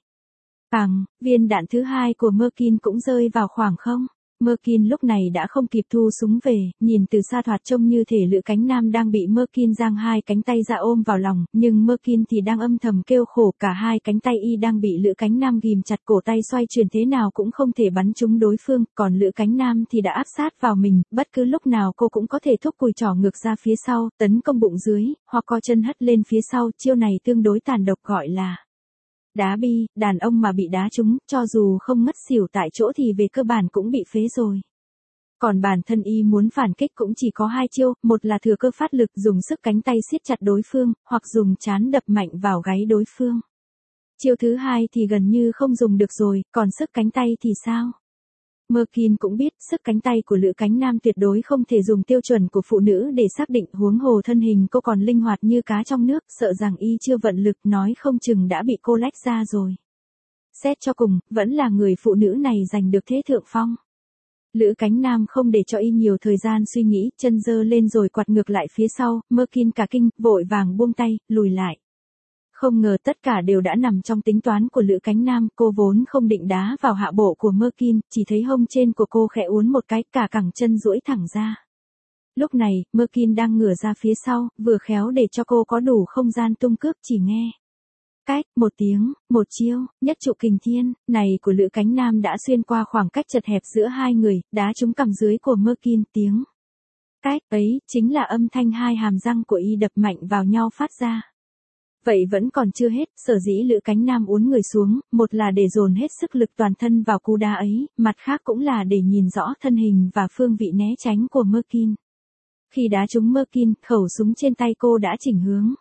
Viên đạn thứ hai của Merkin cũng rơi vào khoảng không. Merkin lúc này đã không kịp thu súng về, nhìn từ xa thoạt trông như thể Lữ Cánh Nam đang bị Merkin giang hai cánh tay ra ôm vào lòng, nhưng Merkin thì đang âm thầm kêu khổ, cả hai cánh tay y đang bị Lữ Cánh Nam ghìm chặt, cổ tay xoay chuyển thế nào cũng không thể bắn trúng đối phương, còn Lữ Cánh Nam thì đã áp sát vào mình, bất cứ lúc nào cô cũng có thể thúc cùi trỏ ngược ra phía sau, tấn công bụng dưới, hoặc co chân hất lên phía sau, chiêu này tương đối tàn độc gọi là đá bi. Đàn ông mà bị đá trúng, cho dù không ngất xỉu tại chỗ thì về cơ bản cũng bị phế rồi. Còn bản thân y muốn phản kích cũng chỉ có hai chiêu, một là thừa cơ phát lực dùng sức cánh tay siết chặt đối phương, hoặc dùng trán đập mạnh vào gáy đối phương. Chiêu thứ hai thì gần như không dùng được rồi, còn sức cánh tay thì sao? Merkin cũng biết, sức cánh tay của Lữ Cánh Nam tuyệt đối không thể dùng tiêu chuẩn của phụ nữ để xác định, huống hồ thân hình cô còn linh hoạt như cá trong nước, sợ rằng y chưa vận lực nói không chừng đã bị cô lách ra rồi. Xét cho cùng, vẫn là người phụ nữ này giành được thế thượng phong. Lữ Cánh Nam không để cho y nhiều thời gian suy nghĩ, chân giơ lên rồi quạt ngược lại phía sau, Merkin cả kinh, vội vàng buông tay, lùi lại. Không ngờ tất cả đều đã nằm trong tính toán của Lữ Cánh Nam, cô vốn không định đá vào hạ bộ của Merkin, chỉ thấy hông trên của cô khẽ uốn một cái, cả cẳng chân duỗi thẳng ra. Lúc này, Merkin đang ngửa ra phía sau, vừa khéo để cho cô có đủ không gian tung cước, chỉ nghe. Cách, một tiếng, một chiêu, nhất trụ kình thiên, này của Lữ Cánh Nam đã xuyên qua khoảng cách chật hẹp giữa hai người, đá trúng cằm dưới của Merkin, tiếng. Cách ấy, chính là âm thanh hai hàm răng của y đập mạnh vào nhau phát ra. Vậy vẫn còn chưa hết, sở dĩ Lữ Cánh Nam uốn người xuống, một là để dồn hết sức lực toàn thân vào cú đá ấy, mặt khác cũng là để nhìn rõ thân hình và phương vị né tránh của Merkin. Khi đá trúng Merkin, khẩu súng trên tay cô đã chỉnh hướng.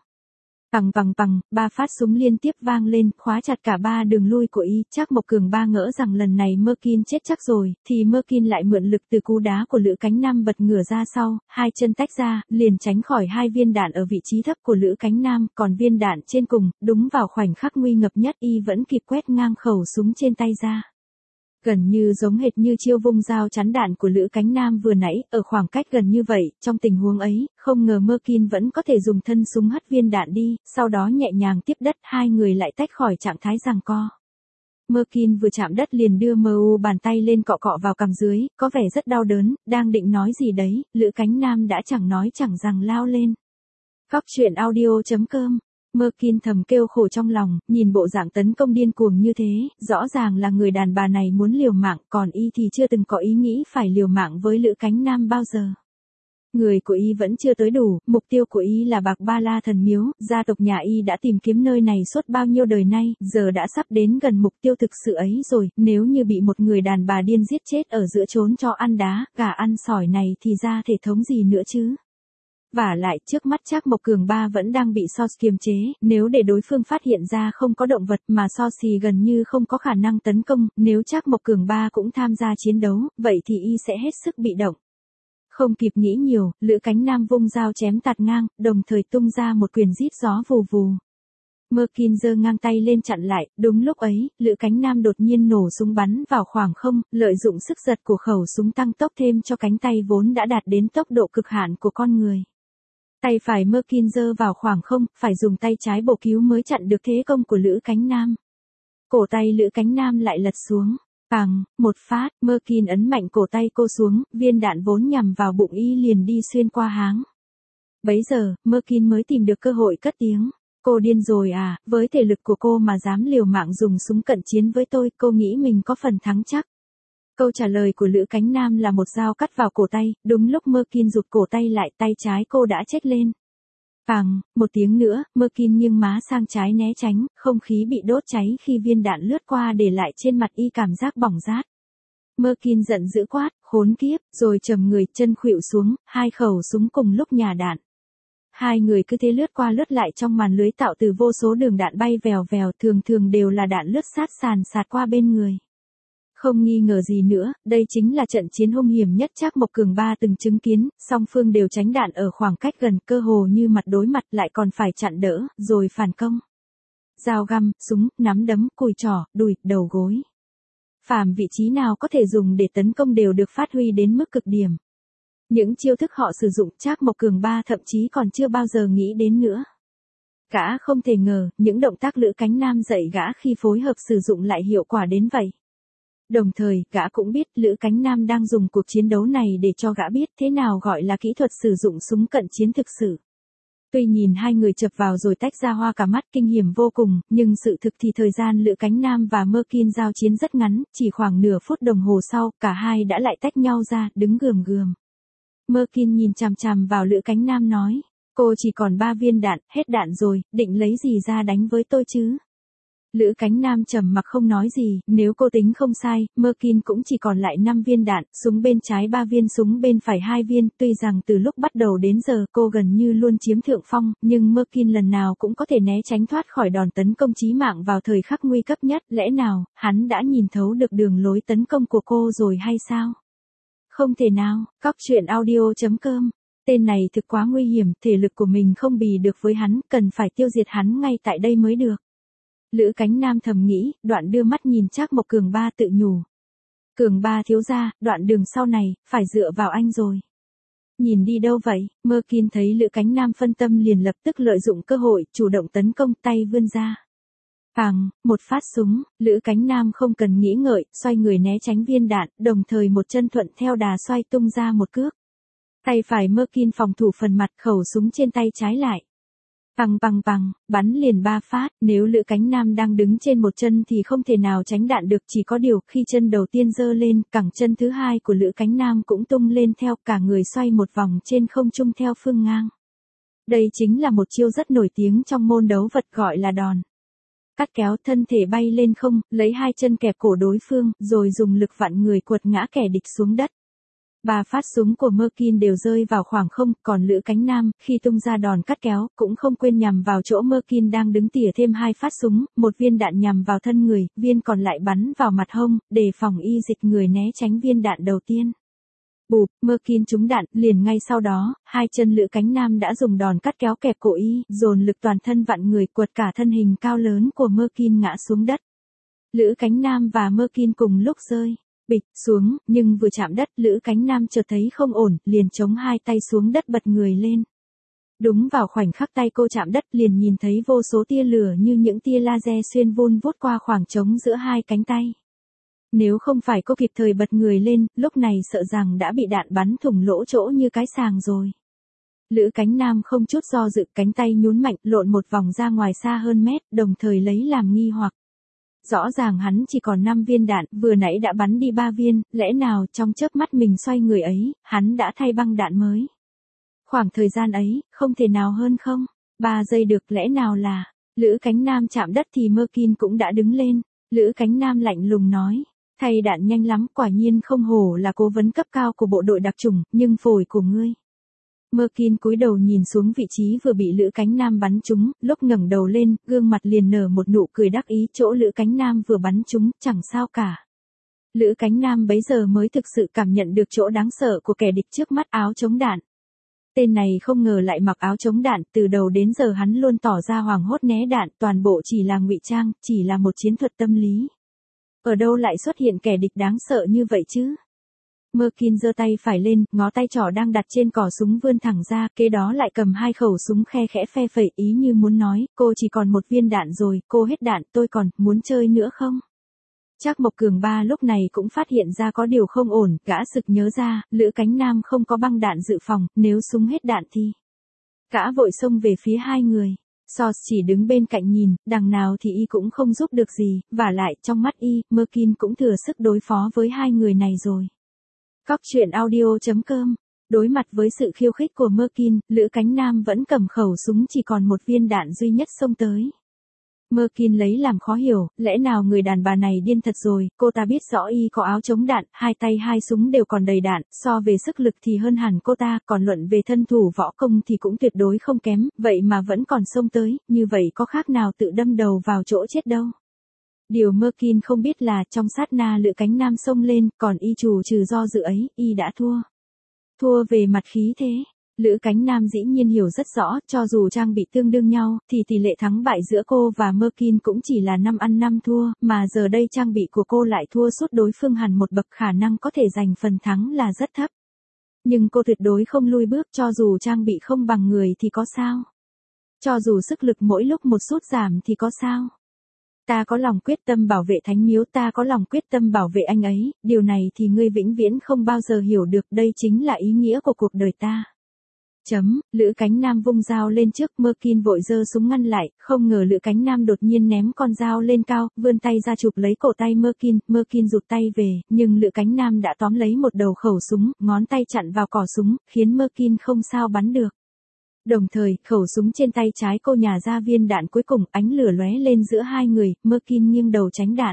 Ba phát súng liên tiếp vang lên, khóa chặt cả ba đường lui của y, Trác Mộc Cường ba ngỡ rằng lần này Merkin chết chắc rồi, thì Merkin lại mượn lực từ cú đá của Lữ Cánh Nam bật ngửa ra sau, hai chân tách ra, liền tránh khỏi hai viên đạn ở vị trí thấp của Lữ Cánh Nam, còn viên đạn trên cùng, đúng vào khoảnh khắc nguy ngập nhất y vẫn kịp quét ngang khẩu súng trên tay ra. Gần như giống hệt như chiêu vung dao chắn đạn của Lữ Cánh Nam vừa nãy, ở khoảng cách gần như vậy, trong tình huống ấy, không ngờ Merkin vẫn có thể dùng thân súng hất viên đạn đi, sau đó nhẹ nhàng tiếp đất, hai người lại tách khỏi trạng thái giằng co. Merkin vừa chạm đất liền đưa bàn tay lên cọ cọ vào cằm dưới, có vẻ rất đau đớn, đang định nói gì đấy, Lữ Cánh Nam đã chẳng nói chẳng rằng lao lên. Góc truyện audio.com. Merkin thầm kêu khổ trong lòng, nhìn bộ dạng tấn công điên cuồng như thế, rõ ràng là người đàn bà này muốn liều mạng, còn y thì chưa từng có ý nghĩ phải liều mạng với Lữ Cánh Nam bao giờ. Người của y vẫn chưa tới đủ, mục tiêu của y là Bạc Ba La Thần Miếu, gia tộc nhà y đã tìm kiếm nơi này suốt bao nhiêu đời nay, giờ đã sắp đến gần mục tiêu thực sự ấy rồi, nếu như bị một người đàn bà điên giết chết ở giữa chốn cho ăn đá, gà ăn sỏi này thì ra thể thống gì nữa chứ. Vả lại, trước mắt Trác Mộc Cường ba vẫn đang bị Sos kiềm chế, nếu để đối phương phát hiện ra không có động vật mà Sos thì gần như không có khả năng tấn công, nếu Trác Mộc Cường ba cũng tham gia chiến đấu, vậy thì y sẽ hết sức bị động. Không kịp nghĩ nhiều, Lữ Cánh Nam vung dao chém tạt ngang, đồng thời tung ra một quyền rít gió vù vù. Merkin giơ ngang tay lên chặn lại, đúng lúc ấy, Lữ Cánh Nam đột nhiên nổ súng bắn vào khoảng không, lợi dụng sức giật của khẩu súng tăng tốc thêm cho cánh tay vốn đã đạt đến tốc độ cực hạn của con người. Tay phải Merkin giơ vào khoảng không, phải dùng tay trái bổ cứu mới chặn được thế công của Lữ Cánh Nam. Cổ tay Lữ Cánh Nam lại lật xuống. Một phát, Merkin ấn mạnh cổ tay cô xuống, viên đạn vốn nhằm vào bụng y liền đi xuyên qua háng. Bấy giờ, Merkin mới tìm được cơ hội cất tiếng. Cô điên rồi à, với thể lực của cô mà dám liều mạng dùng súng cận chiến với tôi, cô nghĩ mình có phần thắng chắc. Câu trả lời của Lữ Cánh Nam là một dao cắt vào cổ tay, đúng lúc Merkin rụt cổ tay lại, tay trái cô đã chết lên. Một tiếng nữa, Merkin nghiêng má sang trái né tránh, không khí bị đốt cháy khi viên đạn lướt qua để lại trên mặt y cảm giác bỏng rát. Merkin giận dữ quát, khốn kiếp, rồi trầm người, chân khuỵu xuống, hai khẩu súng cùng lúc nhả đạn. Hai người cứ thế lướt qua lướt lại trong màn lưới tạo từ vô số đường đạn bay vèo vèo, thường đều là đạn lướt sát sàn sạt qua bên người. Không nghi ngờ gì nữa, đây chính là trận chiến hung hiểm nhất Trác Mộc Cường ba từng chứng kiến, song phương đều tránh đạn ở khoảng cách gần, cơ hồ như mặt đối mặt, lại còn phải chặn đỡ, rồi phản công. Dao găm, súng, nắm đấm, cùi trỏ, đùi, đầu gối. phàm vị trí nào có thể dùng để tấn công đều được phát huy đến mức cực điểm. Những chiêu thức họ sử dụng Trác Mộc Cường Ba thậm chí còn chưa bao giờ nghĩ đến nữa. Gã không thể ngờ, những động tác Lữ Cánh Nam dạy gã khi phối hợp sử dụng lại hiệu quả đến vậy. Đồng thời, gã cũng biết Lữ Cánh Nam đang dùng cuộc chiến đấu này để cho gã biết thế nào gọi là kỹ thuật sử dụng súng cận chiến thực sự. Tuy nhìn hai người chập vào rồi tách ra hoa cả mắt kinh hiểm vô cùng, nhưng sự thực thì thời gian Lữ Cánh Nam và Merkin giao chiến rất ngắn, chỉ khoảng nửa phút đồng hồ sau, cả hai đã lại tách nhau ra, đứng gườm gườm. Merkin nhìn chằm chằm vào Lữ Cánh Nam nói, cô chỉ còn 3 viên đạn, hết đạn rồi, định lấy gì ra đánh với tôi chứ? Lữ Cánh Nam trầm mặc không nói gì, nếu cô tính không sai, Merkin cũng chỉ còn lại 5 viên đạn, súng bên trái 3 viên, súng bên phải 2 viên, tuy rằng từ lúc bắt đầu đến giờ cô gần như luôn chiếm thượng phong, nhưng Merkin lần nào cũng có thể né tránh thoát khỏi đòn tấn công chí mạng vào thời khắc nguy cấp nhất, lẽ nào, hắn đã nhìn thấu được đường lối tấn công của cô rồi hay sao? Không thể nào, coctruyện.audio.com. Tên này thực quá nguy hiểm, thể lực của mình không bì được với hắn, cần phải tiêu diệt hắn ngay tại đây mới được. Lữ Cánh Nam thầm nghĩ, đoạn đưa mắt nhìn Trác Mộc Cường Ba tự nhủ. Cường Ba thiếu gia, đoạn đường sau này, phải dựa vào anh rồi. Nhìn đi đâu vậy? Merkin thấy Lữ Cánh Nam phân tâm liền lập tức lợi dụng cơ hội, chủ động tấn công, tay vươn ra. Phàng, một phát súng, Lữ Cánh Nam không cần nghĩ ngợi, xoay người né tránh viên đạn, đồng thời một chân thuận theo đà xoay tung ra một cước. Tay phải Merkin phòng thủ phần mặt, khẩu súng trên tay trái lại. Pằng pằng pằng, bắn liền 3 phát, nếu Lữ Cánh Nam đang đứng trên một chân thì không thể nào tránh đạn được, chỉ có điều khi chân đầu tiên giơ lên, cẳng chân thứ hai của Lữ Cánh Nam cũng tung lên theo, cả người xoay một vòng trên không trung theo phương ngang. Đây chính là một chiêu rất nổi tiếng trong môn đấu vật gọi là đòn cắt kéo, thân thể bay lên không, lấy hai chân kẹp cổ đối phương, rồi dùng lực vặn người quật ngã kẻ địch xuống đất. 3 phát súng của Merkin đều rơi vào khoảng không, còn Lữ Cánh Nam, khi tung ra đòn cắt kéo, cũng không quên nhằm vào chỗ Merkin đang đứng tỉa thêm 2 phát súng, một viên đạn nhằm vào thân người, viên còn lại bắn vào mặt hông, để phòng y dịch người né tránh viên đạn đầu tiên. Bụp, Merkin trúng đạn, liền ngay sau đó, hai chân Lữ Cánh Nam đã dùng đòn cắt kéo kẹp cổ y, dồn lực toàn thân vặn người quật cả thân hình cao lớn của Merkin ngã xuống đất. Lữ Cánh Nam và Merkin cùng lúc rơi bịch xuống, nhưng vừa chạm đất, Lữ Cánh Nam chợt thấy không ổn, liền chống hai tay xuống đất bật người lên. Đúng vào khoảnh khắc tay cô chạm đất, liền nhìn thấy vô số tia lửa như những tia laser xuyên vun vút qua khoảng trống giữa hai cánh tay. Nếu không phải cô kịp thời bật người lên, lúc này sợ rằng đã bị đạn bắn thủng lỗ chỗ như cái sàng rồi. Lữ Cánh Nam không chút do dự, cánh tay nhún mạnh, lộn một vòng ra ngoài xa hơn mét, đồng thời lấy làm nghi hoặc. Rõ ràng hắn chỉ còn 5 viên đạn, vừa nãy đã bắn đi 3 viên, lẽ nào trong chớp mắt mình xoay người ấy, hắn đã thay băng đạn mới. Khoảng thời gian ấy, không thể nào hơn không? 3 giây được, lẽ nào là, Lữ Cánh Nam chạm đất thì Merkin cũng đã đứng lên. Lữ Cánh Nam lạnh lùng nói, thay đạn nhanh lắm, quả nhiên không hổ là cố vấn cấp cao của bộ đội đặc chủng, nhưng phổi của ngươi. Merkin cúi đầu nhìn xuống vị trí vừa bị Lữ Cánh Nam bắn trúng, lúc ngẩng đầu lên, gương mặt liền nở một nụ cười đắc ý, chỗ Lữ Cánh Nam vừa bắn trúng, chẳng sao cả. Lữ Cánh Nam bấy giờ mới thực sự cảm nhận được chỗ đáng sợ của kẻ địch trước mắt, áo chống đạn. Tên này không ngờ lại mặc áo chống đạn, từ đầu đến giờ hắn luôn tỏ ra hoảng hốt né đạn, toàn bộ chỉ là ngụy trang, chỉ là một chiến thuật tâm lý. Ở đâu lại xuất hiện kẻ địch đáng sợ như vậy chứ? Merkin giơ tay phải lên, ngó tay trỏ đang đặt trên cò súng vươn thẳng ra, kế đó lại cầm hai khẩu súng khe khẽ phe phẩy, ý như muốn nói, cô chỉ còn một viên đạn rồi, cô hết đạn, tôi còn, muốn chơi nữa không? Trác Mộc Cường Ba lúc này cũng phát hiện ra có điều không ổn, gã sực nhớ ra, Lữ Cánh Nam không có băng đạn dự phòng, nếu súng hết đạn thì. Gã vội xông về phía hai người. Sos chỉ đứng bên cạnh nhìn, đằng nào thì y cũng không giúp được gì, vả lại trong mắt y, Merkin cũng thừa sức đối phó với hai người này rồi. Coctruyện.audio.com. Đối mặt với sự khiêu khích của Merkin, Lữ Cánh Nam vẫn cầm khẩu súng chỉ còn một viên đạn duy nhất xông tới. Merkin lấy làm khó hiểu, lẽ nào người đàn bà này điên thật rồi, cô ta biết rõ y có áo chống đạn, hai tay hai súng đều còn đầy đạn, so về sức lực thì hơn hẳn cô ta, còn luận về thân thủ võ công thì cũng tuyệt đối không kém, vậy mà vẫn còn xông tới, như vậy có khác nào tự đâm đầu vào chỗ chết đâu. Điều Merkin không biết là trong sát na Lữ Cánh Nam xông lên, còn y trừ do dự ấy, y đã thua. Thua về mặt khí thế. Lữ Cánh Nam dĩ nhiên hiểu rất rõ, cho dù trang bị tương đương nhau, thì tỷ lệ thắng bại giữa cô và Merkin cũng chỉ là 5 ăn 5 thua, mà giờ đây trang bị của cô lại thua sút đối phương hẳn một bậc, khả năng có thể giành phần thắng là rất thấp. Nhưng cô tuyệt đối không lui bước, cho dù trang bị không bằng người thì có sao? Cho dù sức lực mỗi lúc một sút giảm thì có sao? Ta có lòng quyết tâm bảo vệ Thánh Miếu, ta có lòng quyết tâm bảo vệ anh ấy, điều này thì ngươi vĩnh viễn không bao giờ hiểu được, đây chính là ý nghĩa của cuộc đời ta. Lữ Cánh Nam vung dao lên trước, Merkin vội giơ súng ngăn lại, không ngờ Lữ Cánh Nam đột nhiên ném con dao lên cao, vươn tay ra chụp lấy cổ tay Merkin rụt tay về, nhưng Lữ Cánh Nam đã tóm lấy một đầu khẩu súng, ngón tay chặn vào cò súng, khiến Merkin không sao bắn được. Đồng thời, khẩu súng trên tay trái cô nhả ra viên đạn cuối cùng, ánh lửa lóe lên giữa hai người, Merkin nghiêng đầu tránh đạn.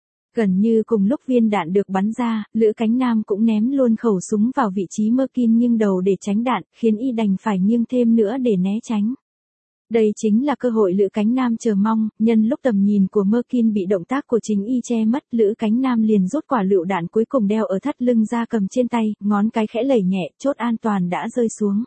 Gần như cùng lúc viên đạn được bắn ra, Lữ Cánh Nam cũng ném luôn khẩu súng vào vị trí Merkin nghiêng đầu để tránh đạn, khiến y đành phải nghiêng thêm nữa để né tránh. Đây chính là cơ hội Lữ Cánh Nam chờ mong, nhân lúc tầm nhìn của Merkin bị động tác của chính y che mất, Lữ Cánh Nam liền rút quả lựu đạn cuối cùng đeo ở thắt lưng ra cầm trên tay, ngón cái khẽ lẩy nhẹ, chốt an toàn đã rơi xuống.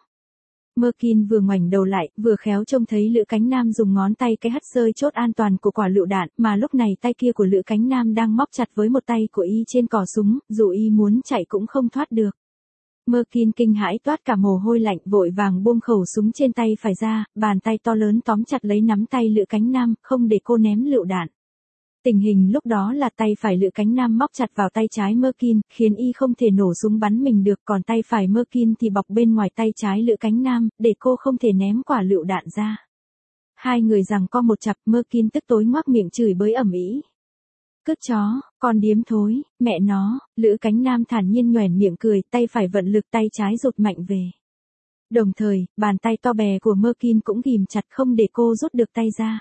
Merkin vừa ngoảnh đầu lại, vừa khéo trông thấy Lữ Cánh Nam dùng ngón tay cái hất rơi chốt an toàn của quả lựu đạn, mà lúc này tay kia của Lữ Cánh Nam đang móc chặt với một tay của y trên cò súng, dù y muốn chạy cũng không thoát được. Merkin kinh hãi toát cả mồ hôi lạnh, vội vàng buông khẩu súng trên tay phải ra, bàn tay to lớn tóm chặt lấy nắm tay Lữ Cánh Nam, không để cô ném lựu đạn. Tình hình lúc đó là tay phải Lữ Cánh Nam móc chặt vào tay trái Merkin, khiến y không thể nổ súng bắn mình được, còn tay phải Merkin thì bọc bên ngoài tay trái Lữ Cánh Nam, để cô không thể ném quả lựu đạn ra. Hai người giằng co một chặp, Merkin tức tối ngoác miệng chửi bới ầm ĩ. Cướp chó, con điếm thối, mẹ nó, Lữ Cánh Nam thản nhiên nhoẻn miệng cười, tay phải vận lực, tay trái rụt mạnh về. Đồng thời, bàn tay to bè của Merkin cũng ghìm chặt không để cô rút được tay ra.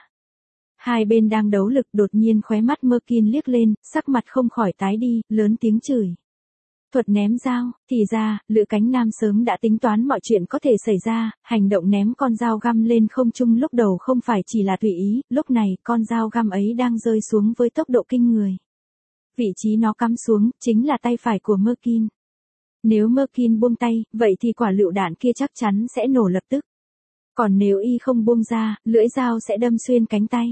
Hai bên đang đấu lực, đột nhiên khóe mắt Merkin liếc lên, sắc mặt không khỏi tái đi, lớn tiếng chửi. Thuật ném dao, thì ra, Lữ Cánh Nam sớm đã tính toán mọi chuyện có thể xảy ra, hành động ném con dao găm lên không trung lúc đầu không phải chỉ là tùy ý, lúc này, con dao găm ấy đang rơi xuống với tốc độ kinh người. Vị trí nó cắm xuống, chính là tay phải của Merkin. Nếu Merkin buông tay, vậy thì quả lựu đạn kia chắc chắn sẽ nổ lập tức. Còn nếu y không buông ra, lưỡi dao sẽ đâm xuyên cánh tay.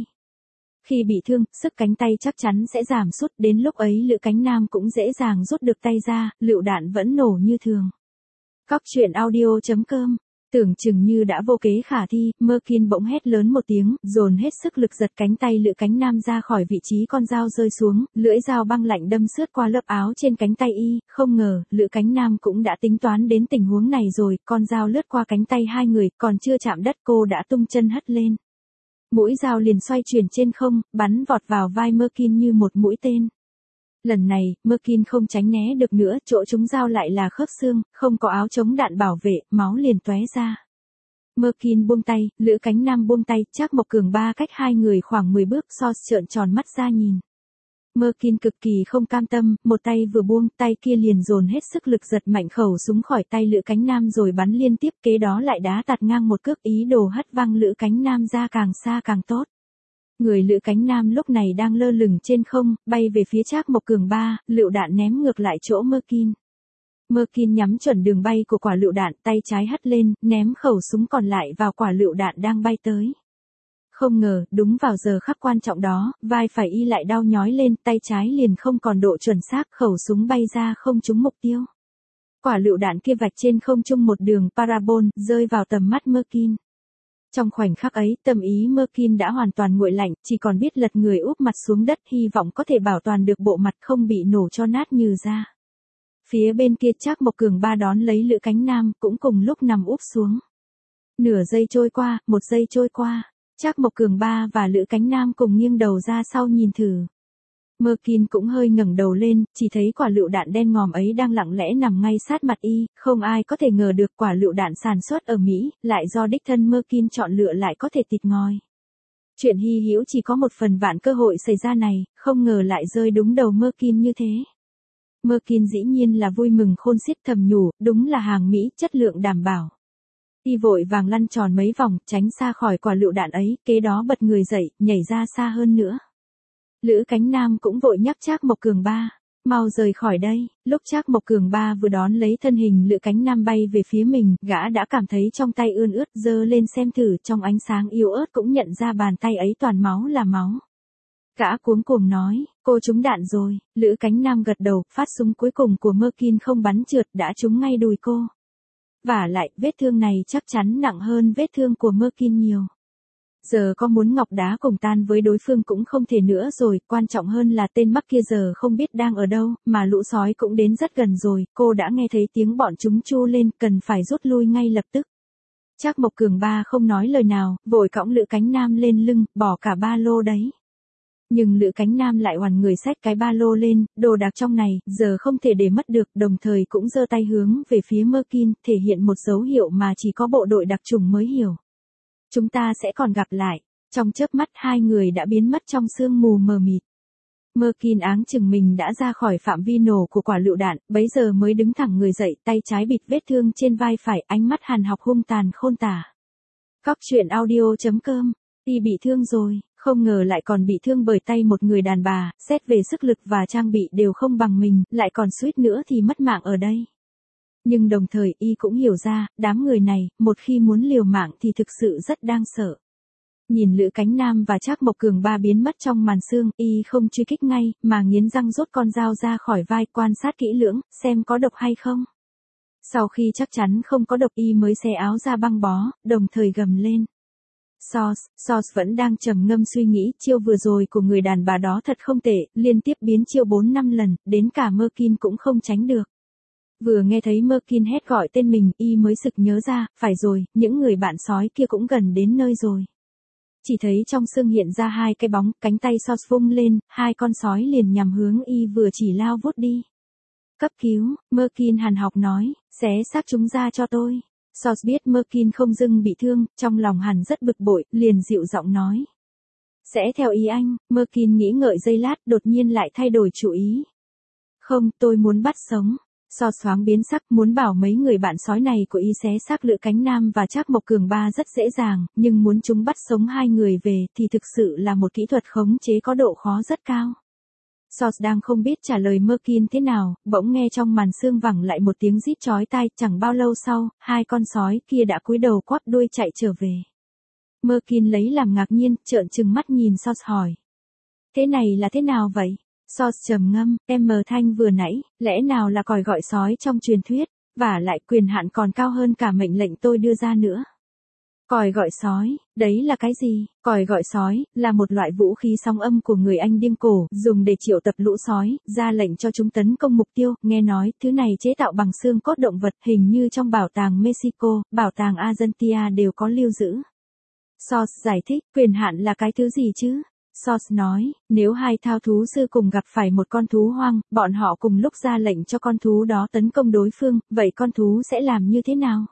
Khi bị thương, sức cánh tay chắc chắn sẽ giảm sút, đến lúc ấy Lữ Cánh Nam cũng dễ dàng rút được tay ra, lựu đạn vẫn nổ như thường. Cóc truyện audio.com. Tưởng chừng như đã vô kế khả thi, Merkin bỗng hét lớn một tiếng, dồn hết sức lực giật cánh tay Lữ Cánh Nam ra khỏi vị trí con dao rơi xuống, lưỡi dao băng lạnh đâm sướt qua lớp áo trên cánh tay y, không ngờ, Lữ Cánh Nam cũng đã tính toán đến tình huống này rồi, con dao lướt qua cánh tay hai người, còn chưa chạm đất cô đã tung chân hất lên. Mũi dao liền xoay chuyển trên không, bắn vọt vào vai Merkin như một mũi tên. Lần này, Merkin không tránh né được nữa, chỗ trúng dao lại là khớp xương, không có áo chống đạn bảo vệ, máu liền tóe ra. Merkin buông tay, Lữ Cánh Nam buông tay, Trác Mộc Cường ba cách hai người khoảng 10 bước, trợn tròn mắt ra nhìn. Merkin cực kỳ không cam tâm, một tay vừa buông, tay kia liền dồn hết sức lực giật mạnh khẩu súng khỏi tay Lữ Cánh Nam rồi bắn liên tiếp, kế đó lại đá tạt ngang một cước, ý đồ hất văng Lữ Cánh Nam ra càng xa càng tốt. Người Lữ Cánh Nam lúc này đang lơ lửng trên không, bay về phía Trác Mộc Cường ba, lựu đạn ném ngược lại chỗ Merkin. Merkin nhắm chuẩn đường bay của quả lựu đạn, tay trái hất lên, ném khẩu súng còn lại vào quả lựu đạn đang bay tới. Không ngờ, đúng vào giờ khắc quan trọng đó, vai phải y lại đau nhói lên, tay trái liền không còn độ chuẩn xác, khẩu súng bay ra không trúng mục tiêu. Quả lựu đạn kia vạch trên không trung một đường parabol, rơi vào tầm mắt Merkin. Trong khoảnh khắc ấy, tâm ý Merkin đã hoàn toàn nguội lạnh, chỉ còn biết lật người úp mặt xuống đất, hy vọng có thể bảo toàn được bộ mặt không bị nổ cho nát nhừ ra. Phía bên kia Trác Mộc Cường ba đón lấy Lữ Cánh Nam, cũng cùng lúc nằm úp xuống. Nửa giây trôi qua, một giây trôi qua, Trác Mộc Cường ba và Lữ Cánh Nam cùng nghiêng đầu ra sau nhìn thử. Merkin cũng hơi ngẩng đầu lên, chỉ thấy quả lựu đạn đen ngòm ấy đang lặng lẽ nằm ngay sát mặt y, không ai có thể ngờ được quả lựu đạn sản xuất ở Mỹ, lại do đích thân Merkin chọn lựa lại có thể tịt ngòi. Chuyện hy hữu chỉ có một phần vạn cơ hội xảy ra này, không ngờ lại rơi đúng đầu Merkin như thế. Merkin dĩ nhiên là vui mừng khôn xiết, thầm nhủ, đúng là hàng Mỹ, chất lượng đảm bảo. Y vội vàng lăn tròn mấy vòng, tránh xa khỏi quả lựu đạn ấy, kế đó bật người dậy, nhảy ra xa hơn nữa. Lữ Cánh Nam cũng vội nhắc Trác Mộc Cường ba. Mau rời khỏi đây, lúc Trác Mộc Cường Ba vừa đón lấy thân hình Lữ Cánh Nam bay về phía mình, gã đã cảm thấy trong tay ươn ướt, giơ lên xem thử, trong ánh sáng yếu ớt cũng nhận ra bàn tay ấy toàn máu là máu. Gã cuống cuồng nói, cô trúng đạn rồi, Lữ Cánh Nam gật đầu, phát súng cuối cùng của Merkin không bắn trượt đã trúng ngay đùi cô. Vả lại, vết thương này chắc chắn nặng hơn vết thương của Merkin nhiều. Giờ có muốn ngọc đá cùng tan với đối phương cũng không thể nữa rồi, quan trọng hơn là tên Bắc kia giờ không biết đang ở đâu, mà lũ sói cũng đến rất gần rồi, cô đã nghe thấy tiếng bọn chúng chu lên, cần phải rút lui ngay lập tức. Trác Mộc Cường Ba không nói lời nào, vội cõng Lữ Cánh Nam lên lưng, bỏ cả ba lô đấy. Nhưng Lữ Cánh Nam lại oằn người xách cái ba lô lên, đồ đạc trong này, giờ không thể để mất được, đồng thời cũng giơ tay hướng về phía Merkin, thể hiện một dấu hiệu mà chỉ có bộ đội đặc chủng mới hiểu. Chúng ta sẽ còn gặp lại. Trong chớp mắt hai người đã biến mất trong sương mù mờ mịt. Merkin áng chừng mình đã ra khỏi phạm vi nổ của quả lựu đạn, bấy giờ mới đứng thẳng người dậy, tay trái bịt vết thương trên vai phải, ánh mắt hàn học hung tàn khôn tả. Cóc truyện audio.com. Y bị thương rồi, không ngờ lại còn bị thương bởi tay một người đàn bà, xét về sức lực và trang bị đều không bằng mình, lại còn suýt nữa thì mất mạng ở đây. Nhưng đồng thời y cũng hiểu ra, đám người này, một khi muốn liều mạng thì thực sự rất đáng sợ. Nhìn Lữ Cánh Nam và Trác Mộc Cường Ba biến mất trong màn sương, y không truy kích ngay, mà nghiến răng rút con dao ra khỏi vai, quan sát kỹ lưỡng, xem có độc hay không. Sau khi chắc chắn không có độc, y mới xé áo ra băng bó, đồng thời gầm lên. Sos vẫn đang trầm ngâm suy nghĩ, chiêu vừa rồi của người đàn bà đó thật không tệ, liên tiếp biến chiêu 4-5 lần, đến cả Merkin cũng không tránh được. Vừa nghe thấy Merkin hét gọi tên mình, y mới sực nhớ ra, phải rồi, những người bạn sói kia cũng gần đến nơi rồi. Chỉ thấy trong sương hiện ra hai cái bóng, cánh tay Sos vung lên, hai con sói liền nhằm hướng y vừa chỉ lao vút đi. Cấp cứu, Merkin hàn học nói, xé xác chúng ra cho tôi. Sos biết Merkin không dưng bị thương, trong lòng hẳn rất bực bội, liền dịu giọng nói. Sẽ theo ý anh, Merkin nghĩ ngợi giây lát, đột nhiên lại thay đổi chủ ý. Không, tôi muốn bắt sống. Sos thoáng biến sắc, muốn bảo mấy người bạn sói này của y xé xác Lữ Cánh Nam và Trác Mộc Cường Ba rất dễ dàng, nhưng muốn chúng bắt sống hai người về thì thực sự là một kỹ thuật khống chế có độ khó rất cao. Sos đang không biết trả lời Merkin thế nào, bỗng nghe trong màn sương vẳng lại một tiếng rít chói tai, chẳng bao lâu sau, hai con sói kia đã cúi đầu quắp đuôi chạy trở về. Merkin lấy làm ngạc nhiên, trợn trừng mắt nhìn Sos hỏi. Thế này là thế nào vậy? Sos trầm ngâm, thanh vừa nãy, lẽ nào là còi gọi sói trong truyền thuyết, và lại quyền hạn còn cao hơn cả mệnh lệnh tôi đưa ra nữa. Còi gọi sói, đấy là cái gì? Còi gọi sói, là một loại vũ khí sóng âm của người Anh điên cổ, dùng để triệu tập lũ sói, ra lệnh cho chúng tấn công mục tiêu, nghe nói, thứ này chế tạo bằng xương cốt động vật, hình như trong bảo tàng Mexico, bảo tàng Argentina đều có lưu giữ. Sos giải thích, quyền hạn là cái thứ gì chứ? Sos nói, nếu hai thao thú sư cùng gặp phải một con thú hoang, bọn họ cùng lúc ra lệnh cho con thú đó tấn công đối phương, vậy con thú sẽ làm như thế nào?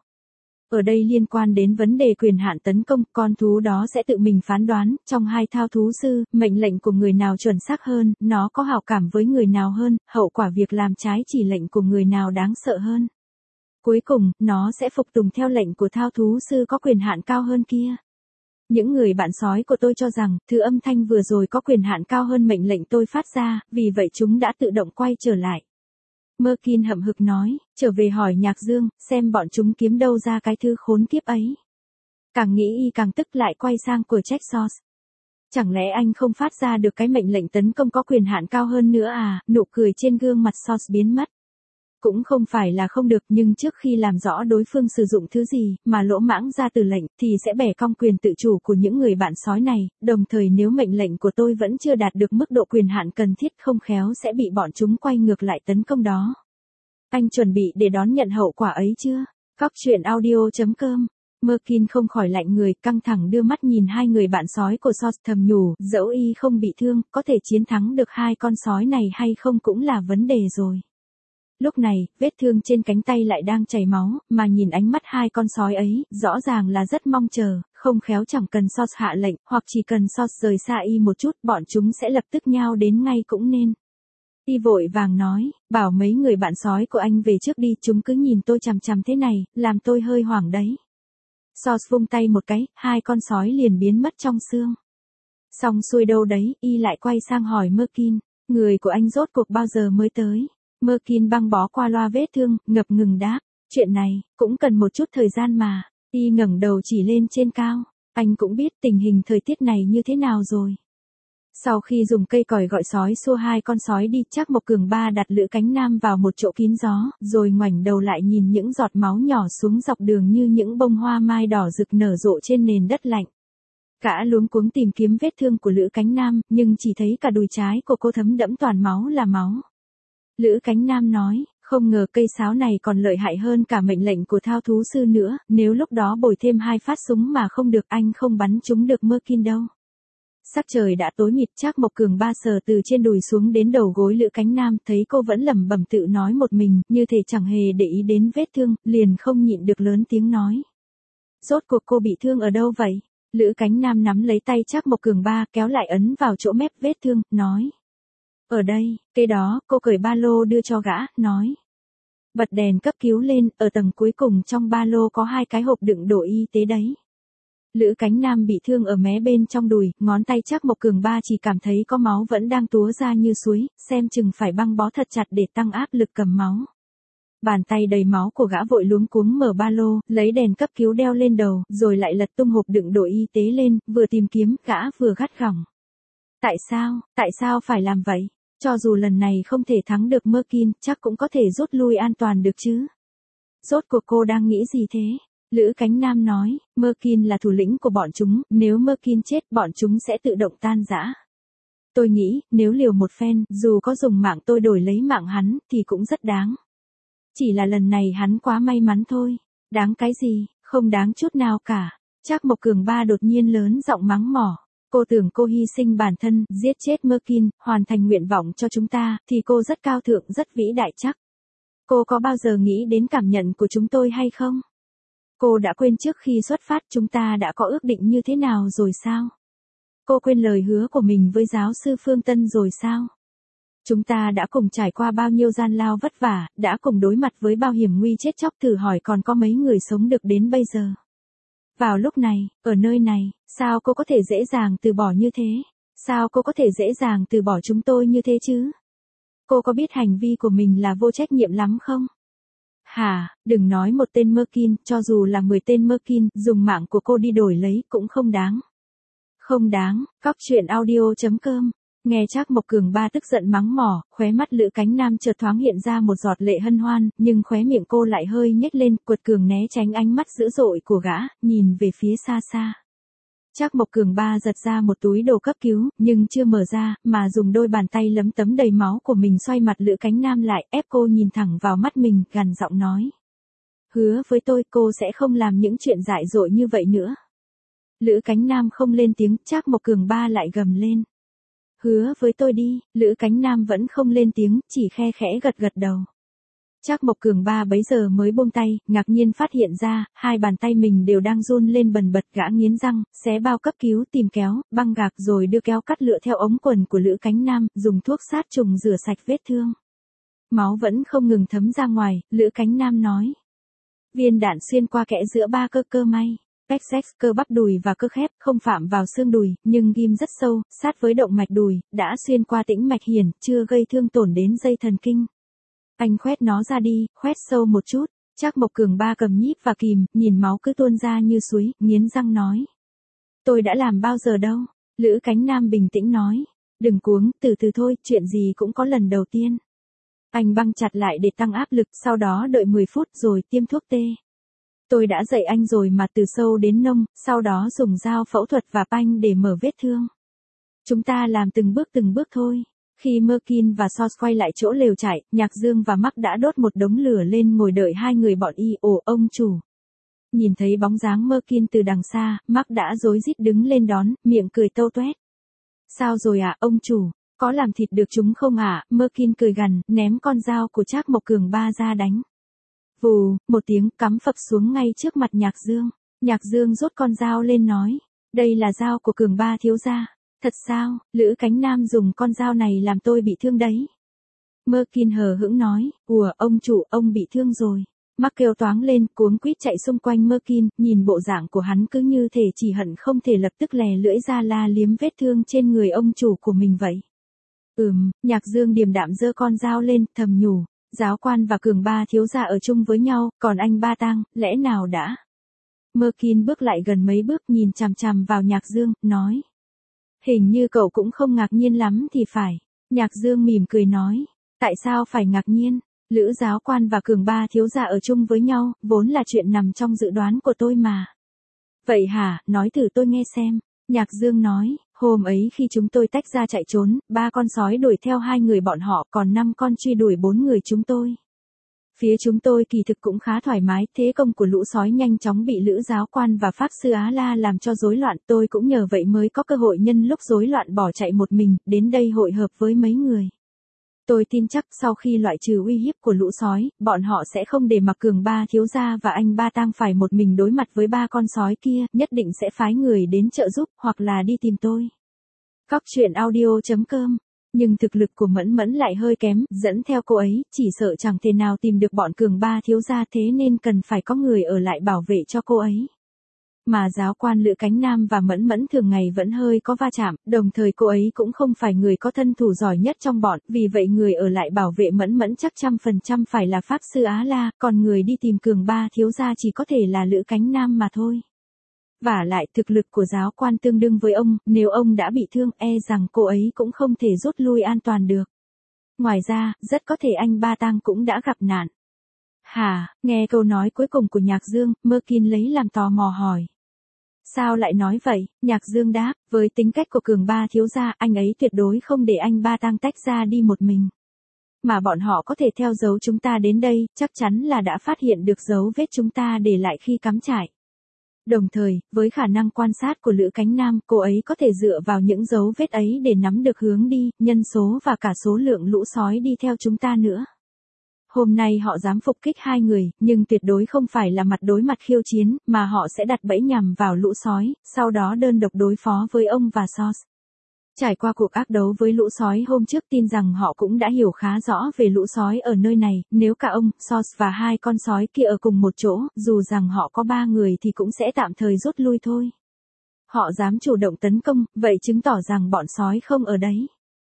Ở đây liên quan đến vấn đề quyền hạn tấn công, con thú đó sẽ tự mình phán đoán, trong hai thao thú sư, mệnh lệnh của người nào chuẩn xác hơn, nó có hảo cảm với người nào hơn, hậu quả việc làm trái chỉ lệnh của người nào đáng sợ hơn. Cuối cùng, nó sẽ phục tùng theo lệnh của thao thú sư có quyền hạn cao hơn kia. Những người bạn sói của tôi cho rằng, thứ âm thanh vừa rồi có quyền hạn cao hơn mệnh lệnh tôi phát ra, vì vậy chúng đã tự động quay trở lại. Merkin hậm hực nói, trở về hỏi Nhạc Dương, xem bọn chúng kiếm đâu ra cái thứ khốn kiếp ấy. Càng nghĩ y càng tức, lại quay sang của trách Sos. Chẳng lẽ anh không phát ra được cái mệnh lệnh tấn công có quyền hạn cao hơn nữa à? Nụ cười trên gương mặt Sos biến mất. Cũng không phải là không được, nhưng trước khi làm rõ đối phương sử dụng thứ gì, mà lỗ mãng ra từ lệnh, thì sẽ bẻ cong quyền tự chủ của những người bạn sói này, đồng thời nếu mệnh lệnh của tôi vẫn chưa đạt được mức độ quyền hạn cần thiết, không khéo sẽ bị bọn chúng quay ngược lại tấn công đó. Anh chuẩn bị để đón nhận hậu quả ấy chưa? Cóc truyện audio.com. Merkin không khỏi lạnh người, căng thẳng đưa mắt nhìn hai người bạn sói của Sos, thầm nhủ, dẫu y không bị thương, có thể chiến thắng được hai con sói này hay không cũng là vấn đề rồi. Lúc này, vết thương trên cánh tay lại đang chảy máu, mà nhìn ánh mắt hai con sói ấy, rõ ràng là rất mong chờ, không khéo chẳng cần Sos hạ lệnh, hoặc chỉ cần Sos rời xa y một chút, bọn chúng sẽ lập tức nhao đến ngay cũng nên. Y vội vàng nói, bảo mấy người bạn sói của anh về trước đi, chúng cứ nhìn tôi chằm chằm thế này, làm tôi hơi hoảng đấy. Sos vung tay một cái, hai con sói liền biến mất trong sương. Xong xuôi đâu đấy, y lại quay sang hỏi Merkin. Người của anh rốt cuộc bao giờ mới tới? Merkin băng bó qua loa vết thương, ngập ngừng đáp. Chuyện này, cũng cần một chút thời gian mà. Y ngẩng đầu chỉ lên trên cao. Anh cũng biết tình hình thời tiết này như thế nào rồi. Sau khi dùng cây còi gọi sói xua hai con sói đi, Trác Mộc Cường Ba đặt Lữ Cánh Nam vào một chỗ kín gió, rồi ngoảnh đầu lại nhìn những giọt máu nhỏ xuống dọc đường như những bông hoa mai đỏ rực nở rộ trên nền đất lạnh. Gã luống cuống tìm kiếm vết thương của Lữ Cánh Nam, nhưng chỉ thấy cả đùi trái của cô thấm đẫm toàn máu là máu. Lữ Cánh Nam nói, không ngờ cây sáo này còn lợi hại hơn cả mệnh lệnh của thao thú sư nữa, nếu lúc đó bồi thêm 2 phát súng mà không được anh không bắn trúng được Merkin đâu. Sắc trời đã tối mịt, Trác Mộc Cường Ba sờ từ trên đùi xuống đến đầu gối Lữ Cánh Nam, thấy cô vẫn lẩm bẩm tự nói một mình, như thể chẳng hề để ý đến vết thương, liền không nhịn được lớn tiếng nói. Rốt cuộc cô bị thương ở đâu vậy? Lữ Cánh Nam nắm lấy tay Trác Mộc Cường Ba, kéo lại ấn vào chỗ mép vết thương, nói. Ở đây, cái đó, cô cởi ba lô đưa cho gã, nói. Bật đèn cấp cứu lên, ở tầng cuối cùng trong ba lô có 2 cái hộp đựng đồ y tế đấy. Lữ Cánh Nam bị thương ở mé bên trong đùi, ngón tay Trác Mộc Cường Ba chỉ cảm thấy có máu vẫn đang túa ra như suối, xem chừng phải băng bó thật chặt để tăng áp lực cầm máu. Bàn tay đầy máu của gã vội luống cuống mở ba lô, lấy đèn cấp cứu đeo lên đầu, rồi lại lật tung hộp đựng đồ y tế lên, vừa tìm kiếm, gã vừa gắt gỏng. Tại sao phải làm vậy? Cho dù lần này không thể thắng được Merkin, chắc cũng có thể rút lui an toàn được chứ. Rốt cuộc cô đang nghĩ gì thế? Lữ Cánh Nam nói, Merkin là thủ lĩnh của bọn chúng, nếu Merkin chết bọn chúng sẽ tự động tan rã. Tôi nghĩ, nếu liều một phen, dù có dùng mạng tôi đổi lấy mạng hắn, thì cũng rất đáng. Chỉ là lần này hắn quá may mắn thôi. Đáng cái gì, không đáng chút nào cả. Trác Mộc Cường Ba đột nhiên lớn giọng mắng mỏ. Cô tưởng cô hy sinh bản thân, giết chết Merkin, hoàn thành nguyện vọng cho chúng ta, thì cô rất cao thượng, rất vĩ đại chắc. Cô có bao giờ nghĩ đến cảm nhận của chúng tôi hay không? Cô đã quên trước khi xuất phát chúng ta đã có ước định như thế nào rồi sao? Cô quên lời hứa của mình với giáo sư Phương Tân rồi sao? Chúng ta đã cùng trải qua bao nhiêu gian lao vất vả, đã cùng đối mặt với bao hiểm nguy chết chóc, thử hỏi còn có mấy người sống được đến bây giờ. Vào lúc này, ở nơi này, sao cô có thể dễ dàng từ bỏ như thế? Sao cô có thể dễ dàng từ bỏ chúng tôi như thế chứ? Cô có biết hành vi của mình là vô trách nhiệm lắm không? Hả, đừng nói một tên Merkin, cho dù là 10 tên Merkin, dùng mạng của cô đi đổi lấy cũng không đáng. Không đáng, coctruyện.audio.com. Nghe Trác Mộc Cường Ba tức giận mắng mỏ, khóe mắt Lữ Cánh Nam chợt thoáng hiện ra một giọt lệ hân hoan, nhưng khóe miệng cô lại hơi nhếch lên, quật cường né tránh ánh mắt dữ dội của gã, nhìn về phía xa xa. Trác Mộc Cường Ba giật ra một túi đồ cấp cứu, nhưng chưa mở ra, mà dùng đôi bàn tay lấm tấm đầy máu của mình xoay mặt Lữ Cánh Nam lại, ép cô nhìn thẳng vào mắt mình, gằn giọng nói. Hứa với tôi cô sẽ không làm những chuyện dại dội như vậy nữa. Lữ Cánh Nam không lên tiếng, Trác Mộc Cường Ba lại gầm lên. Hứa với tôi đi, Lữ Cánh Nam vẫn không lên tiếng, chỉ khe khẽ gật gật đầu. Trác Mộc Cường Ba bấy giờ mới buông tay, ngạc nhiên phát hiện ra, 2 bàn tay mình đều đang run lên bần bật, gã nghiến răng, xé bao cấp cứu, tìm kéo, băng gạc rồi đưa kéo cắt lựa theo ống quần của Lữ Cánh Nam, dùng thuốc sát trùng rửa sạch vết thương. Máu vẫn không ngừng thấm ra ngoài, Lữ Cánh Nam nói. Viên đạn xuyên qua kẽ giữa 3 cơ may. Pexex, cơ bắp đùi và cơ khép, không phạm vào xương đùi, nhưng ghim rất sâu, sát với động mạch đùi, đã xuyên qua tĩnh mạch hiển, chưa gây thương tổn đến dây thần kinh. Anh khoét nó ra đi, khoét sâu một chút. Trác Mộc Cường Ba cầm nhíp và kìm, nhìn máu cứ tuôn ra như suối, nghiến răng nói. Tôi đã làm bao giờ đâu. Lữ Cánh Nam bình tĩnh nói. Đừng cuống, từ từ thôi, chuyện gì cũng có lần đầu tiên. Anh băng chặt lại để tăng áp lực, sau đó đợi 10 phút rồi tiêm thuốc tê. Tôi đã dạy anh rồi mà, từ sâu đến nông, sau đó dùng dao phẫu thuật và panh để mở vết thương. Chúng ta làm từng bước thôi. Khi Merkin và Sos quay lại chỗ lều trại, Nhạc Dương và Mark đã đốt một đống lửa lên ngồi đợi 2 người bọn y. Ồ, ông chủ. Nhìn thấy bóng dáng Merkin từ đằng xa, Mark đã rối rít đứng lên đón, miệng cười tâu toét. Sao rồi ạ, ông chủ? Có làm thịt được chúng không ạ? Merkin cười gằn, ném con dao của Trác Mộc Cường Ba ra đánh. Vù, một tiếng cắm phập xuống ngay trước mặt Nhạc Dương. Nhạc Dương rút con dao lên nói. Đây là dao của Cường Ba thiếu gia. Thật sao, Lữ Cánh Nam dùng con dao này làm tôi bị thương đấy. Merkin hờ hững nói. Ủa, ông chủ, ông bị thương rồi. Mark kêu toáng lên, cuống quýt chạy xung quanh Merkin, nhìn bộ dạng của hắn cứ như thể chỉ hận không thể lập tức lè lưỡi ra la liếm vết thương trên người ông chủ của mình vậy. Nhạc Dương điềm đạm giơ con dao lên, thầm nhủ, Giáo Quan và Cường Ba thiếu gia ở chung với nhau, còn anh Ba Tang, lẽ nào đã? Merkin bước lại gần mấy bước nhìn chằm chằm vào Nhạc Dương, nói. Hình như cậu cũng không ngạc nhiên lắm thì phải. Nhạc Dương mỉm cười nói. Tại sao phải ngạc nhiên? Lữ Giáo Quan và Cường Ba thiếu gia ở chung với nhau, vốn là chuyện nằm trong dự đoán của tôi mà. Vậy hả, nói thử tôi nghe xem. Nhạc Dương nói, hôm ấy khi chúng tôi tách ra chạy trốn, 3 con sói đuổi theo 2 người bọn họ, còn 5 con truy đuổi 4 người chúng tôi. Phía chúng tôi kỳ thực cũng khá thoải mái, thế công của lũ sói nhanh chóng bị Lữ Giáo Quan và Pháp Sư Á La làm cho rối loạn, tôi cũng nhờ vậy mới có cơ hội nhân lúc rối loạn bỏ chạy một mình, đến đây hội hợp với mấy người. Tôi tin chắc sau khi loại trừ uy hiếp của lũ sói, bọn họ sẽ không để mặc Cường Ba thiếu gia và anh Ba Tang phải một mình đối mặt với 3 con sói kia, nhất định sẽ phái người đến trợ giúp, hoặc là đi tìm tôi. Cóc truyện audio.com. Nhưng thực lực của Mẫn Mẫn lại hơi kém, dẫn theo cô ấy, chỉ sợ chẳng thể nào tìm được bọn Cường Ba thiếu gia, thế nên cần phải có người ở lại bảo vệ cho cô ấy. Mà Giáo Quan Lữ Cánh Nam và Mẫn Mẫn thường ngày vẫn hơi có va chạm, đồng thời cô ấy cũng không phải người có thân thủ giỏi nhất trong bọn, vì vậy người ở lại bảo vệ Mẫn Mẫn chắc 100% phải là Pháp Sư Á La, còn người đi tìm Cường Ba thiếu gia chỉ có thể là Lữ Cánh Nam mà thôi. Vả lại thực lực của Giáo Quan tương đương với ông, nếu ông đã bị thương e rằng cô ấy cũng không thể rút lui an toàn được. Ngoài ra, rất có thể anh Ba Tang cũng đã gặp nạn. Hả, nghe câu nói cuối cùng của Nhạc Dương, Merkin lấy làm tò mò hỏi. Sao lại nói vậy? Nhạc Dương đáp, với tính cách của Cường Ba thiếu gia, anh ấy tuyệt đối không để anh Ba Tang tách ra đi một mình. Mà bọn họ có thể theo dấu chúng ta đến đây, chắc chắn là đã phát hiện được dấu vết chúng ta để lại khi cắm trại. Đồng thời, với khả năng quan sát của Lữ Cánh Nam, cô ấy có thể dựa vào những dấu vết ấy để nắm được hướng đi, nhân số và cả số lượng lũ sói đi theo chúng ta nữa. Hôm nay họ dám phục kích 2 người, nhưng tuyệt đối không phải là mặt đối mặt khiêu chiến, mà họ sẽ đặt bẫy nhằm vào lũ sói, sau đó đơn độc đối phó với ông và Sos. Trải qua cuộc ác đấu với lũ sói hôm trước, tin rằng họ cũng đã hiểu khá rõ về lũ sói ở nơi này, nếu cả ông, Sos và 2 con sói kia ở cùng một chỗ, dù rằng họ có 3 người thì cũng sẽ tạm thời rút lui thôi. Họ dám chủ động tấn công, vậy chứng tỏ rằng bọn sói không ở đấy.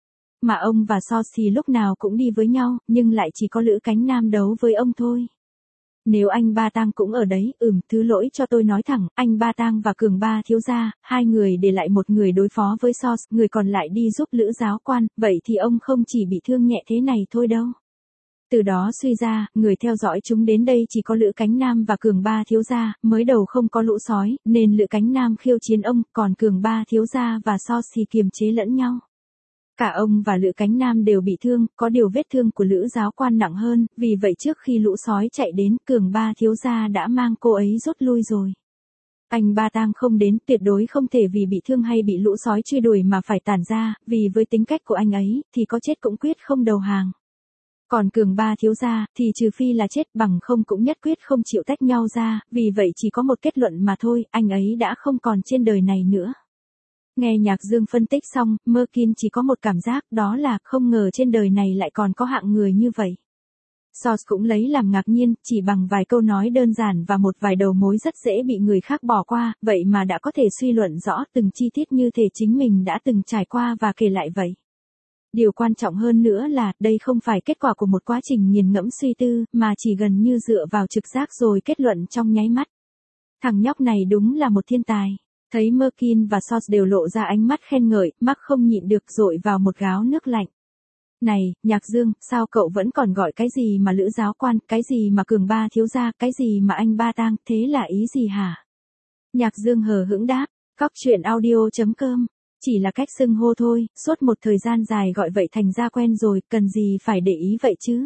Mà ông và Sos thì lúc nào cũng đi với nhau, nhưng lại chỉ có Lữ Cánh Nam đấu với ông thôi. Nếu anh Ba Tang cũng ở đấy, thứ lỗi cho tôi nói thẳng, anh Ba Tang và Cường Ba thiếu gia, 2 người để lại một người đối phó với Sos, người còn lại đi giúp Lữ Giáo Quan, vậy thì ông không chỉ bị thương nhẹ thế này thôi đâu. Từ đó suy ra, người theo dõi chúng đến đây chỉ có Lữ Cánh Nam và Cường Ba thiếu gia, mới đầu không có lũ sói, nên Lữ Cánh Nam khiêu chiến ông, còn Cường Ba thiếu gia và Sos thì kiềm chế lẫn nhau. Cả ông và Lữ Cánh Nam đều bị thương, có điều vết thương của Lữ Giáo Quan nặng hơn, vì vậy trước khi lũ sói chạy đến, Cường Ba thiếu gia đã mang cô ấy rút lui rồi. Anh Ba Tang không đến, tuyệt đối không thể vì bị thương hay bị lũ sói truy đuổi mà phải tản ra, vì với tính cách của anh ấy, thì có chết cũng quyết không đầu hàng. Còn Cường Ba thiếu gia, thì trừ phi là chết, bằng không cũng nhất quyết không chịu tách nhau ra, vì vậy chỉ có một kết luận mà thôi, anh ấy đã không còn trên đời này nữa. Nghe Nhạc Dương phân tích xong, Merkin chỉ có một cảm giác, đó là không ngờ trên đời này lại còn có hạng người như vậy. Sos cũng lấy làm ngạc nhiên, chỉ bằng vài câu nói đơn giản và một vài đầu mối rất dễ bị người khác bỏ qua, vậy mà đã có thể suy luận rõ từng chi tiết như thể chính mình đã từng trải qua và kể lại vậy. Điều quan trọng hơn nữa là, đây không phải kết quả của một quá trình nghiền ngẫm suy tư, mà chỉ gần như dựa vào trực giác rồi kết luận trong nháy mắt. Thằng nhóc này đúng là một thiên tài. Thấy Merkin và Sos đều lộ ra ánh mắt khen ngợi, Mark không nhịn được dội vào một gáo nước lạnh. Này, Nhạc Dương, sao cậu vẫn còn gọi cái gì mà Lữ Giáo Quan, cái gì mà Cường Ba thiếu gia, cái gì mà anh Ba Tang, thế là ý gì hả? Nhạc Dương hờ hững đáp, cóc truyện audio.com, chỉ là cách xưng hô thôi, suốt một thời gian dài gọi vậy thành ra quen rồi, cần gì phải để ý vậy chứ?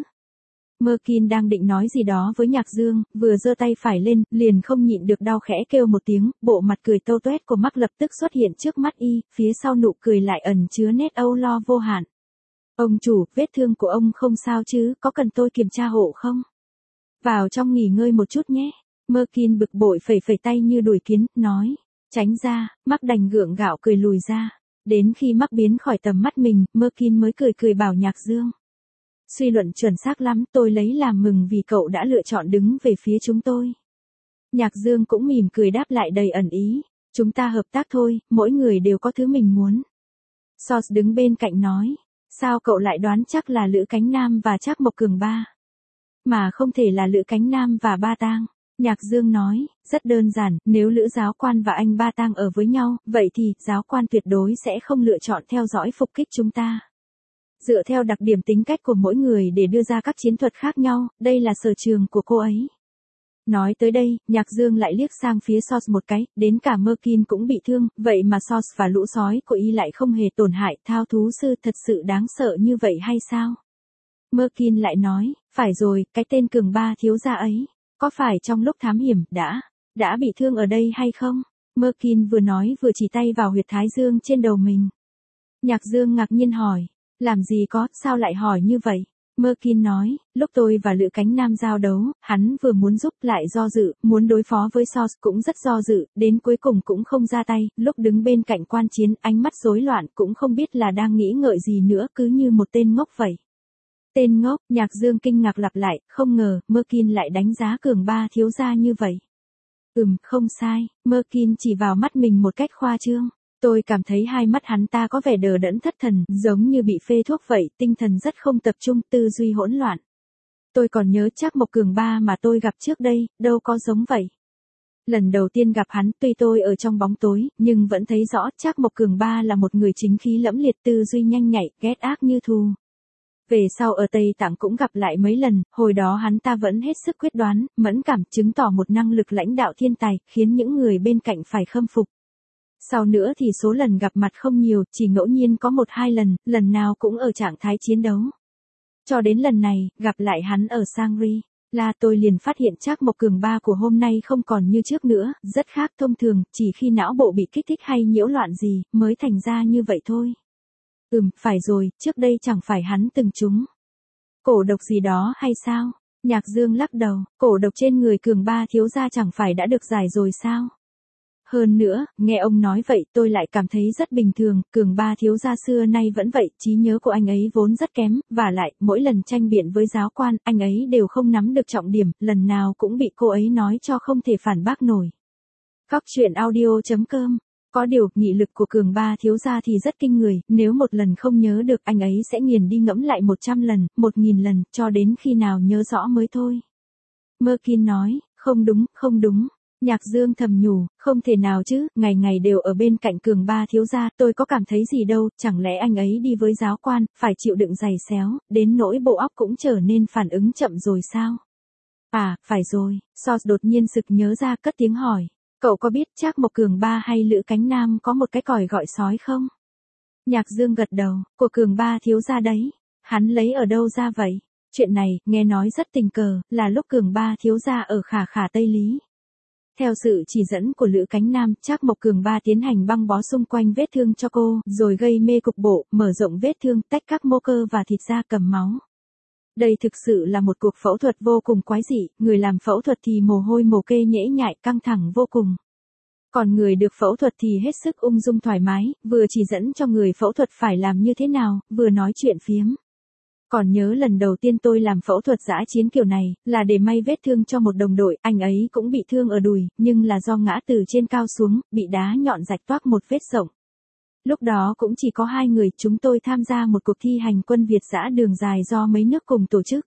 Merkin đang định nói gì đó với Nhạc Dương, vừa giơ tay phải lên, liền không nhịn được đau khẽ kêu một tiếng, bộ mặt cười tâu tuét của Mark lập tức xuất hiện trước mắt y, phía sau nụ cười lại ẩn chứa nét âu lo vô hạn. Ông chủ, vết thương của ông không sao chứ, có cần tôi kiểm tra hộ không? Vào trong nghỉ ngơi một chút nhé. Merkin bực bội phẩy phẩy tay như đuổi kiến, nói. Tránh ra, Mark đành gượng gạo cười lùi ra. Đến khi Mark biến khỏi tầm mắt mình, Merkin mới cười cười bảo Nhạc Dương. Suy luận chuẩn xác lắm, tôi lấy làm mừng vì cậu đã lựa chọn đứng về phía chúng tôi. Nhạc Dương cũng mỉm cười đáp lại đầy ẩn ý. Chúng ta hợp tác thôi, mỗi người đều có thứ mình muốn. Sos đứng bên cạnh nói. Sao cậu lại đoán chắc là Lữ Cánh Nam và Trác Mộc Cường ba? Mà không thể là Lữ Cánh Nam và Ba Tang. Nhạc Dương nói, rất đơn giản, nếu Lữ giáo quan và anh Ba Tang ở với nhau, vậy thì, giáo quan tuyệt đối sẽ không lựa chọn theo dõi phục kích chúng ta. Dựa theo đặc điểm tính cách của mỗi người để đưa ra các chiến thuật khác nhau, đây là sở trường của cô ấy. Nói tới đây, Nhạc Dương lại liếc sang phía Sos một cái, đến cả Merkin cũng bị thương, vậy mà Sos và lũ sói của y lại không hề tổn hại, thao thú sư thật sự đáng sợ như vậy hay sao? Merkin lại nói, phải rồi, cái tên Cường Ba thiếu gia ấy, có phải trong lúc thám hiểm, đã bị thương ở đây hay không? Merkin vừa nói vừa chỉ tay vào huyệt thái dương trên đầu mình. Nhạc Dương ngạc nhiên hỏi, làm gì có, sao lại hỏi như vậy? Merkin nói, lúc tôi và Lữ Cánh Nam giao đấu, hắn vừa muốn giúp lại do dự, muốn đối phó với Sos cũng rất do dự, đến cuối cùng cũng không ra tay, lúc đứng bên cạnh quan chiến, ánh mắt rối loạn cũng không biết là đang nghĩ ngợi gì nữa, cứ như một tên ngốc vậy. Tên ngốc, Nhạc Dương kinh ngạc lặp lại, không ngờ, Merkin lại đánh giá Cường Ba thiếu gia như vậy. Không sai, Merkin chỉ vào mắt mình một cách khoa trương. Tôi cảm thấy hai mắt hắn ta có vẻ đờ đẫn thất thần, giống như bị phê thuốc vậy, tinh thần rất không tập trung, tư duy hỗn loạn. Tôi còn nhớ Trác Mộc Cường Ba mà tôi gặp trước đây, đâu có giống vậy. Lần đầu tiên gặp hắn, tuy tôi ở trong bóng tối, nhưng vẫn thấy rõ Trác Mộc Cường Ba là một người chính khí lẫm liệt, tư duy nhanh nhạy, ghét ác như thù. Về sau ở Tây Tạng cũng gặp lại mấy lần, hồi đó hắn ta vẫn hết sức quyết đoán, mẫn cảm, chứng tỏ một năng lực lãnh đạo thiên tài, khiến những người bên cạnh phải khâm phục. Sau nữa thì số lần gặp mặt không nhiều, chỉ ngẫu nhiên có 1-2 lần, lần nào cũng ở trạng thái chiến đấu. Cho đến lần này, gặp lại hắn ở Sangri là tôi liền phát hiện Trác Mộc Cường Ba của hôm nay không còn như trước nữa, rất khác thông thường, chỉ khi não bộ bị kích thích hay nhiễu loạn gì, mới thành ra như vậy thôi. Phải rồi, trước đây chẳng phải hắn từng trúng cổ độc gì đó hay sao? Nhạc Dương lắc đầu, cổ độc trên người Cường Ba thiếu gia chẳng phải đã được giải rồi sao? Hơn nữa, nghe ông nói vậy tôi lại cảm thấy rất bình thường, Cường Ba thiếu gia xưa nay vẫn vậy, trí nhớ của anh ấy vốn rất kém, và lại, mỗi lần tranh biện với giáo quan, anh ấy đều không nắm được trọng điểm, lần nào cũng bị cô ấy nói cho không thể phản bác nổi. Góc truyện audio.com. Có điều, nghị lực của Cường Ba thiếu gia thì rất kinh người, nếu một lần không nhớ được anh ấy sẽ nghiền đi ngẫm lại 100 lần, 1000 lần, cho đến khi nào nhớ rõ mới thôi. Merkin nói, không đúng. Nhạc Dương thầm nhủ, không thể nào chứ, ngày ngày đều ở bên cạnh Cường Ba thiếu gia, tôi có cảm thấy gì đâu, chẳng lẽ anh ấy đi với giáo quan, phải chịu đựng giày xéo, đến nỗi bộ óc cũng trở nên phản ứng chậm rồi sao? À, phải rồi, Sos đột nhiên sực nhớ ra cất tiếng hỏi, cậu có biết Trác Mộc Cường Ba hay Lữ Cánh Nam có một cái còi gọi sói không? Nhạc Dương gật đầu, của Cường Ba thiếu gia đấy, hắn lấy ở đâu ra vậy? Chuyện này, nghe nói rất tình cờ, là lúc Cường Ba thiếu gia ở Khả Khả Tây Lý. Theo sự chỉ dẫn của Lữ Cánh Nam, Trác Mộc Cường Ba tiến hành băng bó xung quanh vết thương cho cô, rồi gây mê cục bộ, mở rộng vết thương, tách các mô cơ và thịt ra cầm máu. Đây thực sự là một cuộc phẫu thuật vô cùng quái dị, người làm phẫu thuật thì mồ hôi mồ kê nhễ nhại, căng thẳng vô cùng. Còn người được phẫu thuật thì hết sức ung dung thoải mái, vừa chỉ dẫn cho người phẫu thuật phải làm như thế nào, vừa nói chuyện phiếm. Còn nhớ lần đầu tiên tôi làm phẫu thuật dã chiến kiểu này, là để may vết thương cho một đồng đội, anh ấy cũng bị thương ở đùi, nhưng là do ngã từ trên cao xuống, bị đá nhọn rạch toác một vết rộng. Lúc đó cũng chỉ có 2 người, chúng tôi tham gia một cuộc thi hành quân Việt dã đường dài do mấy nước cùng tổ chức.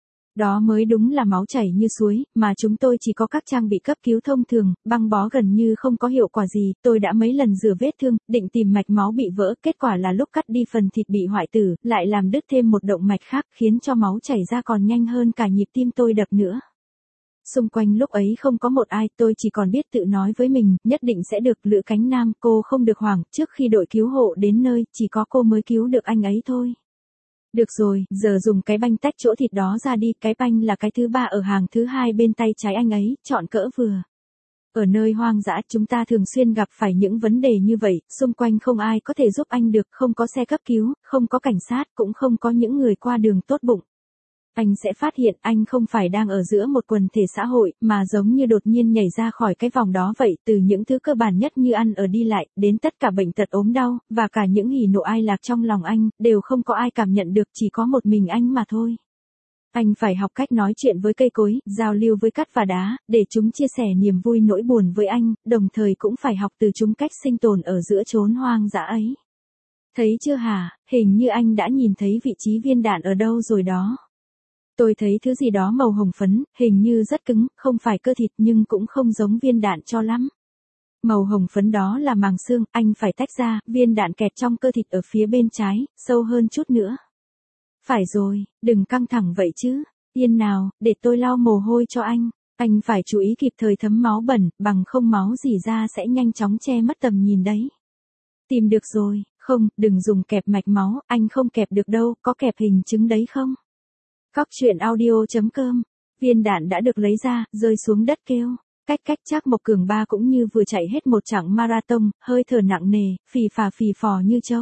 Đó mới đúng là máu chảy như suối, mà chúng tôi chỉ có các trang bị cấp cứu thông thường, băng bó gần như không có hiệu quả gì, tôi đã mấy lần rửa vết thương, định tìm mạch máu bị vỡ, kết quả là lúc cắt đi phần thịt bị hoại tử, lại làm đứt thêm một động mạch khác, khiến cho máu chảy ra còn nhanh hơn cả nhịp tim tôi đập nữa. Xung quanh lúc ấy không có một ai, tôi chỉ còn biết tự nói với mình, nhất định sẽ được. Lữ Cánh Nam, cô không được hoảng, trước khi đội cứu hộ đến nơi, chỉ có cô mới cứu được anh ấy thôi. Được rồi, giờ dùng cái banh tách chỗ thịt đó ra đi, cái banh là cái thứ 3 ở hàng thứ 2 bên tay trái anh ấy, chọn cỡ vừa. Ở nơi hoang dã chúng ta thường xuyên gặp phải những vấn đề như vậy, xung quanh không ai có thể giúp anh được, không có xe cấp cứu, không có cảnh sát, cũng không có những người qua đường tốt bụng. Anh sẽ phát hiện anh không phải đang ở giữa một quần thể xã hội, mà giống như đột nhiên nhảy ra khỏi cái vòng đó vậy, từ những thứ cơ bản nhất như ăn ở đi lại, đến tất cả bệnh tật ốm đau, và cả những hỉ nộ ai lạc trong lòng anh, đều không có ai cảm nhận được, chỉ có một mình anh mà thôi. Anh phải học cách nói chuyện với cây cối, giao lưu với cát và đá, để chúng chia sẻ niềm vui nỗi buồn với anh, đồng thời cũng phải học từ chúng cách sinh tồn ở giữa chốn hoang dã ấy. Thấy chưa hả, hình như anh đã nhìn thấy vị trí viên đạn ở đâu rồi đó. Tôi thấy thứ gì đó màu hồng phấn, hình như rất cứng, không phải cơ thịt nhưng cũng không giống viên đạn cho lắm. Màu hồng phấn đó là màng xương, anh phải tách ra, viên đạn kẹt trong cơ thịt ở phía bên trái, sâu hơn chút nữa. Phải rồi, đừng căng thẳng vậy chứ. Yên nào, để tôi lau mồ hôi cho anh. Anh phải chú ý kịp thời thấm máu bẩn, bằng không máu rỉ ra sẽ nhanh chóng che mất tầm nhìn đấy. Tìm được rồi, không, đừng dùng kẹp mạch máu, anh không kẹp được đâu, có kẹp hình chứng đấy không? Cóc truyện audio.com, viên đạn đã được lấy ra, rơi xuống đất kêu. Cách Trác Mộc Cường ba cũng như vừa chạy hết một chặng marathon, hơi thở nặng nề, phì phò như trâu.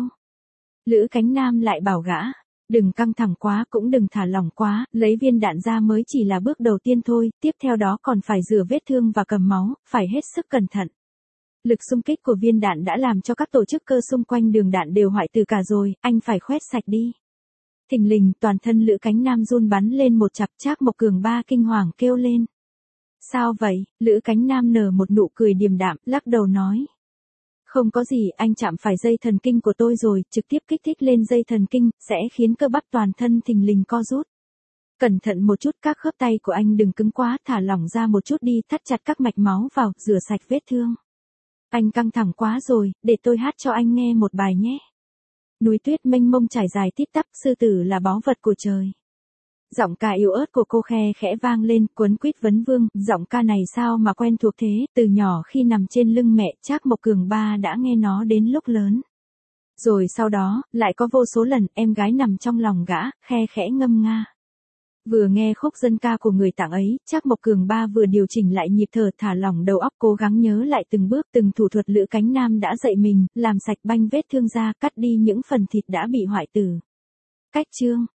Lữ Cánh Nam lại bảo gã, đừng căng thẳng quá cũng đừng thả lỏng quá, lấy viên đạn ra mới chỉ là bước đầu tiên thôi, tiếp theo đó còn phải rửa vết thương và cầm máu, phải hết sức cẩn thận. Lực xung kích của viên đạn đã làm cho các tổ chức cơ xung quanh đường đạn đều hoại tử cả rồi, anh phải khoét sạch đi. Thình lình, toàn thân Lữ Cánh Nam run bắn lên một chặp. Trác Mộc Cường ba kinh hoàng kêu lên. Sao vậy? Lữ Cánh Nam nở một nụ cười điềm đạm, lắc đầu nói. Không có gì, anh chạm phải dây thần kinh của tôi rồi, trực tiếp kích thích lên dây thần kinh, sẽ khiến cơ bắp toàn thân thình lình co rút. Cẩn thận một chút, các khớp tay của anh đừng cứng quá, thả lỏng ra một chút đi, thắt chặt các mạch máu vào, rửa sạch vết thương. Anh căng thẳng quá rồi, để tôi hát cho anh nghe một bài nhé. Núi tuyết mênh mông trải dài tít tắp, sư tử là báu vật của trời. Giọng ca yếu ớt của cô khe khẽ vang lên, quấn quýt vấn vương, giọng ca này sao mà quen thuộc thế, từ nhỏ khi nằm trên lưng mẹ, Trác Mộc Cường ba đã nghe nó đến lúc lớn. Rồi sau đó, lại có vô số lần, em gái nằm trong lòng gã, khe khẽ ngâm nga. Vừa nghe khúc dân ca của người tặng ấy, Trác Mộc Cường ba vừa điều chỉnh lại nhịp thở, thả lỏng đầu óc, cố gắng nhớ lại từng bước, từng thủ thuật Lữ Cánh Nam đã dạy mình, làm sạch banh vết thương ra, cắt đi những phần thịt đã bị hoại tử. Cách chương